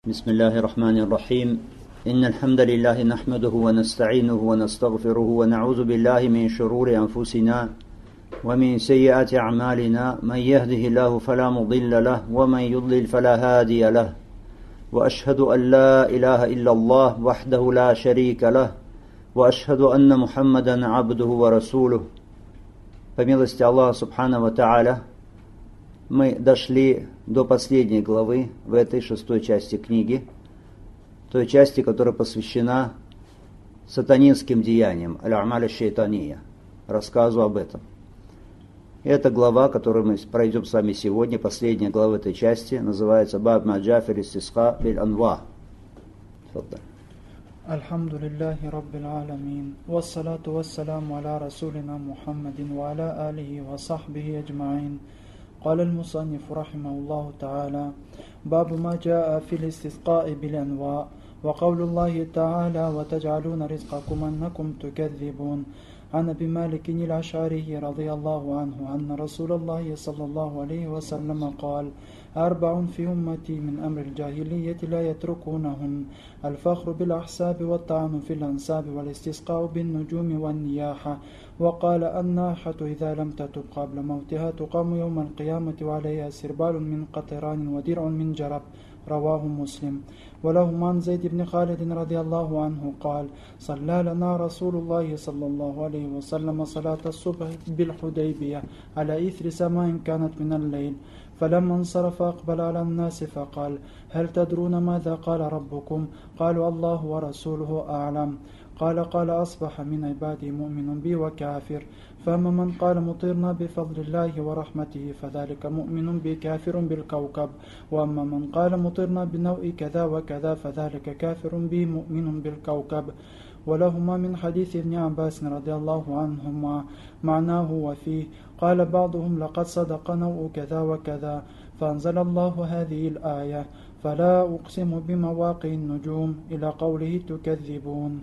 بسم الله الرحمن الرحيم إن الحمد لله نحمده ونستعينه ونستغفره ونعوذ بالله من شرور أنفسنا ومن سيئات أعمالنا من يهده الله فلا مضل له ومن يضلل فلا هادي له وأشهد أن لا إله إلا الله وحده لا شريك له وأشهد أن محمدا عبده ورسوله. По милости Аллаха Субхану ва Тааля мы дошли до последней главы в этой шестой части книги, той части, которая посвящена сатанинским деяниям, аль-амаль аш-шайтания, рассказу об этом. И эта глава, которую мы пройдем с вами сегодня, последняя глава этой части, называется «Баб ма джаа фил истисқа биль анва». Альхамдулиллахи Раббил Аламин, вассалату вассаламу аля расулина Мухаммадин ва аля алихи ва сахбихи аджмаин. قال المصنف رحمه الله تعالى: باب ما جاء في الاستسقاء بالأنواع، وقول الله تعالى: وتجعلون رزقكم أنكم تكذبون. عن أبي مالك الأشعري رضي الله عنه أن رسول الله صلى الله عليه وسلم قال: أربع في أمتي من أمر الجاهلية لا يتركونهن: الفخر بالأحساب والطعن في الأنساب والاستسقاء بالنجوم والنياحة. وقال: الناحة إذا لم تتب قبل موتها تقام يوم القيامة وعليها سربال من قطران ودرع من جرب. رواه مسلم. ولهم عن زيد بن خالد رضي الله عنه قال: صلى لنا رسول الله صلى الله عليه وسلم صلاة الصبح بالحديبية على إثر سماء كانت من الليل، فلما انصرف أقبل على الناس فقال: هل تدرون ماذا قال ربكم؟ قالوا: الله ورسوله أعلم. قال: أصبح من عبادي مؤمن بي وكافر، فأما من قال مطرنا بفضل الله ورحمته فذلك مؤمن بي كافر بالكوكب، وأما من قال مطرنا بنوء كذا وكذا فذلك كافر بي مؤمن بالكوكب. ولهما من حديث ابن عباس رضي الله عنهما معناه وفيه قال بعضهم: لقد صدق نوء كذا وكذا، فأنزل الله هذه الآية: فلا أقسم بمواقع النجوم إلى قوله تكذبون.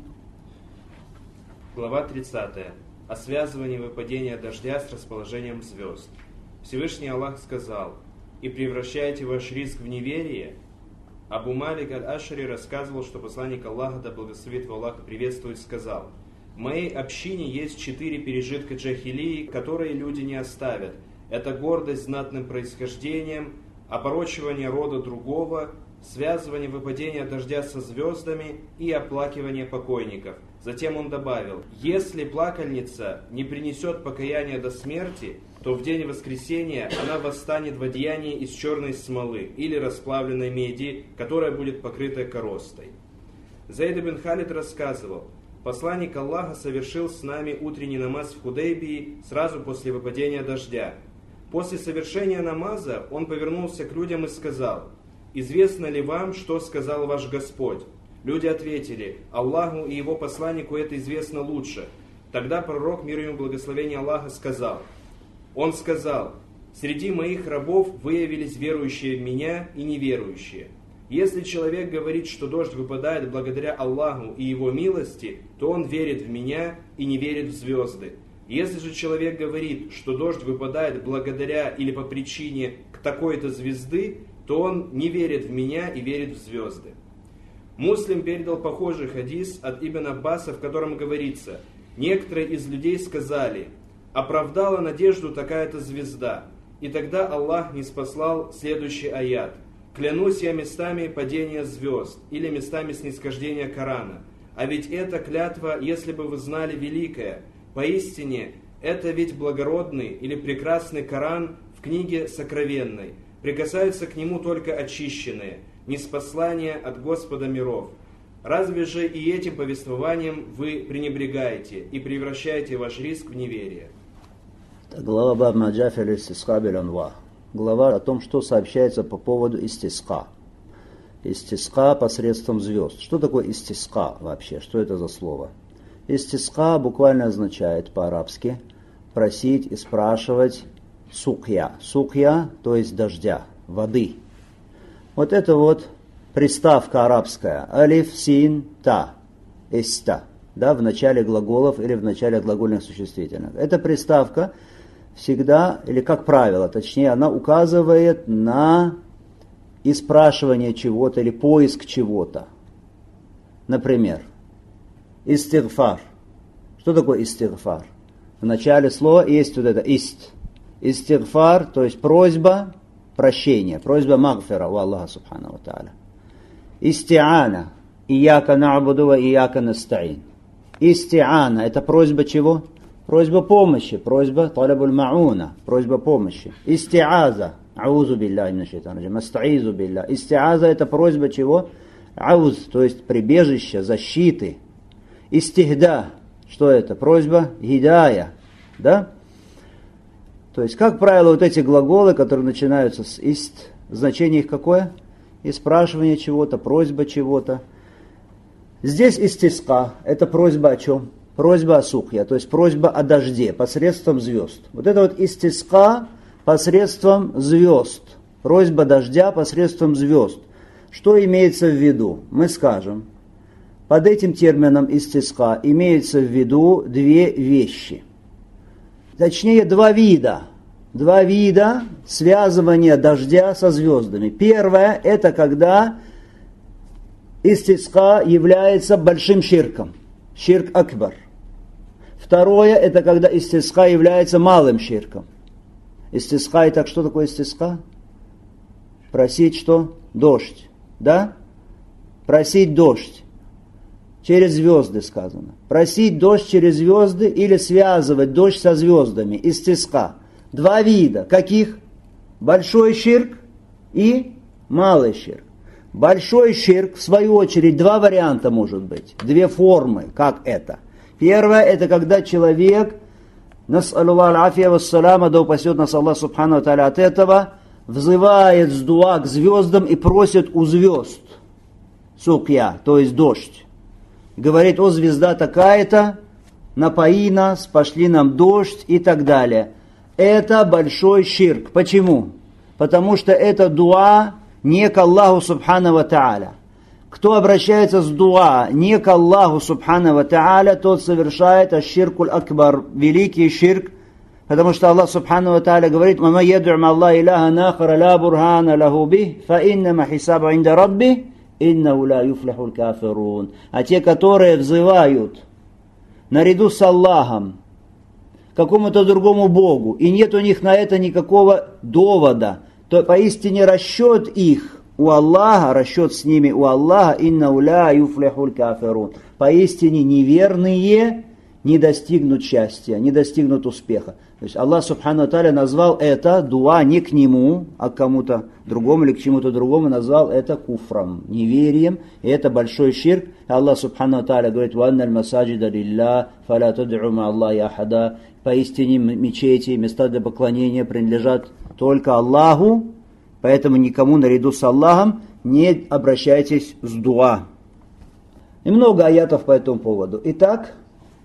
Глава 30. О связывании выпадения дождя с расположением звезд. Всевышний Аллах сказал: «И превращаете ваш риск в неверие». Абу Малик аль-Ашари рассказывал, что посланник Аллаха, да благословит его Аллах и приветствует, сказал: «В моей общине есть 4 пережитка джахилии, которые люди не оставят. Это гордость знатным происхождением, опорочивание рода другого, связывание выпадения дождя со звездами и оплакивание покойников». Затем он добавил: «Если плакальница не принесет покаяния до смерти, то в день воскресения она восстанет в одеянии из черной смолы или расплавленной меди, которая будет покрыта коростой». Зейд ибн Халид рассказывал: «Посланник Аллаха совершил с нами утренний намаз в Худейбии сразу после выпадения дождя. После совершения намаза он повернулся к людям и сказал: „Известно ли вам, что сказал ваш Господь?“ Люди ответили: «Аллаху и его посланнику это известно лучше». Тогда пророк, мир ему благословение Аллаха, сказал: Он сказал: «Среди моих рабов выявились верующие в меня и неверующие. Если человек говорит, что дождь выпадает благодаря Аллаху и его милости, то он верит в меня и не верит в звезды. Если же человек говорит, что дождь выпадает благодаря или по причине такой-то звезды, то он не верит в меня и верит в звезды». Муслим передал похожий хадис от Ибн Аббаса, в котором говорится: «Некоторые из людей сказали: оправдала надежду такая-то звезда». И тогда Аллах ниспослал следующий аят: «Клянусь я местами падения звезд» или местами снисхождения Корана. А ведь это клятва, если бы вы знали, великая. Поистине, это ведь благородный или прекрасный Коран в книге сокровенной. Прикасаются к нему только очищенные, ниспослание от Господа миров. Разве же и этим повествованием вы пренебрегаете и превращаете ваш риск в неверие?» Глава «Баб ма джаа фил истисқа биль анва». Глава о том, что сообщается по поводу истисқа. Истисқа посредством звезд. Что такое истисқа вообще? Что это за слово? Истисқа буквально означает по-арабски просить и спрашивать сукья. Сукья, то есть дождя, воды. Вот это вот приставка арабская. Алиф, син, та. Иста. Да, в начале глаголов или в начале глагольных существительных. Эта приставка всегда, или как правило, точнее, она указывает на и спрашивание чего-то или поиск чего-то. Например, истигфар. Что такое истигфар? В начале слова есть вот это истигфар, то есть просьба прощения, просьба магфира у Аллаха субхану ва тааля. Истиана. Ияка на'буду ва ияка наста'ин. Истиана. Это просьба чего? Просьба помощи. Просьба талабуль ма'уна. Просьба помощи. Истиаза. Аузу билляхи минаш шайтанир раджим. Астаизу билля. Истиаза это просьба чего? Ауз, то есть прибежище, защиты. Истихда. Что это? Просьба гидая. Да? То есть, как правило, вот эти глаголы, которые начинаются с ист, значение их какое? И спрашивание чего-то, просьба чего-то. Здесь истиска, это просьба о чем? Просьба о сухья, то есть просьба о дожде посредством звезд. Вот это вот истиска посредством звезд. Просьба дождя посредством звезд. Что имеется в виду? Мы скажем, под этим термином истиска имеется в виду две вещи. Точнее, два вида связывания дождя со звездами. Первое, это когда истиска является большим ширком, ширк акбар. Второе, это когда истиска является малым ширком. Истиска, итак, что такое истиска? Просить что? Дождь. Да? Просить дождь. Через звезды сказано. Просить дождь через звезды или связывать дождь со звездами. Истиска. Два вида. Каких? Большой ширк и малый ширк. Большой ширк, в свою очередь, два варианта может быть. Две формы. Как это? Первое, это когда человек, нас'аллаху аль-афия вассаляма, да упасет нас Аллах субхану ва тааля от этого, взывает с дуа к звездам и просит у звезд сукья, то есть дождь. Говорит, о звезда такая-то, напои нас, пошли нам дождь и так далее. Это большой ширк. Почему? Потому что это дуа не к Аллаху субхану ва тааля. Кто обращается с дуа не к Аллаху субхану ва тааля, тот совершает аш-ширкуль акбар, великий ширк, потому что Аллах субхану ва тааля говорит: «Ма яд'у ма Аллахи илахан ахара ла бурхана лаху бих, фа иннама хисабу инда рабби, иннаху ла юфлихул кафирун». А те, которые взывают наряду с Аллахом какому-то другому Богу, и нет у них на это никакого довода, то поистине расчет их у Аллаха, расчет с ними у Аллаха, иннаху ла юфлихул кафирун. Поистине неверные не достигнут счастья, не достигнут успеха. То есть Аллах субхану ва тааля назвал это дуа не к нему, а к кому-то другому или к чему-то другому, назвал это куфром, неверием, и это большой ширк. Аллах субхану ва тааля говорит: «Ва анналь масаджида лилля, фаля тад'у ма Аллахи ахада». Поистине мечети, места для поклонения принадлежат только Аллаху, поэтому никому наряду с Аллахом не обращайтесь с дуа. И много аятов по этому поводу. Итак,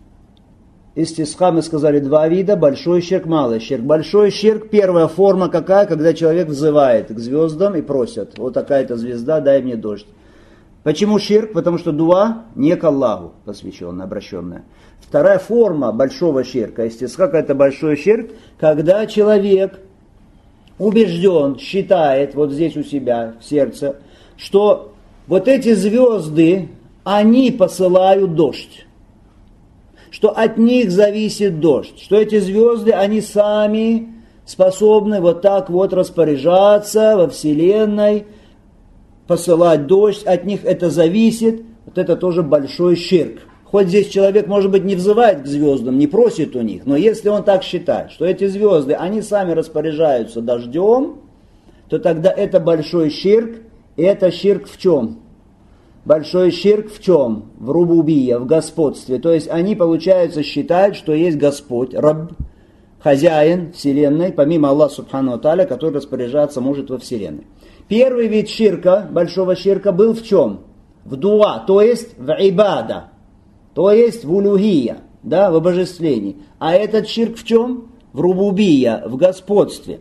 истисха мы сказали два вида: большой ширк, малый ширк. Большой ширк, первая форма какая? Когда человек взывает к звездам и просит: вот такая-то звезда, дай мне дождь. Почему ширк? Потому что дуа не к Аллаху посвященная, обращенная. Вторая форма большого ширка, истисха, это большой ширк, когда человек убежден, считает вот здесь у себя в сердце, что вот эти звезды, они посылают дождь. Что от них зависит дождь, что эти звезды, они сами способны вот так вот распоряжаться во Вселенной, посылать дождь, от них это зависит, вот это тоже большой ширк. Хоть здесь человек, может быть, не взывает к звездам, не просит у них, но если он так считает, что эти звезды, они сами распоряжаются дождем, то тогда это большой ширк, и это ширк в чем? Большой ширк в чем? В рубубия, в господстве. То есть они, получается, считают, что есть Господь, Рабб, хозяин Вселенной, помимо Аллаха субхану ва тааля, который распоряжаться может во Вселенной. Первый вид ширка, большого ширка, был в чем? В дуа, то есть в ибада, то есть в улухия, да, в обожествлении. А этот ширк в чем? В рубубия, в господстве.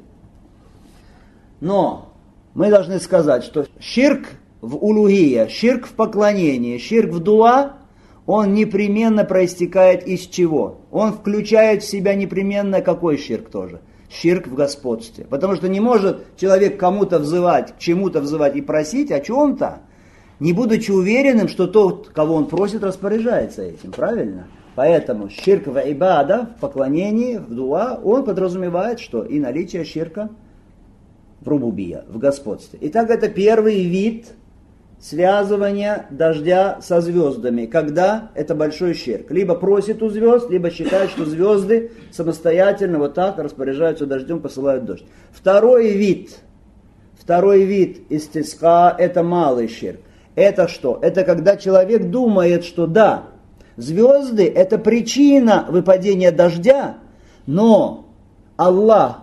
Но мы должны сказать, что ширк в улухия, ширк в поклонении, ширк в дуа, он непременно проистекает из чего? Он включает в себя непременно какой ширк тоже? ширк в господстве. Потому что не может человек кому-то взывать, к чему-то взывать и просить о чем-то, не будучи уверенным, что тот, кого он просит, распоряжается этим. Правильно? Поэтому ширк в ибада, в поклонении, в дуа, он подразумевает, что и наличие ширка в рубубия, в господстве. Итак, это первый вид связывания дождя со звездами, когда это большой ширк. Либо просит у звезд, либо считает, что звезды самостоятельно вот так распоряжаются дождем, посылают дождь. Второй вид истиска – это малый ширк. Это что? Это когда человек думает, что да, звезды – это причина выпадения дождя, но Аллах,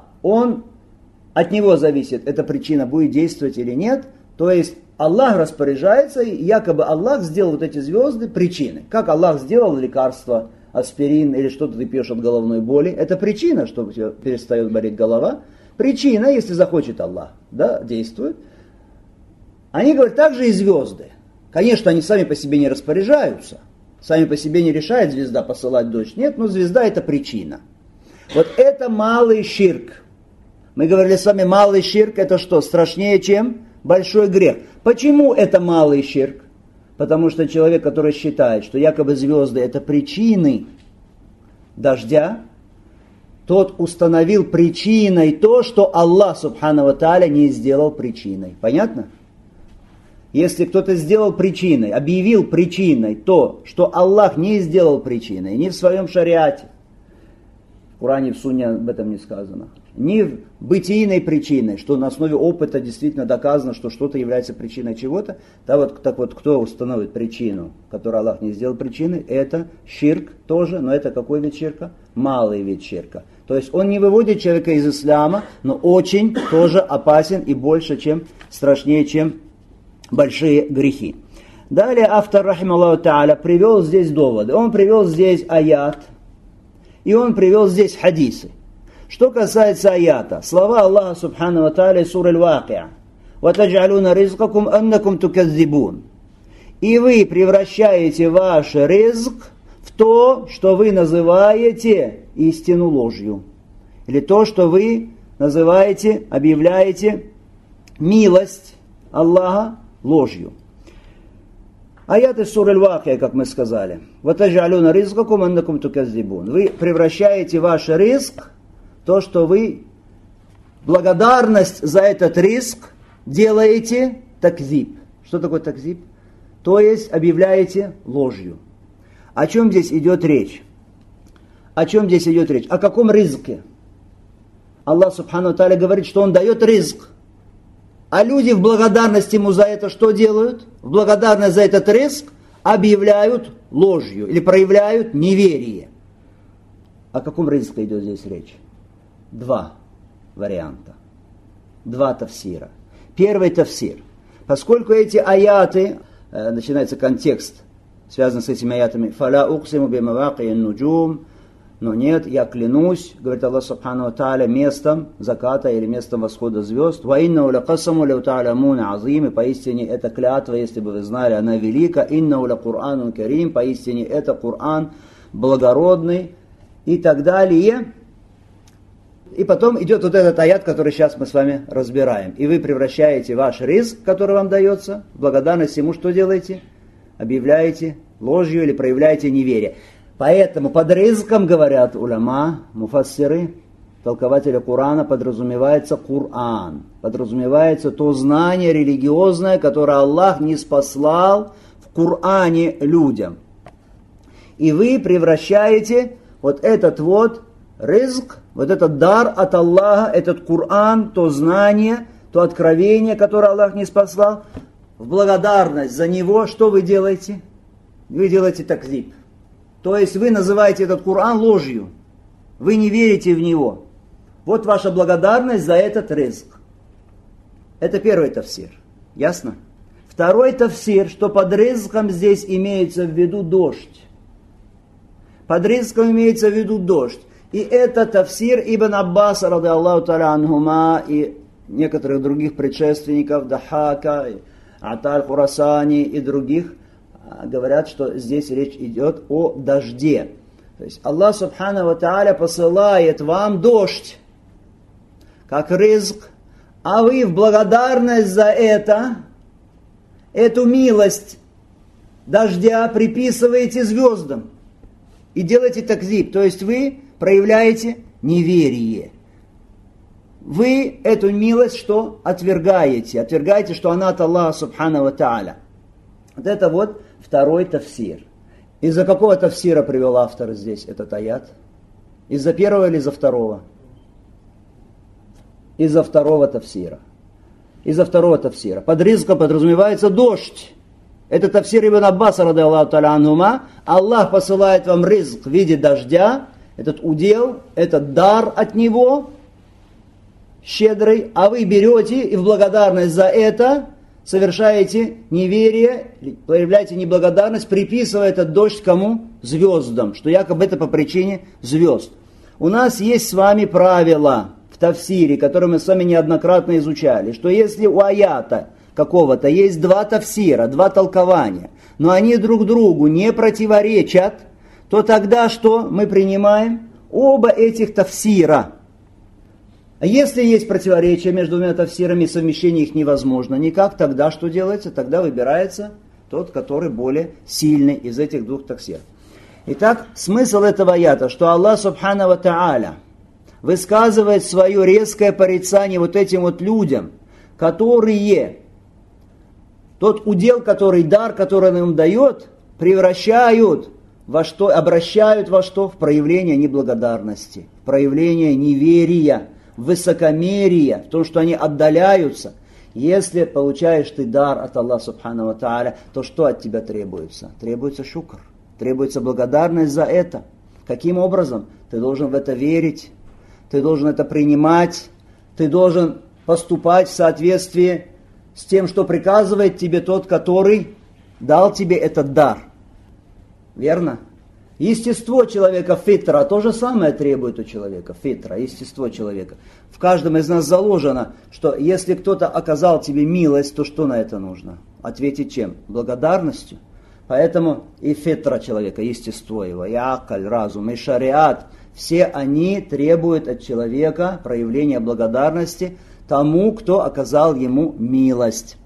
от него зависит, эта причина будет действовать или нет. То есть Аллах распоряжается, и якобы Аллах сделал вот эти звезды причиной. Как Аллах сделал лекарство, аспирин или что-то ты пьешь от головной боли. Это причина, что у тебя перестает болеть голова. Причина, если захочет Аллах, да, действует. Они говорят, так же и звезды. Конечно, они сами по себе не распоряжаются. Сами по себе не решает звезда посылать дождь. Нет, но звезда это причина. Вот это малый ширк. Мы говорили с вами, малый ширк это что? Страшнее, чем большой грех. Почему это малый ширк? Потому что человек, который считает, что якобы звезды это причины дождя, тот установил причиной то, что Аллах, субхану ва тааля, не сделал причиной. Понятно? Если кто-то сделал причиной, объявил причиной то, что Аллах не сделал причиной, ни в своем шариате, в Коране, в Сунне об этом не сказано, ни в бытийной причиной, что на основе опыта действительно доказано, что что-то является причиной чего-то, так вот, кто установит причину, которую Аллах не сделал причиной, это ширк тоже, но это какой вид ширка? Малый вид ширка. То есть он не выводит человека из ислама, но очень тоже опасен и больше, чем страшнее, чем большие грехи. Далее автор, рахималлаху тааля, привел здесь доводы. Он привел здесь аят, и он привел здесь хадисы. Что касается аята, слова Аллаха субхану ва тааля, сура Аль-Вакиа. وَتَجْعَلُونَ رِزْقَكُمْ أَنَّكُمْ تُكَذِّبُونَ. И вы превращаете ваш ризк в то, что вы называете истину ложью. Или то, что вы называете, объявляете милость Аллаха ложью. Аят из суры Аль-Вакиа, как мы сказали. وَتَجْعَلُونَ رِزْقَكُمْ أَنَّكُمْ تُكَذِّبُونَ. Вы превращаете ваш ризк, то, что вы благодарность за этот ризк делаете такзиб. Что такое такзиб? То есть объявляете ложью. О чем здесь идет речь? О чем здесь идет речь? О каком ризке? Аллах субхану ва тааля говорит, что Он дает ризк. А люди в благодарность Ему за это что делают? В благодарность за этот ризк объявляют ложью или проявляют неверие. О каком ризке идет здесь речь? Два варианта. Два тафсира. Первый тафсир. Поскольку эти аяты, начинается контекст, связанный с этими аятами, «Фаля уксиму бимаваки нуджум», но нет, я клянусь, говорит Аллах субхану ва тааля, местом заката или местом восхода звезд. «Ва иннау лакасаму лау та'ламуна азим», и поистине это клятва, если бы вы знали, она велика. «Иннау ла Кур'анун карим», поистине это Кур'ан благородный и так далее. И потом идет вот этот аят, который сейчас мы с вами разбираем. И вы превращаете ваш ризк, который вам дается, в благодарность Ему что делаете? Объявляете ложью или проявляете неверие. Поэтому под ризком, говорят уляма, муфассиры, толкователи Корана, подразумевается Коран. Подразумевается то знание религиозное, которое Аллах ниспослал в Коране людям. И вы превращаете вот этот вот ризк, вот этот дар от Аллаха, этот Коран, то знание, то откровение, которое Аллах ниспослал, в благодарность за него, что вы делаете? Вы делаете такзиб. То есть вы называете этот Коран ложью. Вы не верите в него. Вот ваша благодарность за этот ризк. Это первый тафсир. Ясно? Второй тафсир, что под ризком здесь имеется в виду дождь. Под ризком имеется в виду дождь. И это тафсир Ибн Аббас, ради Аллаху та'аля анхума, и некоторых других предшественников, Дахака, Ата аль-Хурасани и других, говорят, что здесь речь идет о дожде. То есть Аллах субхану ва тааля посылает вам дождь. как ризк, а вы в благодарность за это, эту милость дождя приписываете звездам и делаете такзиб, то есть вы проявляете неверие. Вы эту милость что? Отвергаете, что она от Аллаха субхану ва тааля. Вот это вот второй тафсир. Из-за какого тафсира привел автор здесь этот аят? Из-за первого или из-за второго? Из-за второго тафсира. Из-за второго тафсира. Под ризком подразумевается дождь. Это тафсир Ибн Аббаса, ради Аллаху та'аля анхума. Аллах посылает вам ризк в виде дождя, этот удел, этот дар от Него, щедрый, а вы берете и в благодарность за это совершаете неверие, проявляете неблагодарность, приписывая этот дождь кому? Звездам, что якобы это по причине звезд. У нас есть с вами правило в тафсире, которое мы с вами неоднократно изучали, что если у аята какого-то есть два тафсира, два толкования, но они друг другу не противоречат, то тогда что мы принимаем? Оба этих тафсира. А если есть противоречие между двумя тафсирами, совмещение их невозможно никак, тогда что делается? Тогда выбирается тот, который более сильный из этих двух тафсиров. Итак, смысл этого аята, что Аллах субхану ва тааля высказывает свое резкое порицание вот этим вот людям, которые тот удел, дар, который он им дает, превращают во что, обращают во что? В проявление неблагодарности, в проявление неверия, высокомерия, в том, что они отдаляются. Если получаешь ты дар от Аллаха субхану ва тааля, то что от тебя требуется? Требуется шукр, требуется благодарность за это. Каким образом? Ты должен в это верить, ты должен это принимать, ты должен поступать в соответствии с тем, что приказывает тебе тот, который дал тебе этот дар. Верно? Естество человека, фитра, то же самое требует у человека, фитра, естество человека. В каждом из нас заложено, что если кто-то оказал тебе милость, то что на это нужно? Ответить чем? Благодарностью. Поэтому и фитра человека, естество его, и акаль, разум, и шариат, все они требуют от человека проявления благодарности тому, кто оказал ему милость.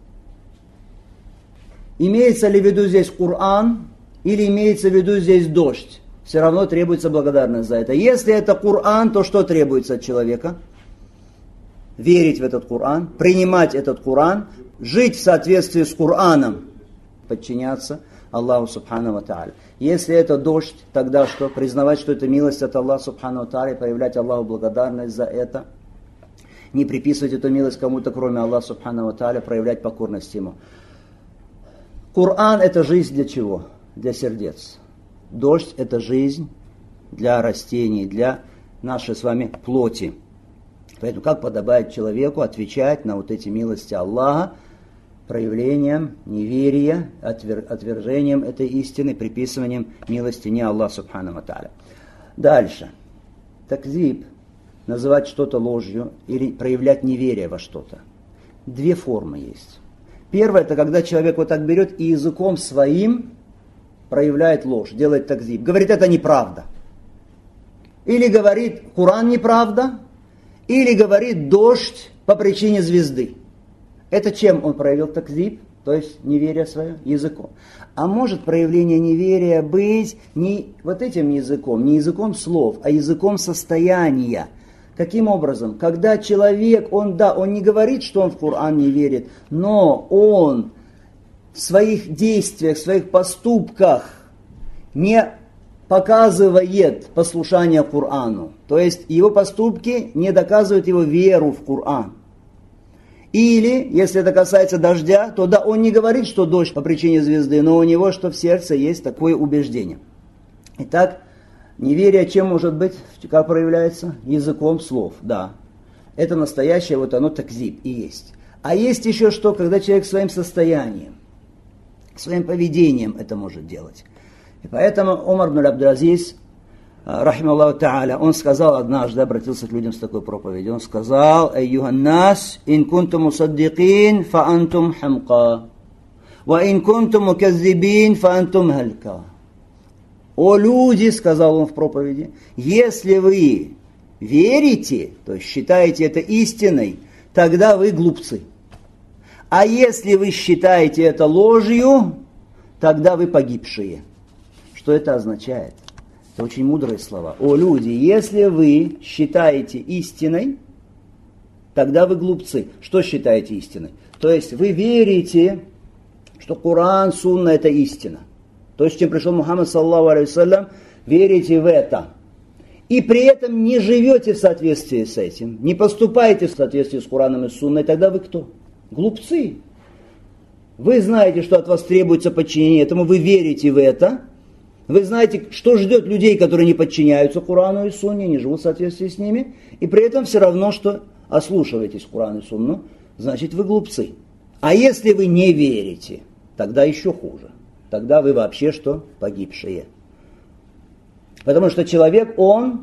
Имеется ли в виду здесь Коран или имеется в виду здесь дождь? Все равно требуется благодарность за это. Если это Коран, то что требуется от человека? Верить в этот Коран, принимать этот Коран, жить в соответствии с Кораном, подчиняться Аллаху субхану ва тааля. Если это дождь, тогда что? Признавать, что это милость от Аллаха субхану ва тааля, проявлять Аллаху благодарность за это. Не приписывать эту милость кому-то, кроме Аллаха субхану ва тааля, проявлять покорность Ему. Коран – это жизнь для чего? Для сердец. Дождь – это жизнь для растений, для нашей с вами плоти. Поэтому как подобает человеку отвечать на вот эти милости Аллаха проявлением неверия, отвержением этой истины, приписыванием милости не Аллаху субхану ва тааля. Дальше. Такзиб. Называть что-то ложью или проявлять неверие во что-то. Две формы есть. Первое, это когда человек вот так берет и языком своим проявляет ложь, делает такзиб. Говорит, это неправда. Или говорит, Коран неправда, или говорит, дождь по причине звезды. Это чем он проявил такзиб? То есть неверие свое языком. А может проявление неверия быть не вот этим языком, не языком слов, а языком состояния. Каким образом? Когда человек, он не говорит, что он в Коран не верит, но он в своих действиях, в своих поступках не показывает послушание Корану. То есть его поступки не доказывают его веру в Коран. Или, если это касается дождя, то да, он не говорит, что дождь по причине звезды, но у него что в сердце есть такое убеждение. Итак, неверие чем может быть, как проявляется? Языком слов, да. Это настоящее, вот оно такзиб и есть. А есть еще что, когда человек своим состоянием, своим поведением это может делать. И поэтому Умар ибн Абдул-Азиз, рахималлаху та'аля, он сказал однажды, обратился к людям с такой проповедью, он сказал: «Айюханнас, ин кунтум мусаддикин, фа антум хамка, ва ин кунтум муказзибин, фа антум халька». «О люди», — сказал он в проповеди, — «если вы верите, то есть считаете это истиной, тогда вы глупцы. А если вы считаете это ложью, тогда вы погибшие. Что это означает? Это очень мудрые слова. О, люди, если вы считаете истиной, тогда вы глупцы. Что считаете истиной? То есть вы верите, что Коран, Сунна – это истина. То есть, чем пришел Мухаммад, саллаллаху алейхи, верите в это. И при этом не живете в соответствии с этим, не поступаете в соответствии с Кораном и Сунной, тогда вы кто? Глупцы. Вы знаете, что от вас требуется подчинение этому, вы верите в это. Вы знаете, что ждет людей, которые не подчиняются Корану и Сунне, не живут в соответствии с ними, и при этом все равно, что ослушиваетесь Коран и Сунну, значит вы глупцы. А если вы не верите, тогда еще хуже. Тогда вы вообще что? Погибшие. Потому что человек, он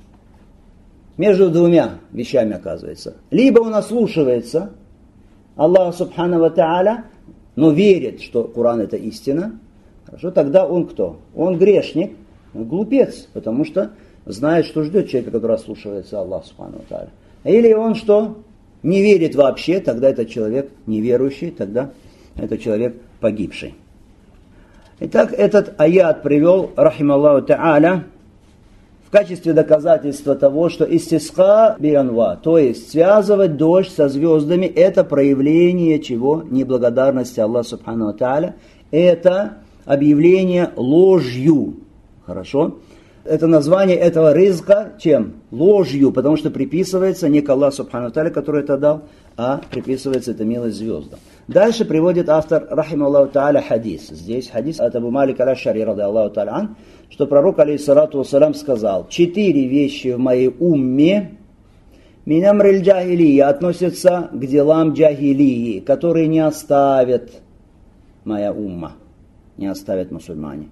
между двумя вещами оказывается. Либо он ослушивается Аллаха Субхану ва Тааля, но верит, что Коран это истина, хорошо, тогда он кто? Он грешник, он глупец, потому что знает, что ждет человека, который ослушивается Аллаха Субхану ва Тааля. Или он что? Не верит вообще, тогда этот человек неверующий, тогда этот человек погибший. Итак, этот аят привел, рахималлаху та'аля, в качестве доказательства того, что истисқа бианва, то есть связывать дождь со звездами, это проявление чего? Неблагодарности Аллаха субхану ва та'аля, это объявление ложью. Хорошо? Это название этого рызка чем? Ложью, потому что приписывается не к Аллаху субхану ва та'аля, который это дал, а приписывается эта милость звездам. Дальше приводит автор, рахималлаху та'аля, хадис. Здесь хадис от Абу Малика аль-Аш'ари, ради Аллаху та'аля ан, что пророк, алейхиссалату вассалям, сказал: 4 вещи в моей умме, мин амриль джахилия, относятся к делам джахилии, которые не оставят моя умма, не оставят мусульмане.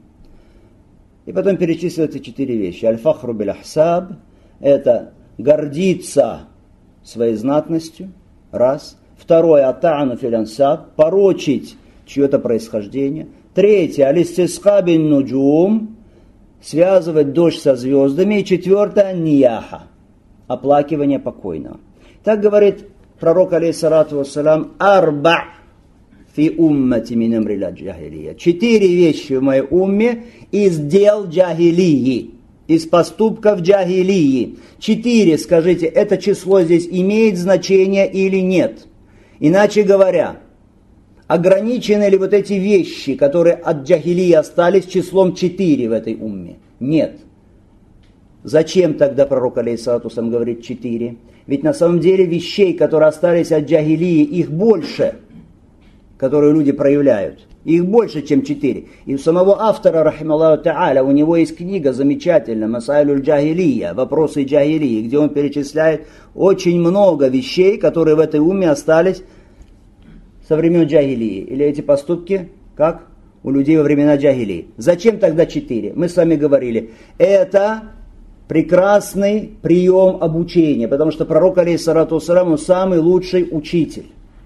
И потом перечислил эти 4 вещи. Аль-фахру биль-ахсаб, это гордиться своей знатностью, раз. Второе, атта'ану фил-ансаб, порочить чье-то происхождение. Третье, алистисқа бин-нуджум, связывать дождь со звездами. И четвертое, нияха, оплакивание покойного. Так говорит пророк, алейхиссалату вассалям, арба фи уммати мин амрил джахилия. 4 вещи в моей умме из дел джахилии, из поступков джахилии. 4, скажите, это число здесь имеет значение или нет? Иначе говоря, ограничены ли вот эти вещи, которые от джахилии остались, числом 4 в этой умме? Нет. Зачем тогда пророк, алейхиссалату вассалям, говорит 4? Ведь на самом деле вещей, которые остались от джахилии, их больше, которые люди проявляют. Их больше, чем 4. И у самого автора, рахималлаху та'аля, у него есть книга замечательная, Масайлюль джахилия, вопросы джахилии, где он перечисляет очень много вещей, которые в этой умме остались со времен джахилии. Или эти поступки, как у людей во времена джахилии. Зачем тогда 4? Мы с вами говорили, это прекрасный прием обучения, потому что пророк, алейхиссалату вассалям, он самый лучший учитель.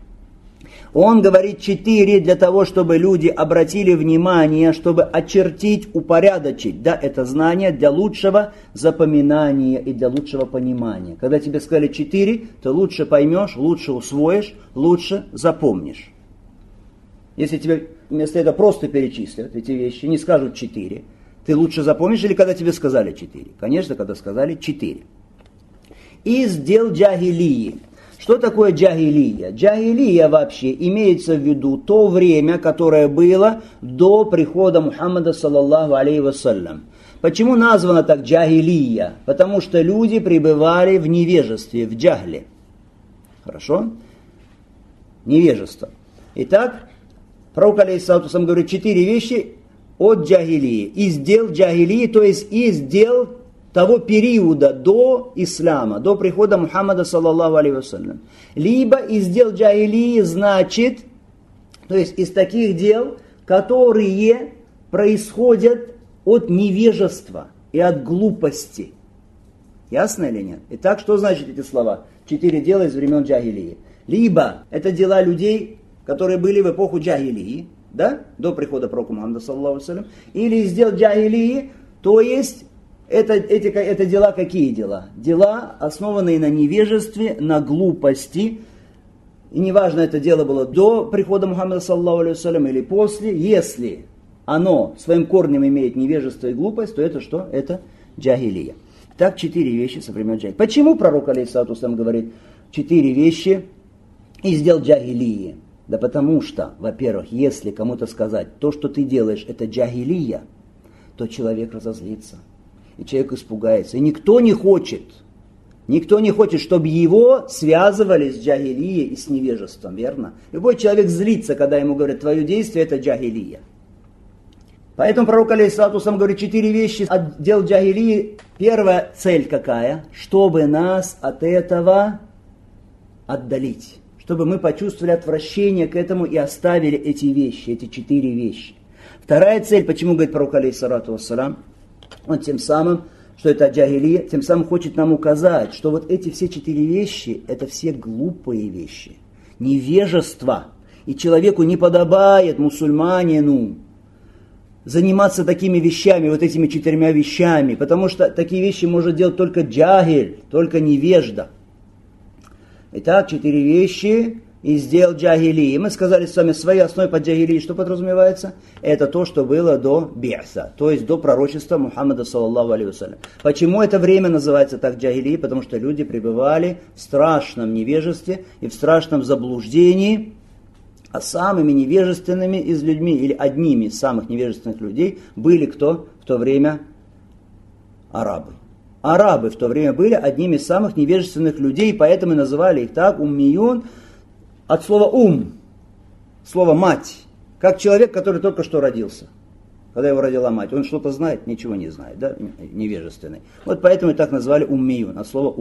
Он говорит 4 для того, чтобы люди обратили внимание, чтобы очертить, упорядочить. Да, это знание для лучшего запоминания и для лучшего понимания. Когда тебе сказали 4, ты лучше поймешь, лучше усвоишь, лучше запомнишь. Если тебе вместо этого просто перечислят эти вещи, не скажут 4, ты лучше запомнишь или когда тебе сказали 4? Конечно, когда сказали 4. Из дел джахилии. Что такое джахилия? Джахилия вообще имеется в виду то время, которое было до прихода Мухаммада, саллаллаху алейхи вассалям. Почему названо так джахилия? Потому что люди пребывали в невежестве, в джахле. Хорошо? Невежество. Итак, пророк, алейхиссалату вассалям, говорит 4 вещи от джахилии. Из дел джахилии, то есть из дел того периода до ислама, до прихода Мухаммада, саллаллаху алейхи вассалям. Либо из дел джахилии значит, то есть из таких дел, которые происходят от невежества и от глупости. Ясно или нет? Итак, что значит эти слова? 4 дела из времен джахилии. Либо это дела людей, которые были в эпоху джахилии, да, до прихода пророка Мухаммада, саллаллаху алейхи вассалям, или из дел джахилии, то есть это дела какие дела? Дела, основанные на невежестве, на глупости. И неважно, это дело было до прихода Мухаммада саллаллаху алейхи вассалям или после. Если оно своим корнем имеет невежество и глупость, то это что? Это джахилия. Так 4 вещи со времен джахилии. Почему пророк алейхиссалату вассалям говорит 4 вещи из дел джахилии? Да потому что, во-первых, если кому-то сказать, то, что ты делаешь, это джахилия, то человек разозлится. И человек испугается. И никто не хочет, чтобы его связывали с джахилией и с невежеством, верно? Любой человек злится, когда ему говорят, твое действие это джахилия. Поэтому пророк алейхиссалату вассалям говорит 4 вещи от дел джахилии. Первая цель какая? Чтобы нас от этого отдалить. Чтобы мы почувствовали отвращение к этому и оставили эти вещи, эти 4 вещи. Вторая цель, почему говорит пророк алейхиссалату вассалям, он тем самым, что это джахилия, тем самым хочет нам указать, что вот эти все 4 вещи, это все глупые вещи, невежество. И человеку не подобает, мусульманину, заниматься такими вещами, вот этими 4 вещами, потому что такие вещи может делать только джахиль, только невежда. Итак, 4 вещи из дел джахилии. Мы сказали с вами в своей основе под джахилией, что подразумевается? Это то, что было до би'са, то есть до пророчества Мухаммада саллаллаху алейхи вассалям. Почему это время называется так джахилией? Потому что люди пребывали в страшном невежестве и в страшном заблуждении, а самыми невежественными из людьми, или одними из самых невежественных людей, были кто в то время? Арабы. Арабы в то время были одними из самых невежественных людей, поэтому и называли их так, уммиюн, от слова слово мать, как человек, который только что родился. Когда его родила мать, он что-то знает? Ничего не знает, да? Невежественный. Вот поэтому и так назвали уммиюн, от слова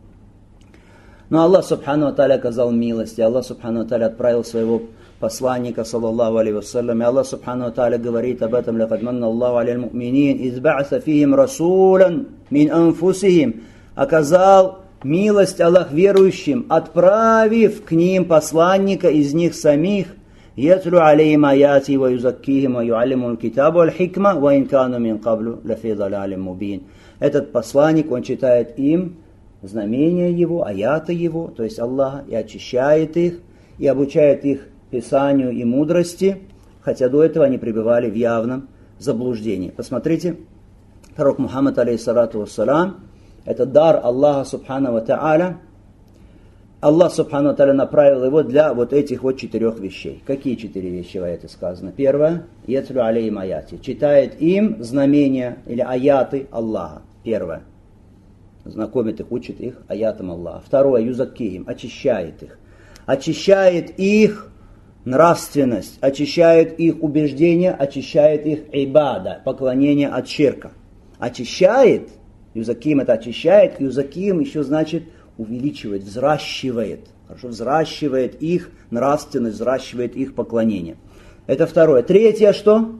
Но Аллах субхану ва тааля оказал милость, и Аллах субхану ва тааля отправил своего посланника, саллаллаху алейхи вассалям, и Аллах субхану ва тааля говорит об этом: «Лакад манна Аллаху алял му'минин, из ба'аса фихим расулян мин анфусихим». Оказал милость Аллах верующим, отправив к ним посланника из них самих, ятлю алейхим аяти ва юзаккихим ва юаллимул китаба валь хикма ва ин кану мин каблу лафи далалин мубин. Этот посланник, он читает им знамения его, аяты его, то есть Аллаха, и очищает их, и обучает их писанию и мудрости, хотя до этого они пребывали в явном заблуждении. Посмотрите, пророк Мухаммад алейхиссалату вассалам, это дар Аллаха субхану ва тааля. Аллах субхану ва тааля направил его для вот этих вот 4 вещей. Какие 4 вещи в аяте сказано? Первое, ятлю алейхим аяти, читает им знамения или аяты Аллаха. Первое. Знакомит их, учит их аятам Аллаха. Второе, юзаккихим, очищает их. Очищает их нравственность, очищает их убеждения, очищает их ибада, поклонение от ширка. Очищает, юзаккихим это очищает, юзаккихим еще значит увеличивает, взращивает. Хорошо, взращивает их нравственность, взращивает их поклонение. Это второе. Третье что?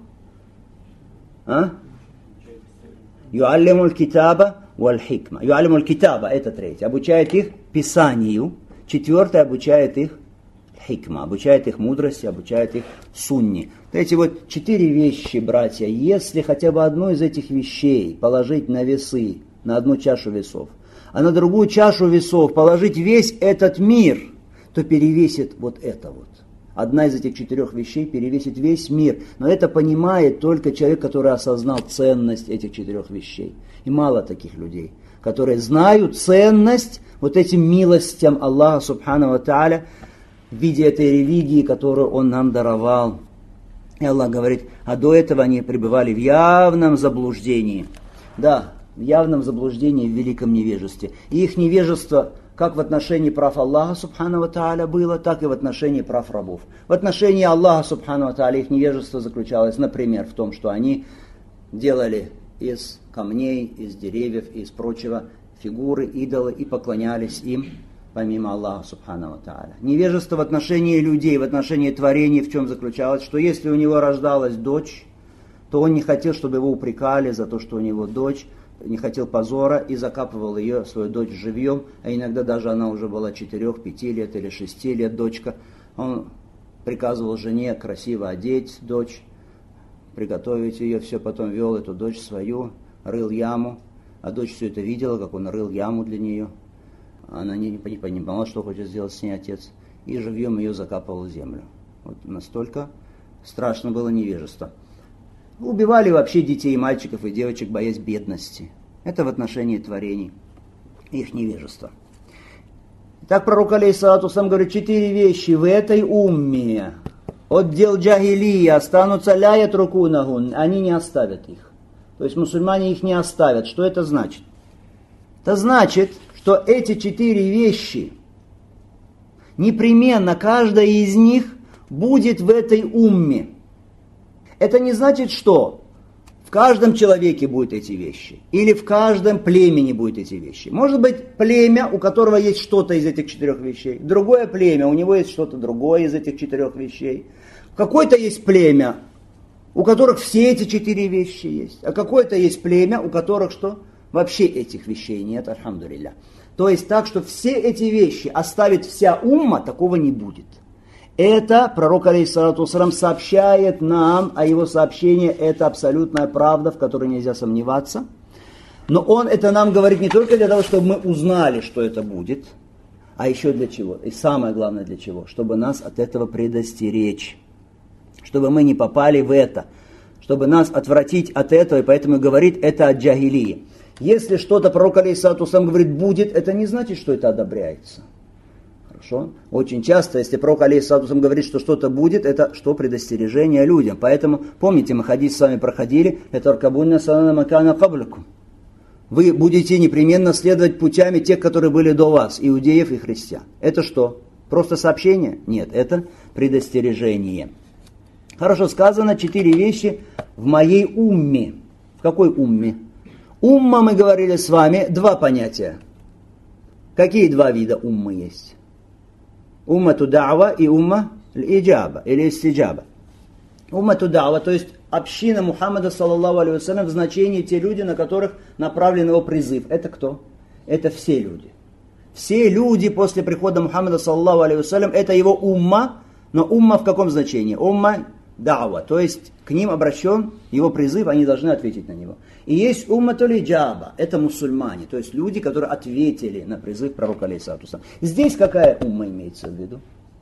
Юаллимуль китаба валь хикма. Юаллимуль китаба, это третье. Обучает их писанию. Четвертое, обучает их хикма, обучает их мудрости, обучает их сунни. Эти вот 4 вещи, братья, если хотя бы одну из этих вещей положить на весы, на одну чашу весов, а на другую чашу весов положить весь этот мир, то перевесит вот это вот. Одна из этих 4 вещей перевесит весь мир. Но это понимает только человек, который осознал ценность этих 4 вещей. И мало таких людей, которые знают ценность вот этим милостям Аллаха субхану ва тааля в виде этой религии, которую Он нам даровал. И Аллах говорит, а до этого они пребывали в явном заблуждении. Да, в явном заблуждении, в великом невежестве. И их невежество как в отношении прав Аллаха субхану ва тааля было, так и в отношении прав рабов. В отношении Аллаха субхану ва тааля их невежество заключалось, например, в том, что они делали из камней, из деревьев и из прочего фигуры, идолы и поклонялись им помимо Аллаха субхану ва тааля. Невежество в отношении людей, в отношении творений в чем заключалось? Что если у него рождалась дочь, то он не хотел, чтобы его упрекали за то, что у него дочь, не хотел позора и закапывал ее, свою дочь, живьем, а иногда даже она уже была 4, 5 лет или 6 лет, дочка. Он приказывал жене красиво одеть дочь, приготовить ее, все, потом вел эту дочь свою, рыл яму А дочь все это видела, как он рыл яму для нее. Она не понимала, что хочет сделать с ней отец. И живьем ее закапывал в землю. Вот настолько страшно было невежество. Убивали вообще детей, мальчиков и девочек, боясь бедности. Это в отношении творений, их невежества. Так пророк алейхиссалату сам говорит, 4 вещи в этой умме от дел джахилии останутся ля ятрукунахун, они не оставят их. То есть мусульмане их не оставят. Что это значит? Это значит, что эти 4 вещи, непременно каждая из них будет в этой умме. Это не значит, что в каждом человеке будут эти вещи, или в каждом племени будут эти вещи. Может быть, племя, у которого есть что-то из этих 4 вещей, другое племя, у него есть что-то другое из этих 4 вещей. Какое-то есть племя, у которых все эти 4 вещи есть, а какое-то есть племя, у которых что? Вообще этих вещей нет, альхамдулилля. То есть так, что все эти вещи оставит вся умма, такого не будет. Это пророк алейхиссалату вассалам сообщает нам, а его сообщение это абсолютная правда, в которой нельзя сомневаться. Но он это нам говорит не только для того, чтобы мы узнали, что это будет, а еще для чего? И самое главное для чего? Чтобы нас от этого предостеречь. Чтобы мы не попали в это. Чтобы нас отвратить от этого, и поэтому говорит это от джахилии. Если что-то пророк алейхиссалату вассалам говорит будет, это не значит, что это одобряется. Хорошо? Очень часто, если пророк алейхиссалату вассалам говорит, что что-то будет, это что? Предостережение людям. Поэтому, помните, мы хадис с вами проходили, это аркабунна санана макана кабликум. Вы будете непременно следовать путями тех, которые были до вас, иудеев и христиан. Это что? Просто сообщение? Нет, это предостережение. Хорошо сказано, 4 вещи в моей умме. В какой умме? Умма, мы говорили с вами, 2 понятия. Какие 2 вида уммы есть? Уммату да'ва и умма л-иджаба или истиджаба. Уммату да'ва, то есть община Мухаммада, саллаллаху алейхи вассалям, в значении те люди, на которых направлен его призыв. Это кто? Это все люди. Все люди после прихода Мухаммада, саллаллаху алейхи вассалям, это его умма, но умма в каком значении? Умма да'ва, то есть к ним обращен его призыв, они должны ответить на него. И есть умматуль иджаба, это мусульмане, то есть люди, которые ответили на призыв пророка алейхиссалату вассалям. Здесь какая умма имеется в виду?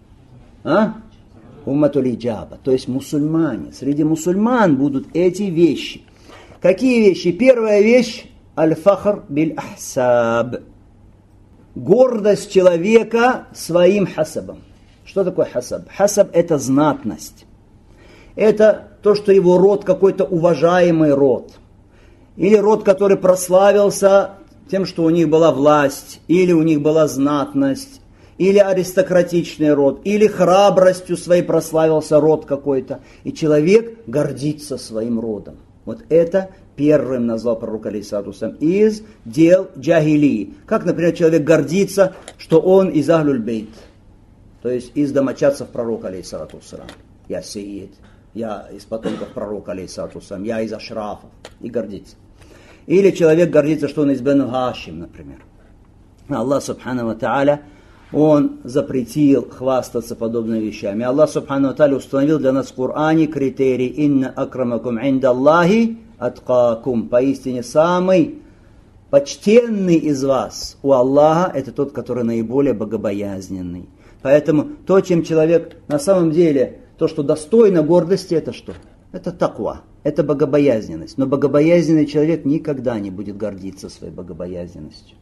Умматуль иджаба, то есть мусульмане. Среди мусульман будут эти вещи. Какие вещи? Первая вещь аль-фахр биль-ахсаб. Гордость человека своим хасабом. Что такое хасаб? Хасаб это знатность. Это то, что его род какой-то уважаемый род. Или род, который прославился тем, что у них была власть, или у них была знатность, или аристократичный род, или храбростью своей прославился род какой-то. И человек гордится своим родом. Вот это первым назвал пророк алейхиссалату вассалям из дел джахилии. Как, например, человек гордится, что он из Ахлюль Бейт, то есть из домочадцев пророка алейхиссалату вассалям. Я сеид, я из потомков пророка алейхиссалату вассалям, я из ашрафов. И гордится. Или человек гордится, что он из Бену Хашим, например. Аллах субхану ва тааля, он запретил хвастаться подобными вещами. Аллах субхану ва тааля установил для нас в Коране критерий «Инна акрамакум инда Аллахи аткакум». Поистине самый почтенный из вас у Аллаха это тот, который наиболее богобоязненный. Поэтому то, чем человек на самом деле, то, что достойно гордости, это что? Это таква, это богобоязненность. Но богобоязненный человек никогда не будет гордиться своей богобоязненностью.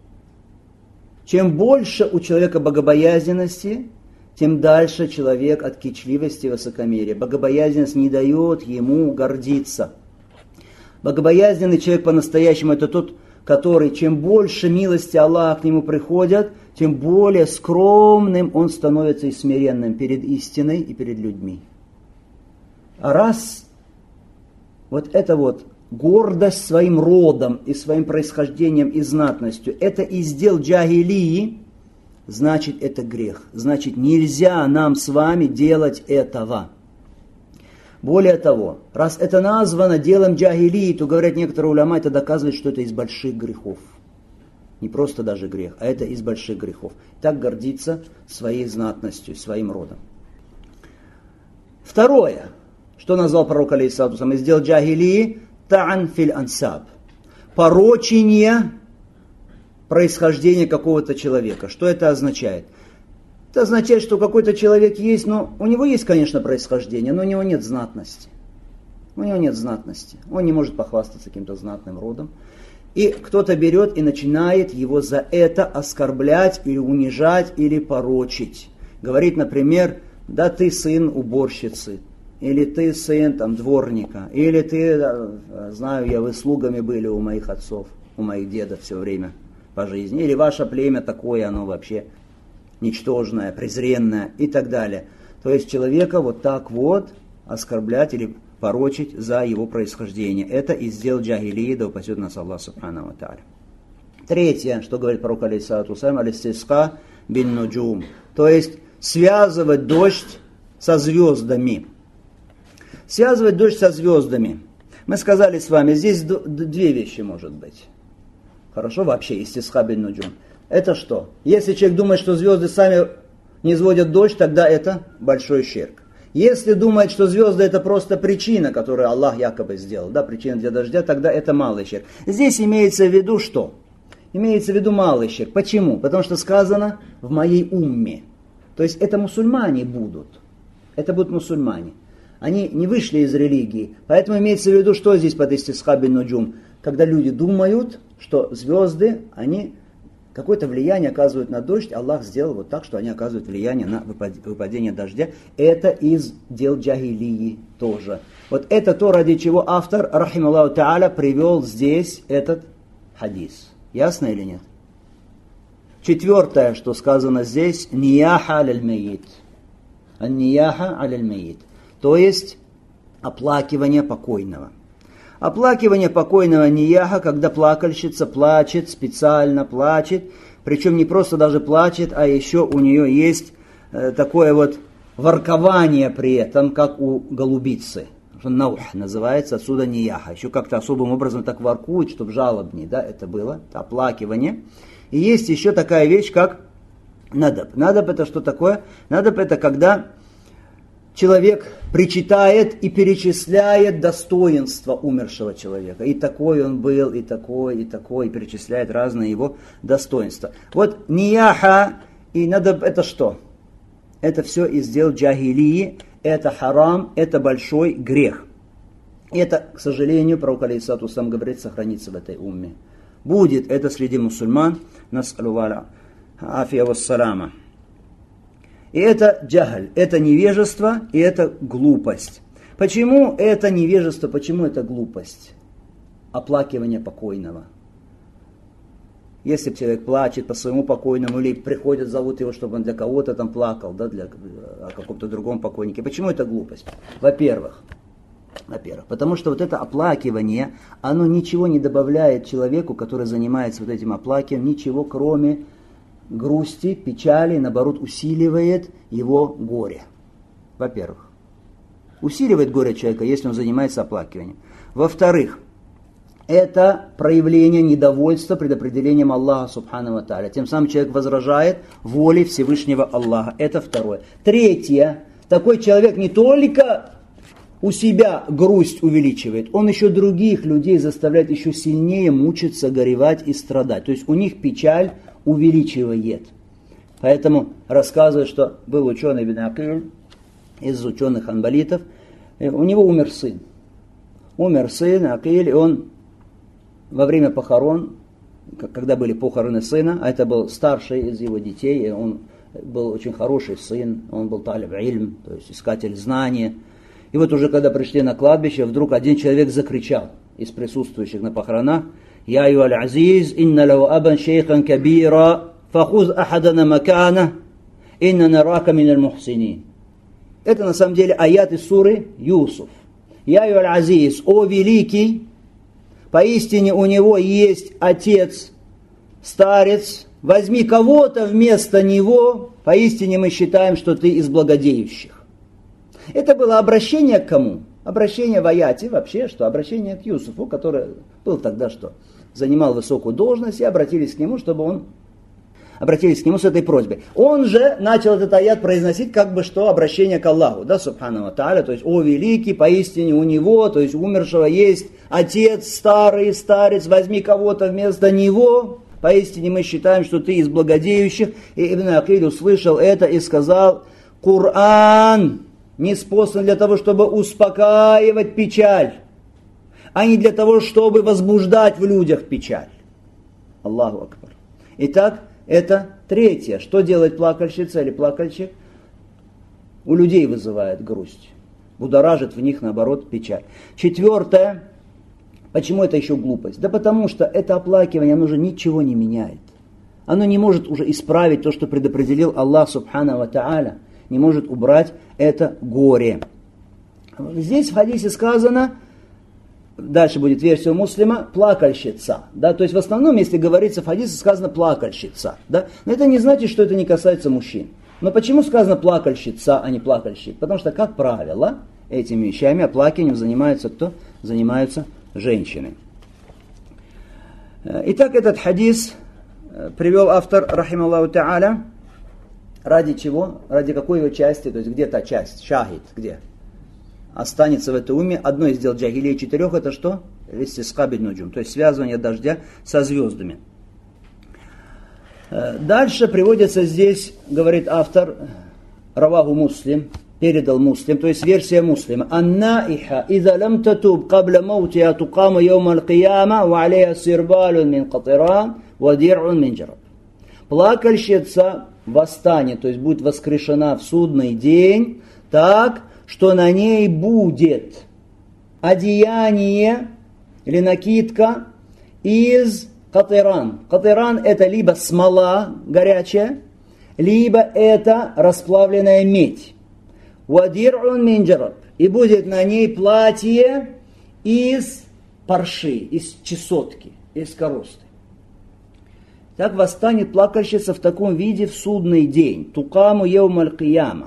Чем больше у человека богобоязненности, тем дальше человек от кичливости и высокомерия. Богобоязненность не дает ему гордиться. Богобоязненный человек по-настоящему это тот, который, чем больше милости Аллаха к нему приходят, тем более скромным он становится и смиренным перед истиной и перед людьми. А раз вот эта вот гордость своим родом и своим происхождением и знатностью, это из дел джахилии, значит это грех. Значит нельзя нам с вами делать этого. Более того, раз это названо делом джахилии, то, говорят некоторые уляма, это доказывает, что это из больших грехов. Не просто даже грех, а это из больших грехов. Так гордиться своей знатностью, своим родом. Второе, что назвал пророк алейхиссалату вассалям, из дел джахилии, та'ан фил ансаб. порочения происхождения какого-то человека. Что это означает? Это означает, что какой-то человек есть, но у него есть, конечно, происхождение, но у него нет знатности. У него нет знатности. Он не может похвастаться каким-то знатным родом. И кто-то берет и начинает его за это оскорблять или унижать или порочить. Говорит, например, да ты сын уборщицы, или ты сын там, дворника, или ты, знаю я, вы слугами были у моих отцов, у моих дедов все время по жизни, или ваше племя такое, оно вообще ничтожное, презренное и так далее. То есть человека вот так вот оскорблять или порочить за его происхождение. Это из дел джахилии, да упасет нас Аллах субхану ва тааля. Третье, что говорит пророк алейхиссалату вассалям, аль-истисқа бин нуджум. То есть связывать дождь со звездами. Связывать дождь со звездами. Мы сказали с вами, здесь две вещи может быть. Хорошо, вообще, истисқа бин нуджум. Это что? Если человек думает, что звезды сами не сводят дождь, тогда это большой ширк. Если думает, что звезды это просто причина, которую Аллах якобы сделал, да, причина для дождя, тогда это малый ширк. Здесь имеется в виду что? Имеется в виду малый ширк. Почему? Потому что сказано в моей умме. То есть это мусульмане будут. Это будут мусульмане. Они не вышли из религии. Поэтому имеется в виду, что здесь под истисқа бин нуджум? Когда люди думают, что звезды, они какое-то влияние оказывают на дождь, Аллах сделал вот так, что они оказывают влияние на выпадение дождя. Это из дел джахилии тоже. Вот это то, ради чего автор, рахималлаху та'аля, привел здесь этот хадис. Ясно или нет? Четвертое, что сказано здесь, нияха аль-майит. Нияха аль-майит. То есть оплакивание покойного. Оплакивание покойного нияха, когда плакальщица плачет, специально плачет, причем не просто даже плачет, а еще у нее есть такое вот воркование при этом, как у голубицы. Наух называется, отсюда нияха. Еще как-то особым образом так воркует, чтобы жалобнее, да, это было, это оплакивание. И есть еще такая вещь, как надаб. Надаб это что такое? Надаб это когда человек причитает и перечисляет достоинства умершего человека. И такой он был, и такой, и такой, и перечисляет разные его достоинства. Вот нияха и надаб это что? Это все из дел джахилии, это харам, это большой грех. И это, к сожалению, пророк алейхиссалату вассалям говорит, сохранится в этой умме. Будет это среди мусульман, нас'алу афия вассалама. И это джахаль, это невежество, и это глупость. Почему это невежество, почему это глупость? Оплакивание покойного. Если человек плачет по своему покойному, или приходят, зовут его, чтобы он для кого-то там плакал, да, о каком-то другом покойнике. Почему это глупость? Во-первых, потому что вот это оплакивание, оно ничего не добавляет человеку, который занимается вот этим оплакиванием, ничего кроме грусти, печали, наоборот, усиливает его горе. Во-первых, усиливает горе человека, если он занимается оплакиванием. Во-вторых, это проявление недовольства предопределением Аллаха субхану ва тааля. Тем самым человек возражает воле Всевышнего Аллаха. Это второе. Третье, такой человек не только у себя грусть увеличивает, он еще других людей заставляет еще сильнее мучиться, горевать и страдать. То есть у них печаль увеличивает. Поэтому рассказывает, что был ученый Ибн Акиль, из ученых ханбалитов, у него умер сын. Умер сын Акиль, и он во время похорон, когда были похороны сына, а это был старший из его детей, и он был очень хороший сын, он был талиб ильм, то есть искатель знания. И вот уже когда пришли на кладбище, вдруг один человек закричал из присутствующих на похоронах: «Я юаль азиз, инна лау абан шейхан кабира, фахуз ахадана макана, инна нарака миналь мухсинин». Это на самом деле аят из суры Юсуф. «Я юаль азиз, о великий, поистине у него есть отец, старец, возьми кого-то вместо него, поистине мы считаем, что ты из благодеющих». Это было обращение к кому? Обращение в аяте вообще, что обращение к Юсуфу, который был тогда что? Занимал высокую должность, и обратились к нему, чтобы он обратились к нему с этой просьбой. Он же начал этот аят произносить как бы что обращение к Аллаху, да, субхану ва тааля, то есть, о великий, поистине у него, то есть умершего есть отец, старый старец, возьми кого-то вместо него. Поистине мы считаем, что ты из благодеющих. И Ибн Акиль услышал это и сказал: Коран ниспослан для того, чтобы успокаивать печаль, а не для того, чтобы возбуждать в людях печаль. Аллаху Акбар. Итак, это третье. Что делает плакальщица или плакальщик? У людей вызывает грусть. Будоражит в них, наоборот, печаль. Четвертое. Почему это еще глупость? Да потому что это оплакивание, оно же ничего не меняет. Оно не может уже исправить то, что предопределил Аллах Субхану ва Тааля. Не может убрать это горе. Здесь в хадисе сказано, дальше будет версия муслима, плакальщица. Да? То есть в основном, если говорится в хадисе, сказано плакальщица. Да? Но это не значит, что это не касается мужчин. Но почему сказано плакальщица, а не плакальщик? Потому что, как правило, этими вещами, оплакиванием занимаются кто? Занимаются женщины. Итак, этот хадис привел автор, рахималлаху та'аля, ради чего? Ради какой его части? То есть где та часть? Шахид, где? Останется в этой уме. Одно из дел джахилии 4 это что? Истисқа бин-нуджум, то есть связывание дождя со звездами. Дальше приводится здесь, говорит автор, раваху муслим, передал муслим, то есть версия муслима. Ан-наиха, иза лам татуб кабля маутиха тукама йома аль-кияма, ва алейха сирбалун мин катиран, ва дир'ун мин джараб. Плакальщица восстанет, то есть будет воскрешена в судный день, так, что на ней будет одеяние или накидка из катиран. Катиран это либо смола горячая, либо это расплавленная медь. Вадир'ун мин джараб. И будет на ней платье из парши, из чесотки, из коросты. Так восстанет плакальщица в таком виде в судный день. Тукаму йоум аль-кияма.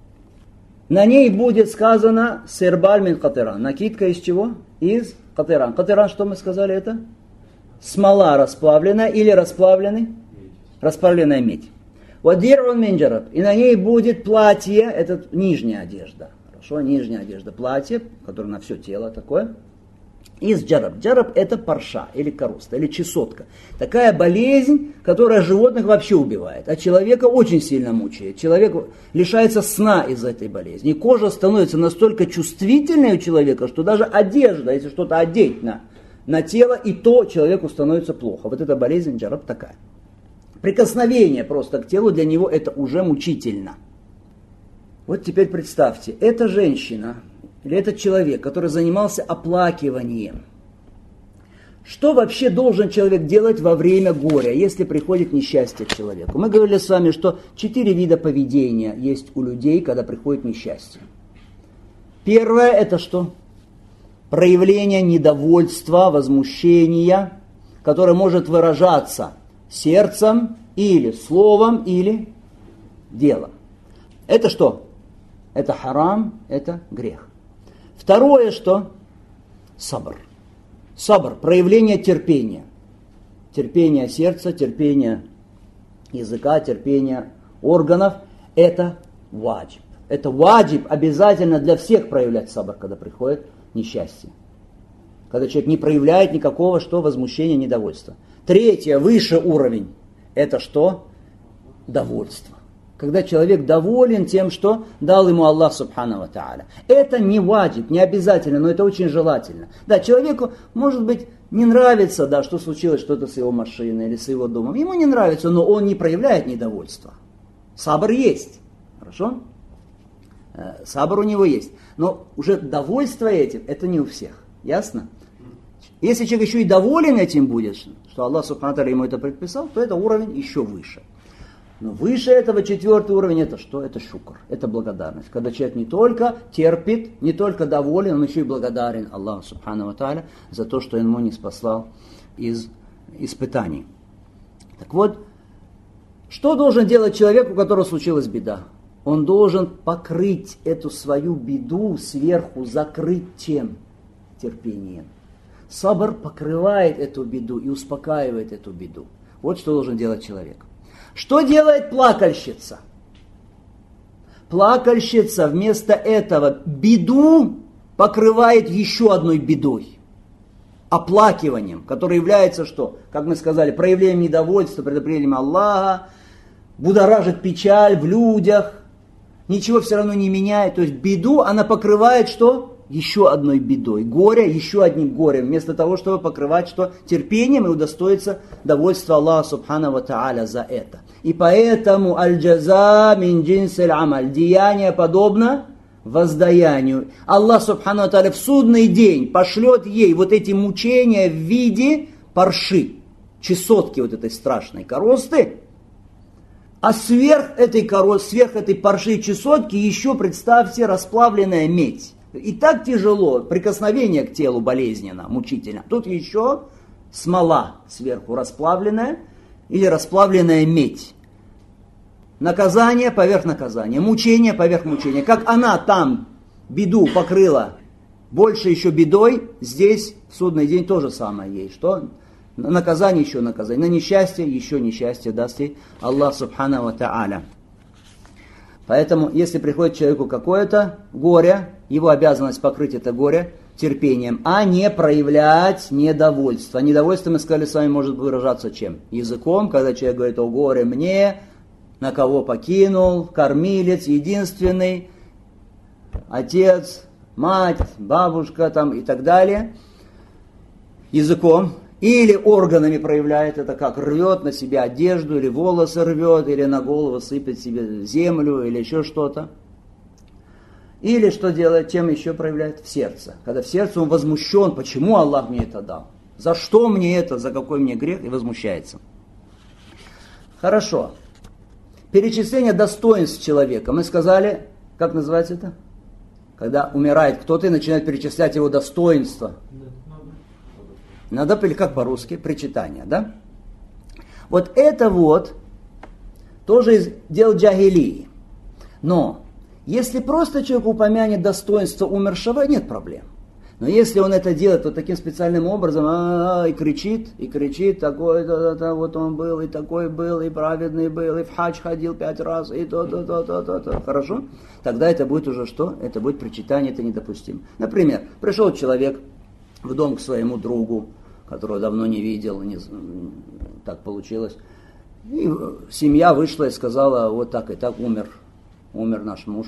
На ней будет сказано сирбаль мин катиран. Накидка из чего? Из катиран. Катиран, что мы сказали, это? Смола расплавленная или расплавленная медь. Вадир'ун мин джараб. И на ней будет платье, это нижняя одежда. Хорошо, нижняя одежда, платье, которое на все тело такое. Из джараб. Джараб это парша, или короста, или чесотка. Такая болезнь, которая животных вообще убивает, а человека очень сильно мучает. Человек лишается сна из этой болезни. И кожа становится настолько чувствительной у человека, что даже одежда, если что-то одеть на тело, и то человеку становится плохо. Вот эта болезнь джараб такая. Прикосновение просто к телу для него это уже мучительно. Вот теперь представьте, эта женщина или этот человек, который занимался оплакиванием, что вообще должен человек делать во время горя, если приходит несчастье к человеку? Мы говорили с вами, что 4 вида поведения есть у людей, когда приходит несчастье. Первое это что? Проявление недовольства, возмущения, которое может выражаться сердцем или словом, или делом. Это что? Это харам, это грех. Второе что? Сабр. Сабр, проявление терпения. Терпение сердца, терпение языка, терпение органов. Это ваджиб. Это ваджиб обязательно для всех проявлять сабр, когда приходит несчастье. Когда человек не проявляет никакого возмущения, недовольства. Третье, выше уровень. Это что? Довольство. Когда человек доволен тем, что дал ему Аллах Субхану ва Тааля. Это не ваджиб, не обязательно, но это очень желательно. Да, человеку, может быть, не нравится, да, что случилось что-то с его машиной или с его домом. Ему не нравится, но он не проявляет недовольства. Сабр есть. Хорошо? Сабр у него есть. Но уже довольство этим, это не у всех. Ясно? Если человек еще и доволен этим будет, что Аллах Субхану ва Тааля ему это предписал, то это уровень еще выше. Но выше этого 4-й уровень это что? Это шукр, это благодарность. Когда человек не только терпит, не только доволен, он еще и благодарен Аллаху Субхану ва Тааля за то, что ему не спаслал из испытаний. Так вот, что должен делать человек, у которого случилась беда? Он должен покрыть эту свою беду сверху, закрыть чем? Терпением. Сабр покрывает эту беду и успокаивает эту беду. Вот что должен делать человек. Что делает плакальщица? Плакальщица вместо этого беду покрывает еще одной бедой. Оплакиванием, которое является что? Как мы сказали, проявлением недовольства, предопределением Аллаха, будоражит печаль в людях, ничего все равно не меняет. То есть беду она покрывает что? Еще одной бедой. Горе еще одним горем. Вместо того, чтобы покрывать что? Терпением и удостоиться довольства Аллаха Субхану ва Тааля за это. И поэтому аль-джаза мин джинсиль амаль. Деяние подобно воздаянию. Аллах Субхану ва Тааля в судный день пошлет ей вот эти мучения в виде парши. Чесотки вот этой страшной коросты. А сверх этой парши и чесотки еще, представьте, расплавленная медь. И так тяжело, прикосновение к телу болезненно, мучительно. Тут еще смола сверху расплавленная или расплавленная медь. Наказание поверх наказания, мучение поверх мучения. Как она там беду покрыла больше еще бедой, здесь в судный день то же самое есть. Что? Наказание еще наказание. На несчастье еще несчастье даст ей Аллах Субхану ва Тааля. Поэтому, если приходит человеку какое-то горе, его обязанность покрыть это горе терпением, а не проявлять недовольство. Недовольство, мы сказали с вами, может выражаться чем? Языком, когда человек говорит: о горе мне, на кого покинул, кормилец, единственный, отец, мать, бабушка там, и так далее. Языком. Или органами проявляет это, как рвет на себя одежду, или волосы рвет, или на голову сыпет себе землю, или еще что-то. Или что делает, чем еще проявляет? В сердце. Когда в сердце он возмущен, почему Аллах мне это дал? За что мне это, за какой мне грех? И возмущается. Хорошо. Перечисление достоинств человека. Мы сказали, как называется это? Когда умирает кто-то и начинает перечислять его достоинства. Надо, или как по-русски, причитание, да? Вот это вот тоже дел джахилии. Но если просто человек упомянет достоинство умершего, нет проблем. Но если он это делает вот таким специальным образом, и кричит, такой-то, вот он был, и такой был, и праведный был, и в хадж ходил 5 раз, и то, хорошо? Тогда это будет уже что? Это будет причитание, это недопустимо. Например, пришел человек в дом к своему другу, которого давно не видел, так получилось. И семья вышла и сказала: вот так и так умер наш муж.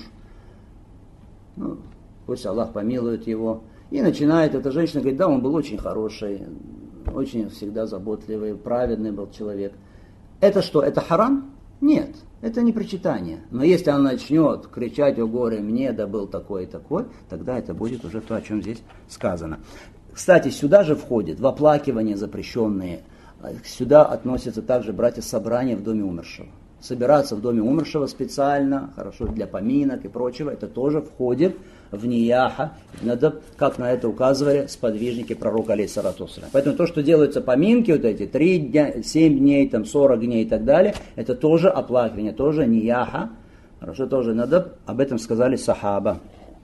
Ну, пусть Аллах помилует его. И начинает эта женщина говорить: да, он был очень хороший, очень всегда заботливый, праведный был человек. Это что, это харам? Нет, это не причитание. Но если она начнет кричать: о горе мне, да был такой и такой, тогда это будет уже то, о чем здесь сказано. Кстати, сюда же входит в оплакивание запрещенные. Сюда относятся также братья собрания в доме умершего. Собираться в доме умершего специально, хорошо, для поминок и прочего, это тоже входит в нияха. Надо, как на это указывали сподвижники пророка алейхиссалату вассалям. Поэтому то, что делаются поминки, вот эти 3 дня, 7 дней, там, 40 дней и так далее, это тоже оплакивание, тоже нияха. Хорошо, тоже надо, об этом сказали сахаба.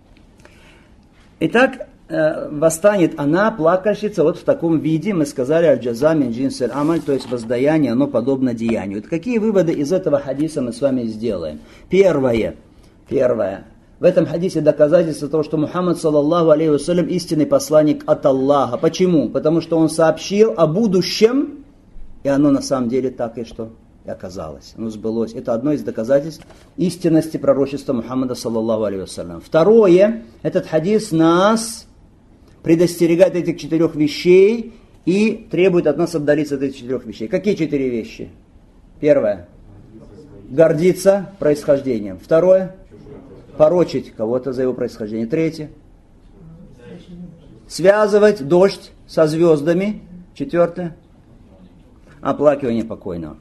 Итак, восстанет она, плакальщица, вот в таком виде, мы сказали, аль-джаза мин джинсиль амаль, то есть воздаяние, оно подобно деянию. Вот какие выводы из этого хадиса мы с вами сделаем? Первое. В этом хадисе доказательство того, что Мухаммад, саллаллаху алейхи вассалям, истинный посланник от Аллаха. Почему? Потому что он сообщил о будущем, и оно на самом деле так и что? И оказалось, оно сбылось. Это одно из доказательств истинности пророчества Мухаммада, саллаллаху алейхи вассалям. Второе, этот хадис нас предостерегает этих 4 вещей и требует от нас отдалиться от этих 4 вещей. Какие 4 вещи? Первое. Гордиться происхождением. Второе. Порочить кого-то за его происхождение. Третье. Связывать дождь со звездами. 4. Оплакивание покойного.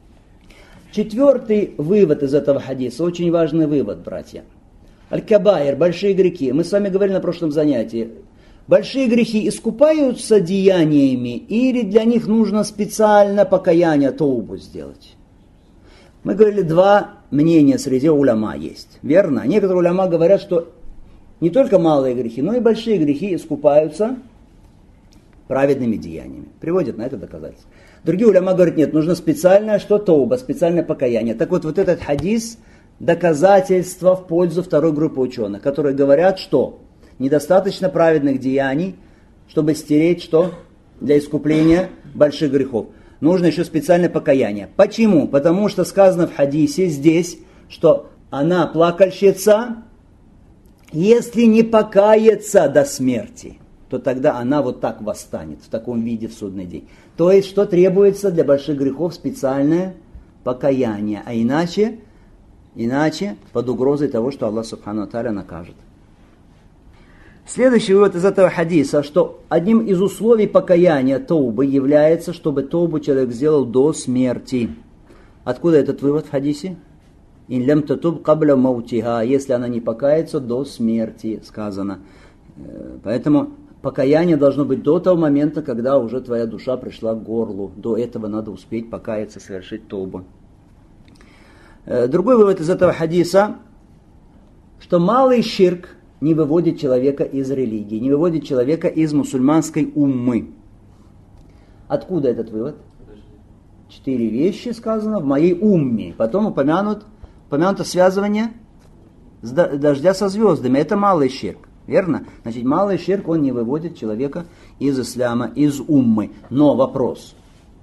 4 вывод из этого хадиса. Очень важный вывод, братья. Аль-Кабаир, большие грехи. Мы с вами говорили на прошлом занятии. Большие грехи искупаются деяниями, или для них нужно специально покаяние, таубу сделать? Мы говорили, 2 мнения среди уляма есть. Верно? Некоторые уляма говорят, что не только малые грехи, но и большие грехи искупаются праведными деяниями. Приводят на это доказательство. Другие уляма говорят, нет, нужно специальное что тауба, специальное покаяние. Так вот этот хадис доказательство в пользу второй группы ученых, которые говорят, что недостаточно праведных деяний, чтобы стереть что? Для искупления больших грехов. Нужно еще специальное покаяние. Почему? Потому что сказано в хадисе здесь, что она плакальщица, если не покается до смерти, то тогда она вот так восстанет, в таком виде в судный день. То есть, что требуется для больших грехов? Специальное покаяние. А иначе под угрозой того, что Аллах Субхану ва Тааля накажет. Следующий вывод из этого хадиса, что одним из условий покаяния таубы является, чтобы таубу человек сделал до смерти. Откуда этот вывод в хадисе? «Ин лям татуб кабля маутиха», если она не покается до смерти, сказано. Поэтому покаяние должно быть до того момента, когда уже твоя душа пришла к горлу. До этого надо успеть покаяться, совершить таубу. Другой вывод из этого хадиса, что малый ширк не выводит человека из религии, не выводит человека из мусульманской уммы. Откуда этот вывод? 4 вещи сказано в моей умме. Потом упомянуто связывание дождя со звездами. Это малый ширк. Верно? Значит, малый ширк, он не выводит человека из исляма, из уммы. Но вопрос.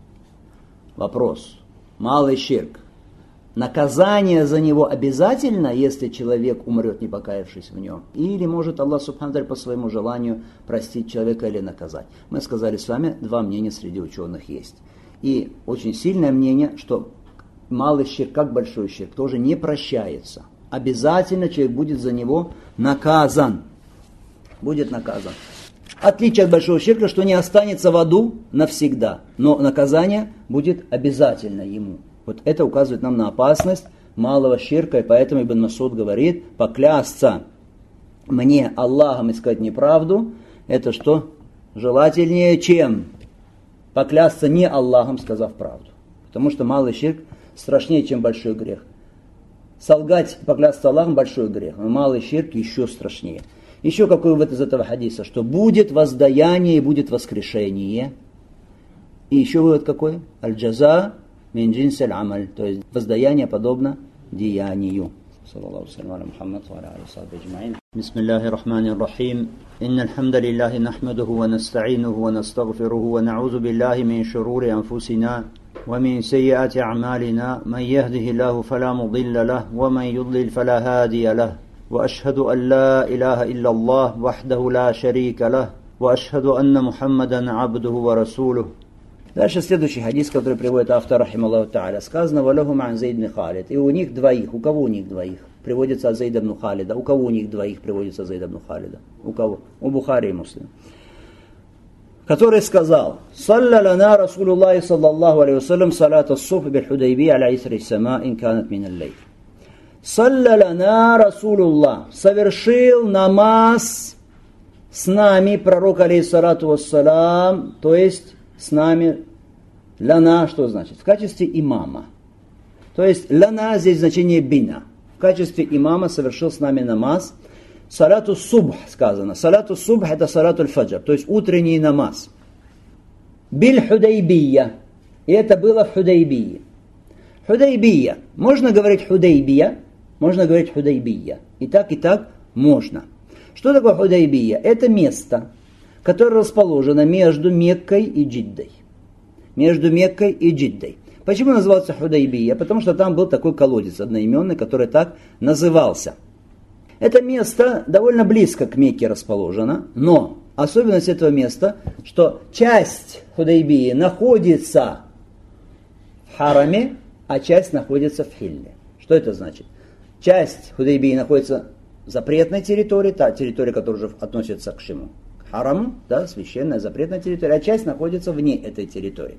Малый ширк. Наказание за него обязательно, если человек умрет, не покаявшись в нем? Или может Аллах Субхану ва Тааля по своему желанию простить человека или наказать? Мы сказали с вами, 2 мнения среди ученых есть. И очень сильное мнение, что малый ширк, как большой ширк, тоже не прощается. Обязательно человек будет за него наказан. Будет наказан. Отличие от большого ширка, что не останется в аду навсегда, но наказание будет обязательно ему. Вот это указывает нам на опасность малого ширка, и поэтому Ибн Масуд говорит, поклясться мне Аллахом и сказать неправду, это что? Желательнее, чем поклясться не Аллахом, сказав правду. Потому что малый ширк страшнее, чем большой грех. Солгать, поклясться Аллахом, большой грех, но малый ширк еще страшнее. Еще какой вывод из этого хадиса? Что будет воздаяние и будет воскрешение. И еще вывод какой? Аль-джаза мин джинсиль амаль. То есть воздаяние подобно деянию. Саллаллаху алейхи Мухаммад ва аля алихи аджмаин. Бисмиллахир рахманир рахим. Иннал хамдалиллахи нахмадуху ва наста'инуху ва настагфируху ва на'удзу биллахи мин шурури анфусина ва мин саййати а'малина. Ман яхдихиллаху фала мудилля лаху ва ман юдлил фала хадия лаху. وأشهد أن لا إله إلا الله وحده لا شريك له وأشهد أن محمدا عبده ورسوله. Дальше следующий хадис, который приводит автор рахималлаху та'аля. Сказано: «Валахум ан Зейд ибн Халид». И у них двоих. У кого у них двоих? Приводится от Зейда ибн Халида. У кого у них двоих приводится Зейд ибн Халида? У кого? У Бухари и Муслим. Который сказал: «Салля лана Расулуллахи саллаллаху алейхи вассалям салат ас-субх биль-Худайби аля исри ас-сама ин канат мин аль-лейл». «Салля лана Расулуллах», совершил намаз с нами пророк алейхиссалату вассалам, то есть с нами, лана, что значит? В качестве имама. То есть лана здесь значение бина. В качестве имама совершил с нами намаз. Салату субх сказано. Салату субх это салату аль-фаджр, то есть утренний намаз. Биль-Худайбия. И это было в Худайбии. Худайбия. Можно говорить Худайбия, можно говорить Худайбия. И так можно. Что такое Худайбия? Это место, которое расположено между Меккой и Джиддой. Между Меккой и Джиддой. Почему назывался Худайбия? Потому что там был такой колодец одноименный, который так назывался. Это место довольно близко к Мекке расположено, но особенность этого места, что часть Худайбии находится в Хараме, а часть находится в Хилле. Что это значит? Часть Худайбии находится в запретной территории, та территория, которая уже относится к чему? К Хараму, да, священная запретная территория, а часть находится вне этой территории.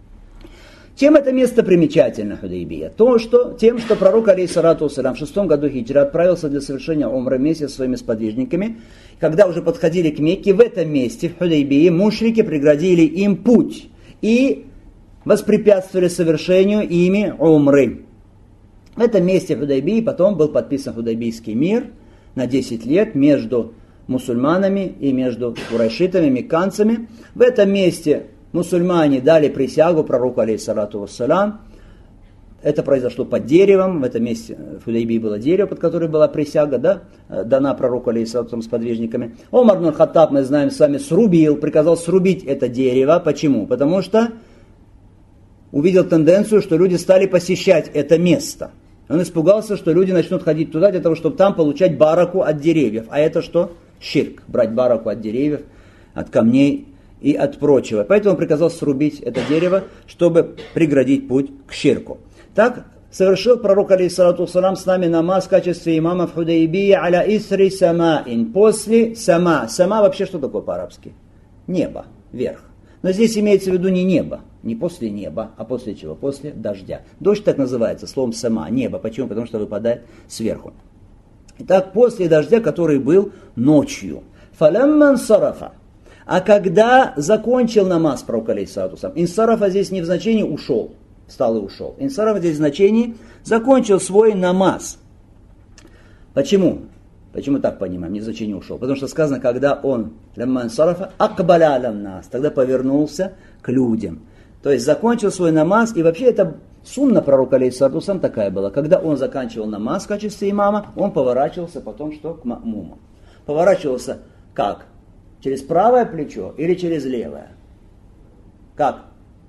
Чем это место примечательно, Худайбия? Тем, что пророк алейхиссалату вассалям в 6 году хиджры отправился для совершения умры вместе со своими сподвижниками. Когда уже подходили к Мекке, в этом месте, в Худайбии, мушрики преградили им путь и воспрепятствовали совершению ими умры. В этом месте в Худайбии потом был подписан Худайбийский мир на 10 лет между мусульманами и между курайшитами, мекканцами. В этом месте мусульмане дали присягу пророку, алейхиссалату вассалям. Это произошло под деревом, в этом месте в Худайбии было дерево, под которое была присяга, да, дана пророку, алейхиссалату вассалям, с подвижниками. Омар ибн Хаттаб, мы знаем с вами, приказал срубить это дерево. Почему? Потому что увидел тенденцию, что люди стали посещать это место. Он испугался, что люди начнут ходить туда для того, чтобы там получать бараку от деревьев. А это что? Ширк. Брать бараку от деревьев, от камней и от прочего. Поэтому он приказал срубить это дерево, чтобы преградить путь к ширку. Так совершил пророк, алейхиссалату вассалям, с нами намаз в качестве имама в Худайбии аля исри самаин. После сама. Сама вообще что такое по-арабски? Небо, верх. Но здесь имеется в виду не небо, не после неба, а после чего? После дождя. Дождь так называется, словом сама, небо. Почему? Потому что выпадает сверху. Итак, после дождя, который был ночью. Фалямман сарафа. А когда закончил намаз пророк, алейхиссалату вассалям, инсарафа здесь не в значении ушел, встал и ушел. Инсарафа здесь в значении закончил свой намаз. Почему? Почему так понимаем? Не в значении ушел. Потому что сказано, когда он лямман сарафа акбаля алям нас, тогда повернулся к людям. То есть закончил свой намаз, и вообще это сунна пророка, алейхиссалату вассалям, такая была. Когда он заканчивал намаз в качестве имама, он поворачивался потом что? К ма'муму. Поворачивался как? Через правое плечо или через левое? Как?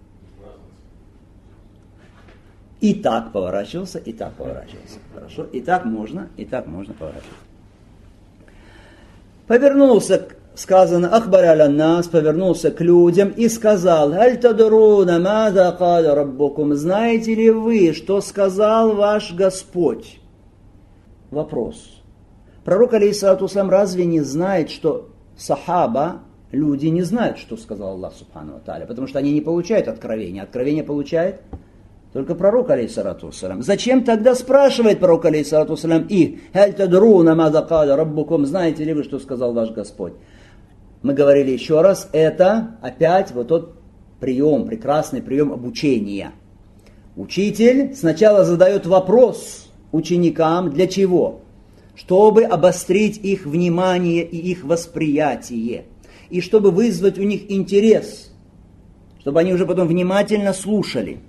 И так поворачивался, и так поворачивался. Хорошо? И так можно поворачиваться. Повернулся, сказано, ахбар аля нас, повернулся к людям и сказал, аль тадруна маза каля раббукум, знаете ли вы, что сказал ваш Господь? Вопрос. Пророк, алейхиссалату вассалям, разве не знает, что сахаба, люди не знают, что сказал Аллах субхану ва тааля, потому что они не получают откровения. Откровение получает только пророк, алейхиссалату вассалям. Зачем тогда спрашивает пророк, алейхиссалату вассалям, их? «Халь тадруна маза каля раббукум», знаете ли вы, что сказал ваш Господь? Мы говорили еще раз, это опять вот тот прием, прекрасный прием обучения. Учитель сначала задает вопрос ученикам, для чего? Чтобы обострить их внимание и их восприятие, и чтобы вызвать у них интерес, чтобы они уже потом внимательно слушали.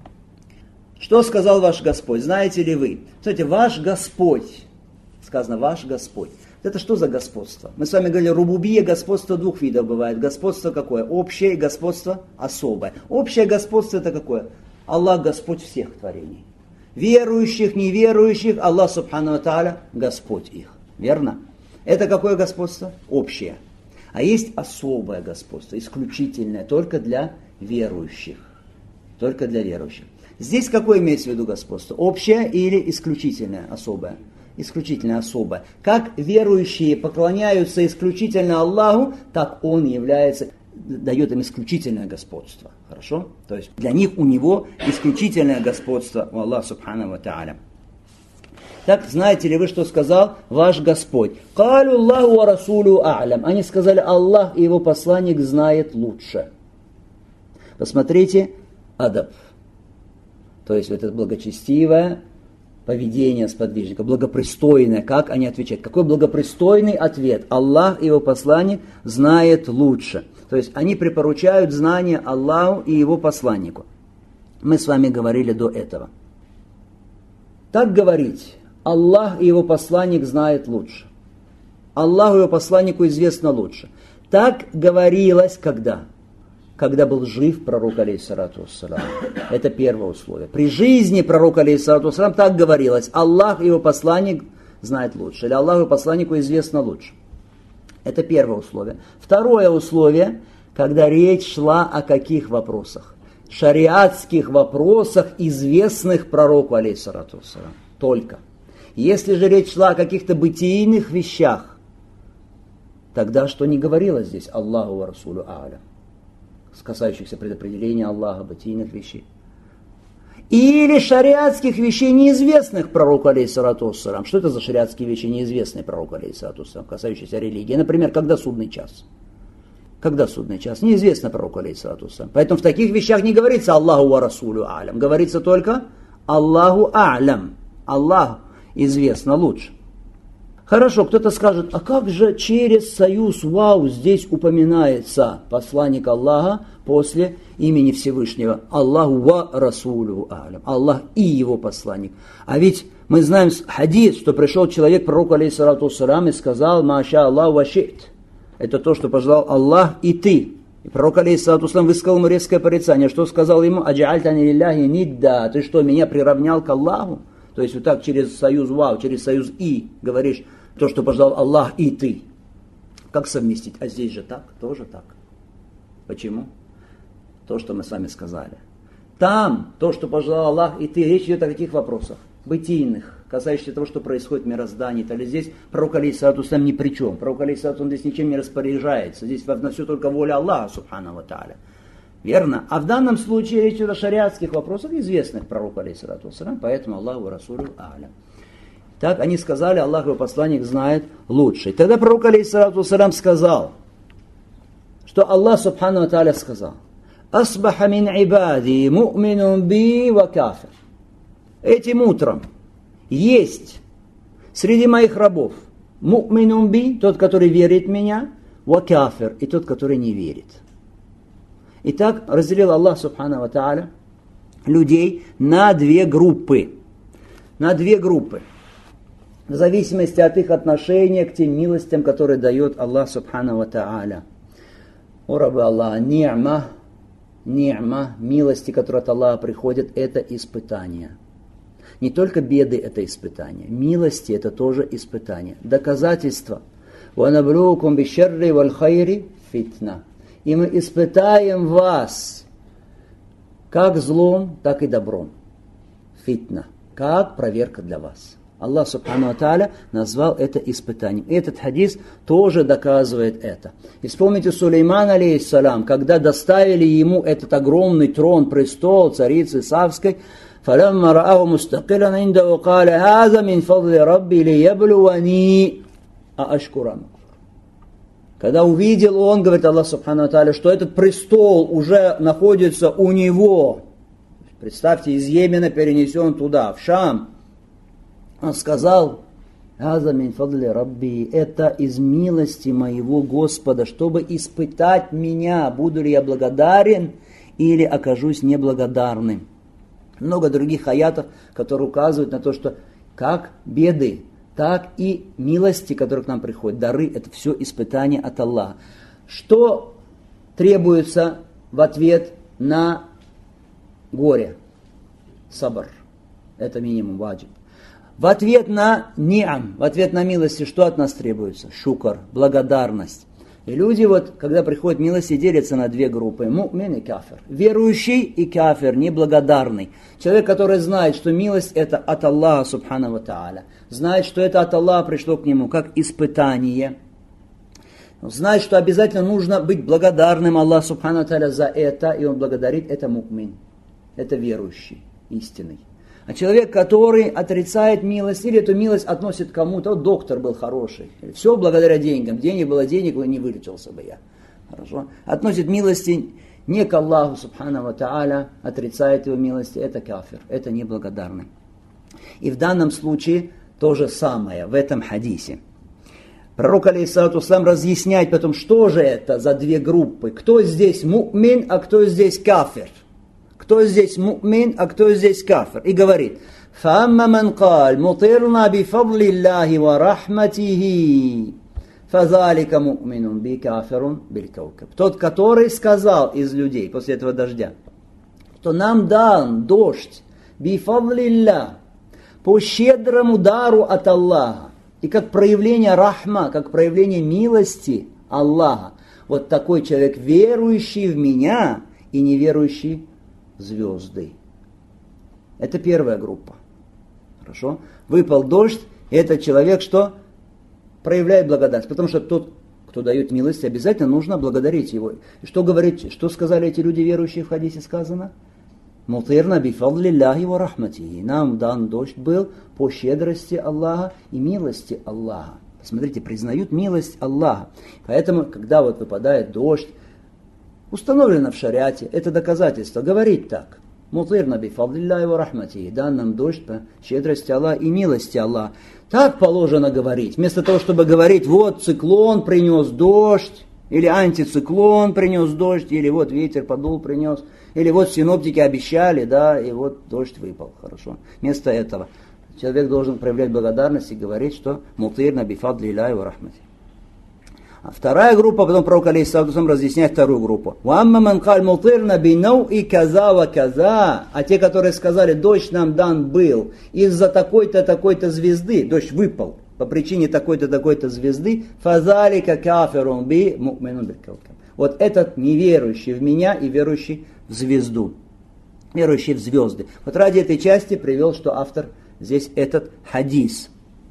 Что сказал ваш Господь? Знаете ли вы? Кстати, ваш Господь, сказано ваш Господь. Это что за господство? Мы с вами говорили, рубубия, господство двух видов бывает. Господство какое? Общее и господство особое. Общее господство это какое? Аллах Господь всех творений. Верующих, неверующих, Аллах субхану ва тааля Господь их. Верно? Это какое господство? Общее. А есть особое господство, исключительное, только для верующих. Только для верующих. Здесь какое имеется в виду господство? Общее или исключительное, особое? Исключительно особое. Как верующие поклоняются исключительно Аллаху, так Он является, дает им исключительное господство. Хорошо? То есть для них у Него исключительное господство у Аллаха субхану ва тааля. Так, знаете ли вы, что сказал ваш Господь? «Калю Аллаху ва расулю а'лям». Они сказали, Аллах и Его посланник знает лучше. Посмотрите, адаб. То есть это благочестивое поведение сподвижника, благопристойное. Как они отвечают? Какой благопристойный ответ? Аллах и Его посланник знает лучше. То есть они припоручают знание Аллаху и Его посланнику. Мы с вами говорили до этого. Так говорить, Аллах и Его посланник знает лучше. Аллаху и Его посланнику известно лучше. Так говорилось когда? Когда был жив пророк, алейхиссалату вассалям. Это первое условие. При жизни пророка, алейхиссалату вассалям, так говорилось. Аллах и Его посланник знает лучше. Или Аллаху и посланнику известно лучше. Это первое условие. Второе условие, когда речь шла о каких вопросах? Шариатских вопросах, известных пророку, алейхиссалату вассалям. Только. Если же речь шла о каких-то бытийных вещах, тогда что не говорилось здесь? Аллаху ва расулю а'лям. Касающихся предопределения Аллаха, бытийных вещей. Или шариатских вещей, неизвестных пророку, алейхиссалату вассалям. Что это за шариатские вещи, неизвестные пророку, алейхиссалату вассалям, касающиеся религии? Например, когда судный час? Когда судный час? Неизвестно пророку, алейхиссалату вассалям. Поэтому в таких вещах не говорится Аллаху ва расулю а'лям. Говорится только Аллаху а'лям. Аллах известно лучше. Хорошо, кто-то скажет, а как же через союз вау здесь упоминается посланник Аллаха после имени Всевышнего? Аллаху ва расулю алям. Аллах и его посланник. А ведь мы знаем хадис, что пришел человек к пророку алейхиссалату вассалям и сказал, маша Аллаху ва шит. Это то, что пожелал Аллах и ты. И пророк алейхиссалату вассалям высказал ему резкое порицание. Что сказал ему? Аджаальтани лилляхи нидда. Ты что, меня приравнял к Аллаху? То есть вот так через союз вау, через союз и говоришь то, что пожелал Аллах и ты. Как совместить? А здесь же так, тоже так. Почему? То, что мы с вами сказали. Там то, что пожелал Аллах и ты, речь идет о каких вопросах? Бытийных, касающихся того, что происходит в мироздании. То есть здесь пророк алейхиссалату вассалям ни при чем. Пророк алейхиссалату здесь ничем не распоряжается. Здесь на все только воля Аллаха, субхану ва тааля. Верно? А в данном случае речь идет о шариатских вопросах, известных пророку алейхиссалату вассалям, поэтому Аллаху расулю алям. Так они сказали, Аллах его посланник знает лучше. И тогда пророк алейхиссалату вассалям сказал, что Аллах субхану ва тааля сказал, «Асбаха мин ибади му'минун би ва кафир». Этим утром есть среди моих рабов му'минун би, тот, который верит в меня, ва кафир, и тот, который не верит. Итак, разделил Аллах субхану ва тааля людей на две группы. На две группы. В зависимости от их отношения к тем милостям, которые дает Аллах субхану ва тааля. О рабы Аллаха, ни'ма, милости, которые от Аллаха приходят, это испытание. Не только беды это испытание, милости это тоже испытание. Доказательство. وَنَبْلُوكُمْ بِالشَّرِّ وَالْخَيْرِ فِتْنَةً. И мы испытаем вас как злом, так и добром. Фитна. Как проверка для вас. Аллах субхану ва тааля назвал это испытанием. И этот хадис тоже доказывает это. И вспомните Сулейман алейхиссалям, когда доставили ему этот огромный трон, престол царицы Савской, فَلَمَّا رَآهُ مُسْتَقِلًا عِنْدَهُ قَالَ هَذَا مِنْ فَضْلِ رَبِّي لِيَبْلُوَنِي أَأَشْكُرُ. Когда увидел он, говорит Аллах субхану ва тааля, что этот престол уже находится у него, представьте, из Йемена перенесен туда, в Шам, он сказал, «Аза мин фадли рабби», это из милости моего Господа, чтобы испытать меня, буду ли я благодарен или окажусь неблагодарным. Много других аятов, которые указывают на то, что как беды, так и милости, которые к нам приходят, дары, это все испытания от Аллаха. Что требуется в ответ на горе? Сабр. Это минимум ваджиб. В ответ на ни'ам, в ответ на милости, что от нас требуется? Шукр, благодарность. И люди, вот, когда приходят милости, делятся на две группы. Му'мин и кафир. Верующий и кафир, неблагодарный. Человек, который знает, что милость это от Аллаха, субхану ва тааля. Знает, что это от Аллаха пришло к нему, как испытание. Знает, что обязательно нужно быть благодарным Аллаху, субхану ва тааля, за это. И он благодарит, это му'мин. Это верующий, истинный. А человек, который отрицает милость, или эту милость относит к кому-то, вот доктор был хороший, все благодаря деньгам, денег было денег, не вылечился бы я. Хорошо. Относит милости не к Аллаху, субхану ва тааля, отрицает его милости, это кафир, это неблагодарный. И в данном случае то же самое в этом хадисе. Пророк алейхиссалату вассалям разъясняет потом, что же это за две группы, кто здесь му'мин, а кто здесь кафир. Кто здесь му'мин, а кто здесь кафир. И говорит, فَأَمَّا مَنْ قَالْ مُطِرْنَا بِفَضْلِ اللَّهِ وَرَحْمَتِهِ فَذَلِكَ مُؤْمِنٌ بِي كَافِرٌ بِالْكَوْكَبِ. Тот, который сказал из людей после этого дождя, что нам дан дождь بِفَضْلِ اللَّهِ по щедрому дару от Аллаха. И как проявление рахма, как проявление милости Аллаха. Вот такой человек, верующий в меня и неверующий звезды. Это первая группа. Хорошо? Выпал дождь, и этот человек что? Проявляет благодарность. Потому что тот, кто дает милость, обязательно нужно благодарить его. И что говорит, что сказали эти люди, верующие в хадисе сказано? Мутирна бифадлиллахи ва рахматихи. Нам дан дождь был по щедрости Аллаха и милости Аллаха. Посмотрите, признают милость Аллаха. Поэтому, когда вот выпадает дождь, установлено в шариате, это доказательство, говорить так. Мутирна бифадлилляхи ва рахматихи. Дан нам дождь по щедрости Аллаха и милости Аллаха. Так положено говорить. Вместо того, чтобы говорить, вот циклон принес дождь, или антициклон принес дождь, или вот ветер подул принес, или вот синоптики обещали, да, и вот дождь выпал. Хорошо. Вместо этого человек должен проявлять благодарность и говорить, что мутирна бифадлилляхи ва рахматихи. А вторая группа, потом пророк алейхиссалату разъясняет вторую группу. А те, которые сказали, дождь нам дан был из-за такой-то, такой-то звезды, дождь выпал по причине такой-то, такой-то звезды, фазалика кафирун би му'минун биль кавкаб. Вот этот неверующий в меня и верующий в звезду, верующий в звезды. Вот ради этой части привел, что автор здесь этот хадис.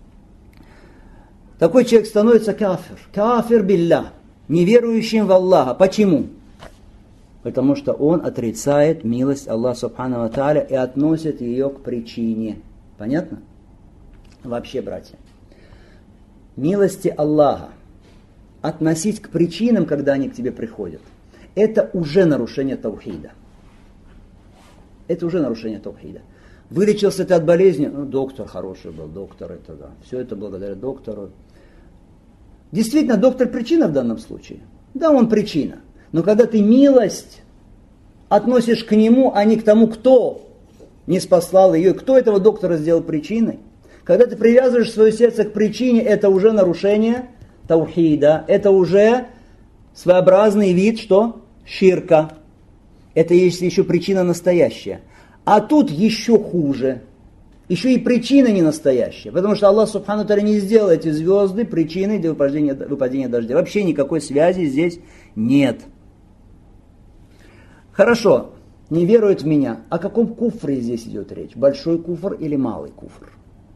Такой человек становится кафир билля, неверующим в Аллаха. Почему? Потому что он отрицает милость Аллаха субхану ва тааля и относит ее к причине. Понятно? Вообще, братья, милости Аллаха относить к причинам, когда они к тебе приходят, это уже нарушение таухида. Это уже нарушение таухида. Вылечился ты от болезни, доктор хороший был, доктор это да. Все это благодаря доктору. Действительно, доктор причина в данном случае. Да, он причина. Но когда ты милость относишь к нему, а не к тому, кто не спаслал ее, кто этого доктора сделал причиной, когда ты привязываешь свое сердце к причине, это уже нарушение таухида, это уже своеобразный вид, что? Ширка. Это есть еще причина настоящая. А тут еще хуже. Еще и причина не настоящая. Потому что Аллах субхану тааля не сделал эти звезды причиной для выпадения дождя. Вообще никакой связи здесь нет. Хорошо, не верует в меня. О каком куфре здесь идет речь? Большой куфр или малый куфр?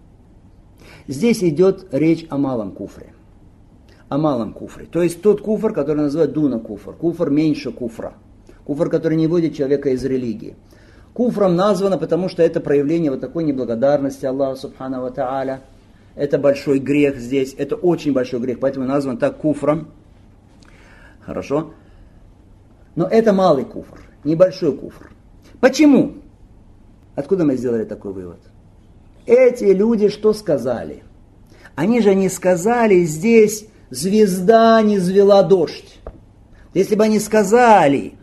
Здесь идет речь о малом куфре. О малом куфре. То есть тот куфр, который называют дуна куфр. Куфр меньше куфра. Куфр, который не выводит человека из религии. Куфром названо, потому что это проявление вот такой неблагодарности Аллаха субхану ва тааля. Это большой грех здесь, это очень большой грех, поэтому назван так куфром. Хорошо? Но это малый куфр, небольшой куфр. Почему? Откуда мы сделали такой вывод? Эти люди что сказали? Они же не сказали, здесь звезда не низвела дождь. Если бы они сказали...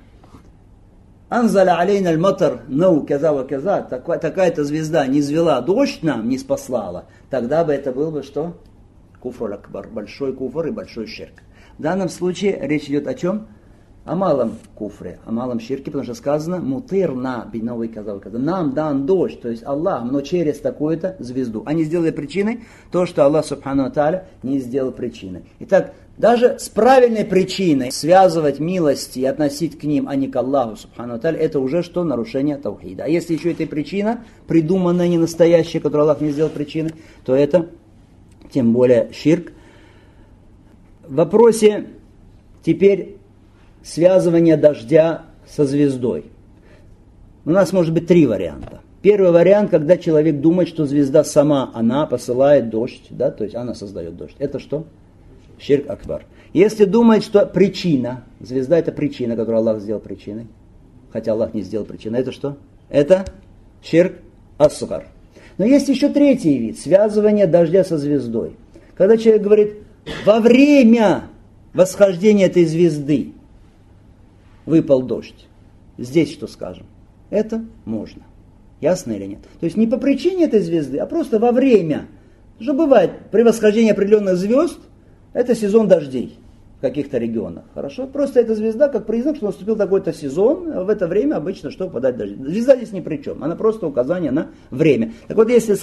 Анзаля алейна аль-матар, нау каза ва каза, такая-то звезда не низвела дождь нам, не спаслала, тогда бы это был бы что? Куфр акбар, большой куфр и большой ширк. В данном случае речь идет о чем? О малом куфре, о малом ширке, потому что сказано мутирна би нау каза ва каза. Нам дан дождь, то есть Аллах, но через такую-то звезду. Они сделали причиной то, что Аллах субхану ва тааля не сделал причиной. Итак, даже с правильной причиной связывать милости и относить к ним, а не к Аллаху субхану ва тааля, это уже что? Нарушение таухида. А если еще эта причина, придуманная, не настоящая, которую Аллах не сделал причиной, то это тем более ширк. В вопросе теперь связывания дождя со звездой. У нас может быть три варианта. Первый вариант, когда человек думает, что звезда сама, она посылает дождь, да, то есть она создает дождь. Это что? Ширк акбар. Если думает, что причина, звезда это причина, которую Аллах сделал причиной, хотя Аллах не сделал причиной, это что? Это ширк асгар. Но есть еще третий вид, связывание дождя со звездой. Когда человек говорит, во время восхождения этой звезды выпал дождь. Здесь что скажем? Это можно. Ясно или нет? То есть не по причине этой звезды, а просто во время. Что бывает при восхождении определенных звезд, это сезон дождей в каких-то регионах. Хорошо? Просто эта звезда как признак, что наступил такой-то сезон, а в это время обычно что выпадает дождь. Звезда здесь ни при чем. Она просто указание на время. Так вот, если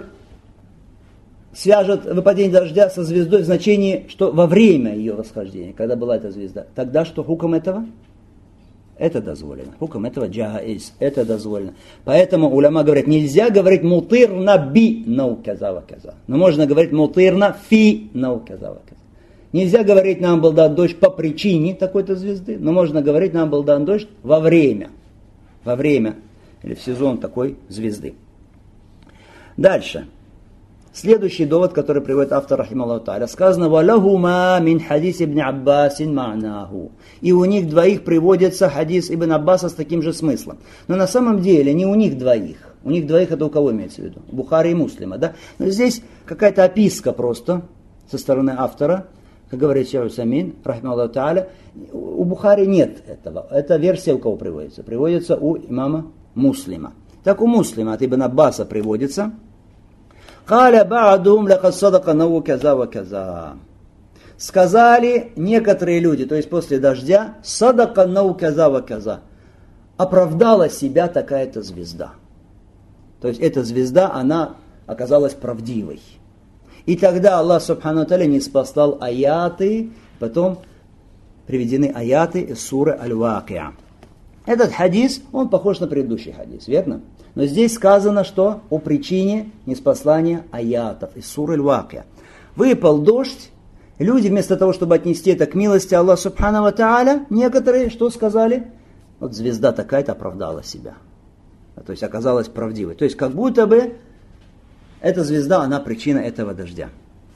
свяжет выпадение дождя со звездой в значении, что во время ее восхождения, когда была эта звезда, тогда что хукм этого? Это дозволено. Хукм этого джаиз. Это дозволено. Поэтому уляма говорят, нельзя говорить мутирна би нау каза ва каза. Но можно говорить мутирна фи нау каза ва каза. Нельзя говорить, нам был дан дождь по причине такой-то звезды, но можно говорить, нам был дан дождь во время. Во время или в сезон такой звезды. Дальше. Следующий довод, который приводит автор, рахималлаху тааля, сказано: «Валахума мин хадис ибн Аббасин ма'наху». И у них двоих приводится хадис ибн Аббаса с таким же смыслом. Но на самом деле не у них двоих. У них двоих это у кого имеется в виду? Бухари и Муслима, да? Но здесь какая-то описка просто со стороны автора, как говорит шейх Усаймин, рахималлаху тааля. У Бухари нет этого. Эта версия у кого приводится? Приводится у имама Муслима. Так у Муслима от ибн Аббаса приводится: «Каля ба'адум лакад садака наву каза ва каза». Сказали некоторые люди, то есть после дождя: «Садака наву каза ва каза». Оправдала себя такая-то звезда. То есть эта звезда, она оказалась правдивой. И тогда Аллах Субхану ва Тааля ниспослал аяты, потом приведены аяты из суры Аль-Вакиа. Этот хадис, он похож на предыдущий хадис, верно? Но здесь сказано, что о причине ниспослания аятов из суры Аль-Вакиа. Выпал дождь, люди вместо того, чтобы отнести это к милости Аллаха Субхану ва Тааля, некоторые что сказали? Вот звезда такая-то оправдала себя. То есть оказалась правдивой. То есть как будто бы эта звезда, она причина этого дождя.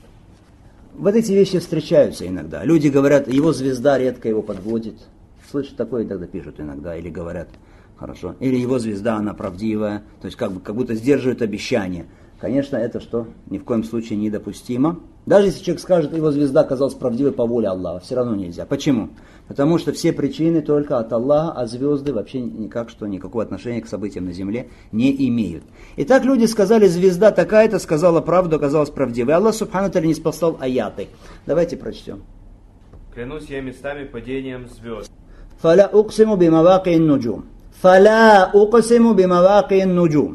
Вот эти вещи встречаются иногда. Люди говорят, его звезда редко его подводит. Слышат такое, иногда пишут иногда, или говорят, хорошо. Или его звезда, она правдивая, то есть как будто сдерживает обещание. Конечно, это что? Ни в коем случае недопустимо. Даже если человек скажет, его звезда оказалась правдивой по воле Аллаха, все равно нельзя. Почему? Потому что все причины только от Аллаха, а звезды вообще никакого отношения к событиям на земле не имеют. Итак, люди сказали, звезда такая-то сказала правду, оказалась правдивой. Аллах Субхану ва Тааля ниспослал аяты. Давайте прочтем. Клянусь я местами падением звезд. «Фаля уксиму бимаваки нуджум». «Фаля уксиму бимаваки нуджум».